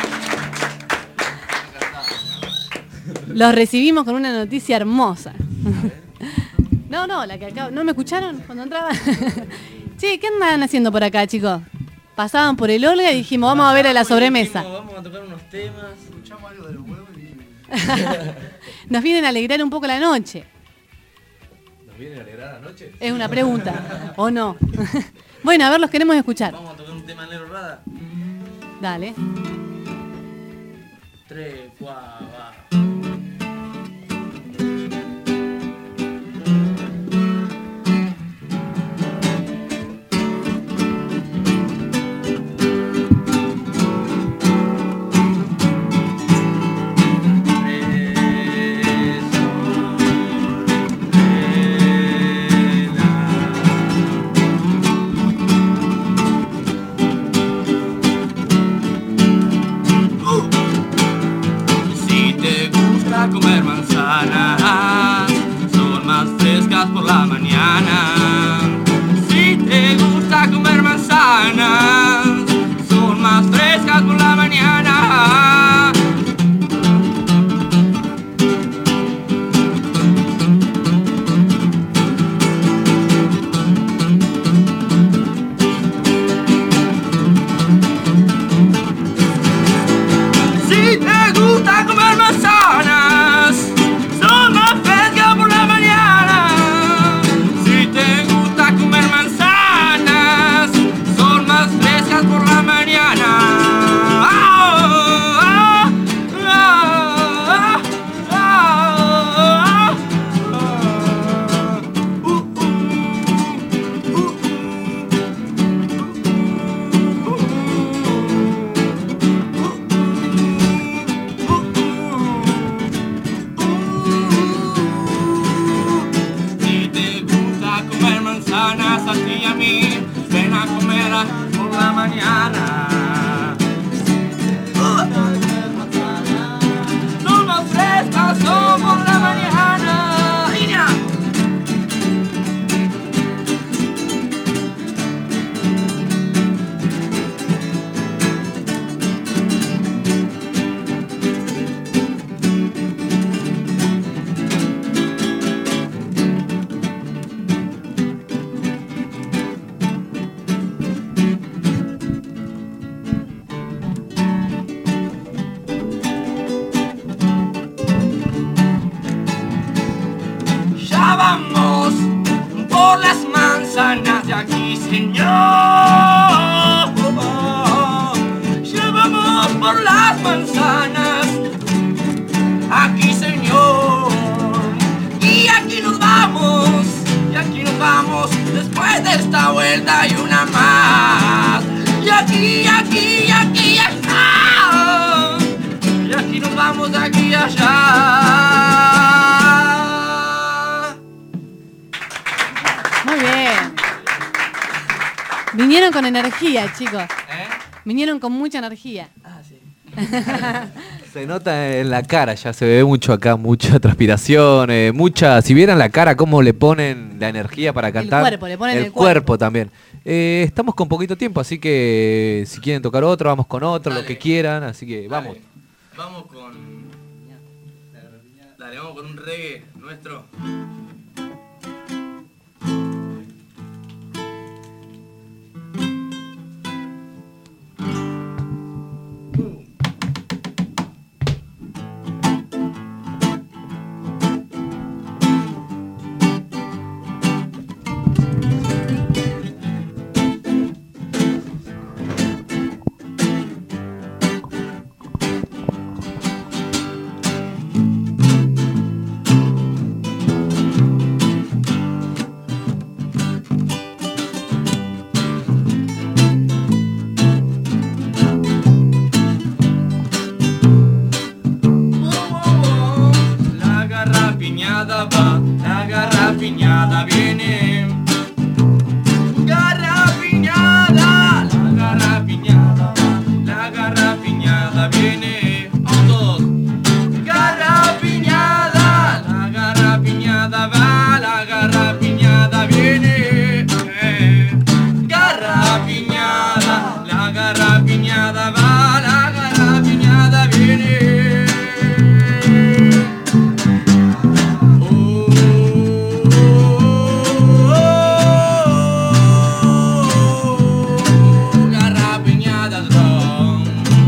Los recibimos con una noticia hermosa. No, no, la que acabo. ¿No me escucharon cuando entraba? Che, ¿qué andan haciendo por acá, chicos? Pasaban por el Olga y dijimos, vamos a ver a la sobremesa. Vamos a tocar unos temas. Escuchamos algo de los huevos y Nos vienen a alegrar un poco la noche. ¿Nos vienen a alegrar la noche? Es una pregunta, ¿o no? Bueno, a ver, los queremos escuchar. Vamos a tocar un tema negro rada. Dale. Tres, cuatro, va. Si te la mañana. Son más frescas, son por la mañana. ¡Niña! Ya vamos por las manzanas de aquí, señor. Ya vamos por las manzanas aquí, señor. Y aquí nos vamos, y aquí nos vamos después de esta vuelta y una más. Y aquí, y aquí, y aquí, y allá. Y aquí nos vamos de aquí y allá. Muy bien. Vinieron con energía, chicos. ¿Eh? Vinieron con mucha energía. Ah, sí. Se nota en la cara, ya se ve mucho acá, mucha transpiración, eh, mucha... Si vieran la cara, cómo le ponen la energía para cantar. El cuerpo, le ponen el, el cuerpo. cuerpo también. Eh, estamos con poquito tiempo, así que si quieren tocar otro, vamos con otro, Dale. lo que quieran, así que vamos. Vamos con... Dale, vamos con un reggae nuestro. La garrapiñada va, la garrapiñada viene. Garrapiñada, la garrapiñada va, la garrapiñada viene. Vamos todos. Garrapiñada, la garrapiñada va, la garrapiñada viene. Eh. Garrapiñada, la garrapiñada va, la garrapiñada viene. Garrapiñada es ron.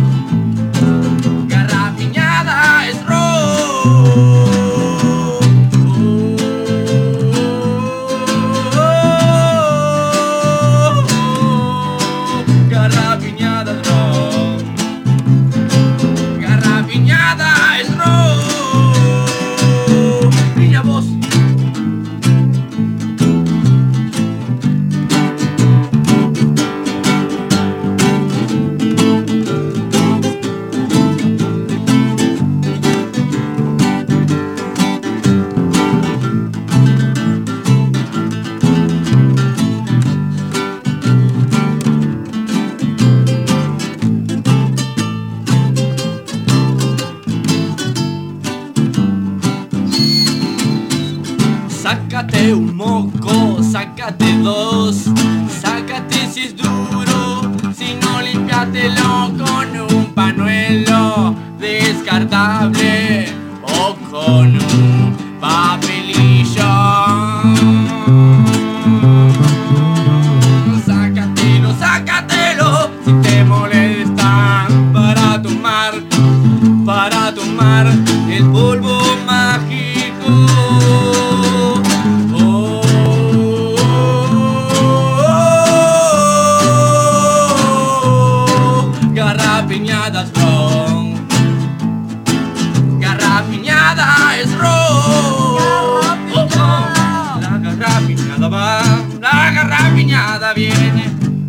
Garrapiñada es ron. Garrapiñada es ron. Garrapiñada es ron. Niña, vos. Sácate un moco, sácate dos, sácate si es duro, si no limpiátelo con un pañuelo descartable o con un papelillo. Sácatelo, sácatelo, si te molesta, para tomar, para tomar el polvo mágico. Garrapiñada es ron. Garrapiñada es ron. La garrapiñada va, la garrapiñada viene.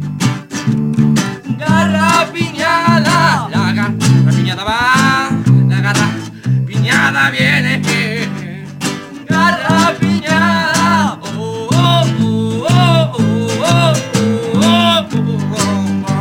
Garrapiñada, la garrapiñada va, la garrapiñada viene. Garrapiñada, oh, oh, oh, oh, oh, oh, oh, oh.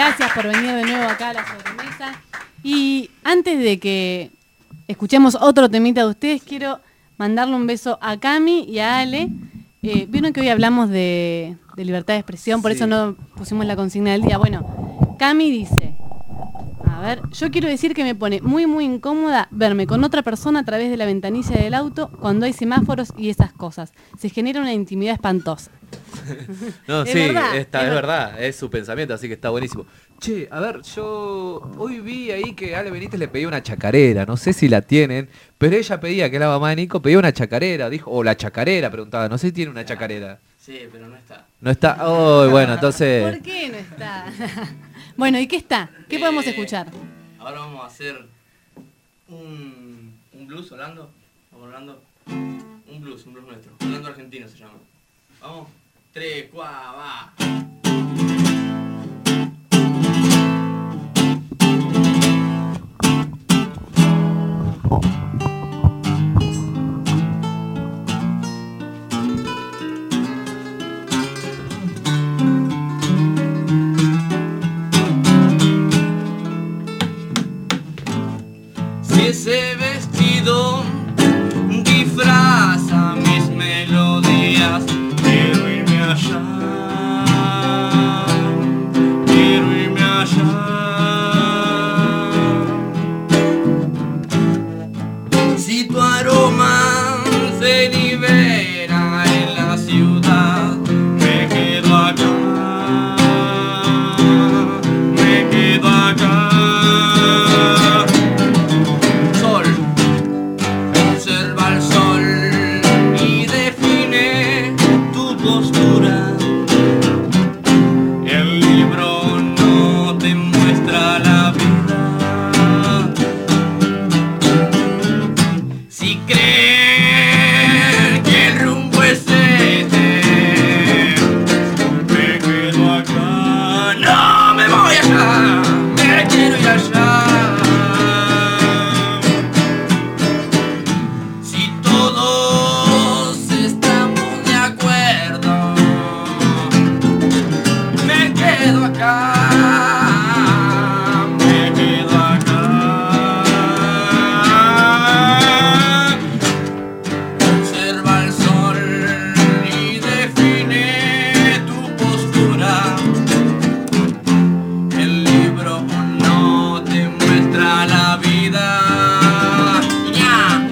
gracias por venir de nuevo acá a la sobremesa. Y antes de que escuchemos otro temita de ustedes, quiero mandarle un beso a Cami y a Ale. Eh, Vieron que hoy hablamos de, de libertad de expresión, por Sí. eso no pusimos la consigna del día. Bueno, Cami dice, a ver, yo quiero decir que me pone muy muy incómoda verme con otra persona a través de la ventanilla del auto cuando hay semáforos y esas cosas. Se genera una intimidad espantosa. No, Es sí, verdad, está, es es, verdad. verdad, es su pensamiento, así que está buenísimo. Che, a ver, yo hoy vi ahí que Ale Benítez le pedía una chacarera, no sé si la tienen, pero ella pedía, que es la mamá de Nico, pedía una chacarera, dijo, o la chacarera, preguntaba, no sé si tiene una chacarera. Sí, pero no está. No está, oh, bueno, entonces... ¿Por qué no está? Bueno, ¿y qué está? ¿Qué podemos escuchar? Ahora vamos a hacer un, un blues, Orlando. Vamos, Orlando. Un blues, un blues nuestro. Orlando argentino se llama. Vamos. Tres, cuatro, va. Si ese vestido disfraza mis melodías, quiero irme allá, quiero irme allá. Si tu aroma se libera en la ciudad, me quedo acá, me quedo acá. Sol, observa el sol y define tu postura. El libro no te muestra la vida. Si crees que el rumbo es este, me quedo acá. No me voy allá, me quiero ir allá. Si todos estamos de acuerdo, me quedo acá, me quedo acá. Observa el sol y define tu postura. El libro no te muestra la vida. ¡Ya!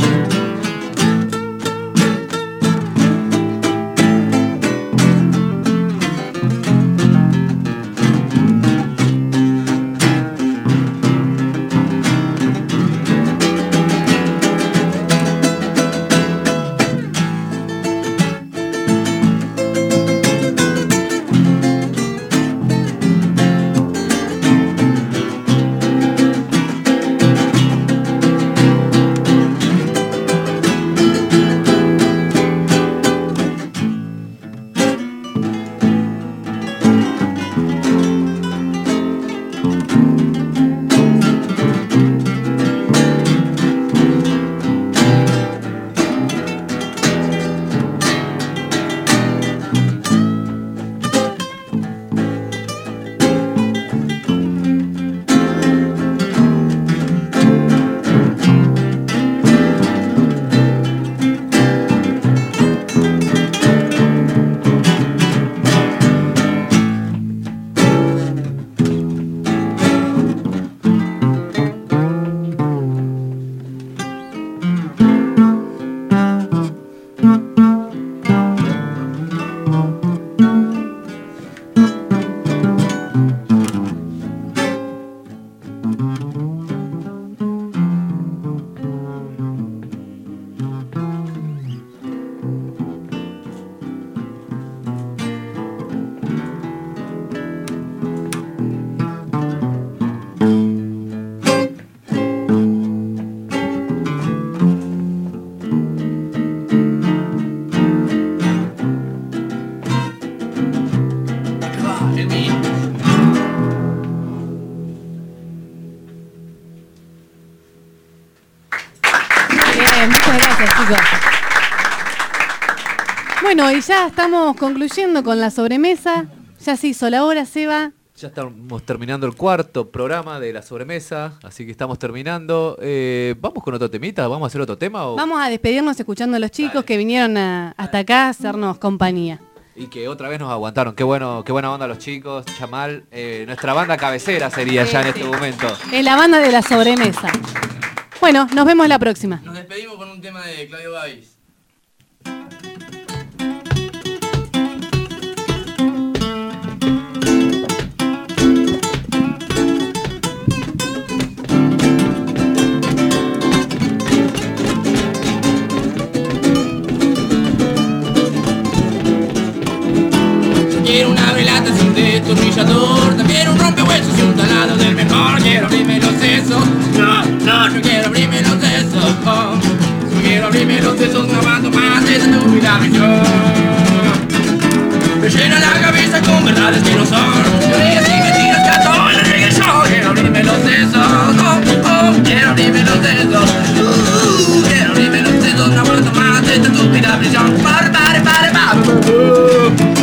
El mío. Bien, muchas gracias, chicos. Bueno, y ya estamos concluyendo con la sobremesa. Ya se hizo la hora, Seba. Ya estamos terminando el cuarto programa de la sobremesa, así que estamos terminando. Eh, ¿Vamos con otro temita? ¿Vamos a hacer otro tema? O... Vamos a despedirnos escuchando a los chicos Dale. que vinieron a, hasta acá a hacernos compañía. Y que otra vez nos aguantaron. Qué bueno, qué buena onda los chicos. Chamal, eh, nuestra banda cabecera sería Sí, ya en sí. este momento. Es la banda de la sobremesa. Bueno, nos vemos la próxima. Nos despedimos con un tema de Claudio Gavis. Quiero una velata sin destornillador, también un rompehuesos y un taladro del mejor. Quiero abrirme los sesos, no, no, no quiero abrirme los sesos. Oh, si quiero abrirme los sesos, no aguanto más esa estúpida misión. Me llena la cabeza con verdades que no son teorías y mentiras que a todo le llegue yo. Quiero abrirme los sesos, oh, oh, quiero abrirme los sesos. Uh, quiero abrirme los sesos, no aguanto más esta estúpida prisión. Pare, pare, pare, pare, pare.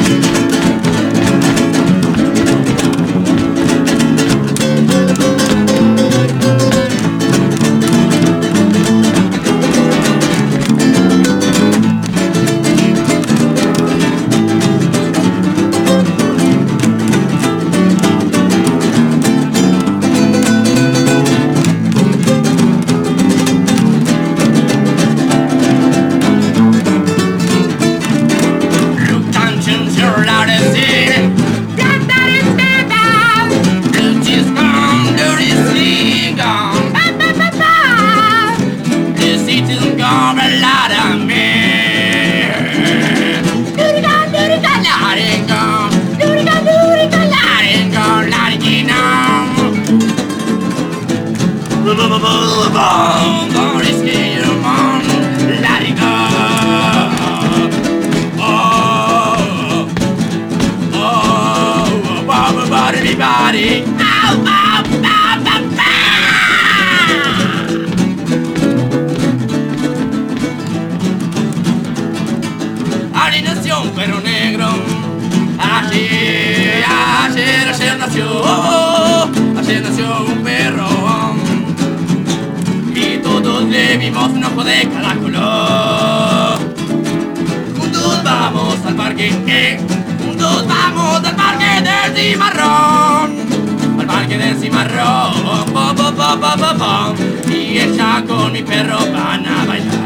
Y ella con mi perro van a bailar.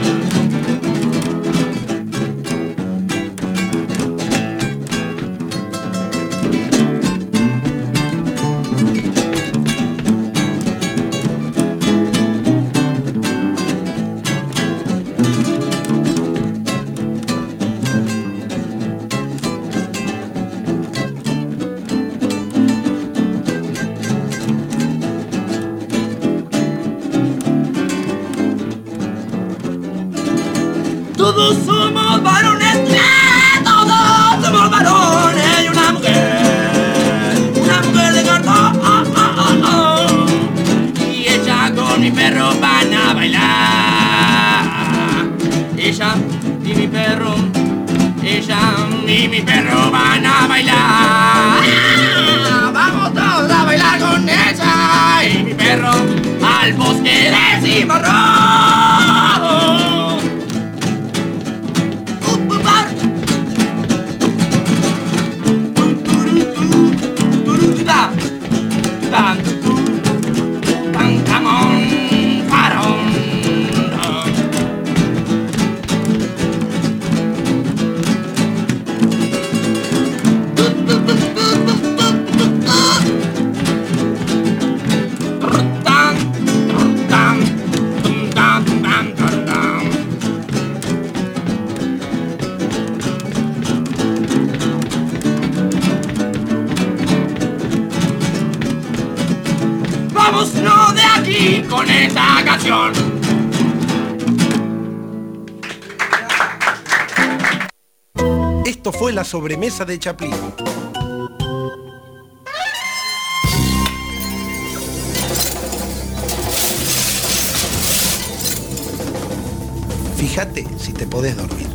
Todos somos varones, todos somos varones y una mujer, una mujer de cartón, oh, oh, oh, oh. Y ella con mi perro van a bailar. Ella y mi perro, ella y mi perro van a bailar. Vamos todos a bailar con ella y mi perro al bosque de cimarrón. Tan, tan, camón, farón. Tan, tan, tan, tan, tan, tan. Vamos no de aquí con esta canción. Esto fue la sobremesa de Chaplin. Fíjate si te podés dormir.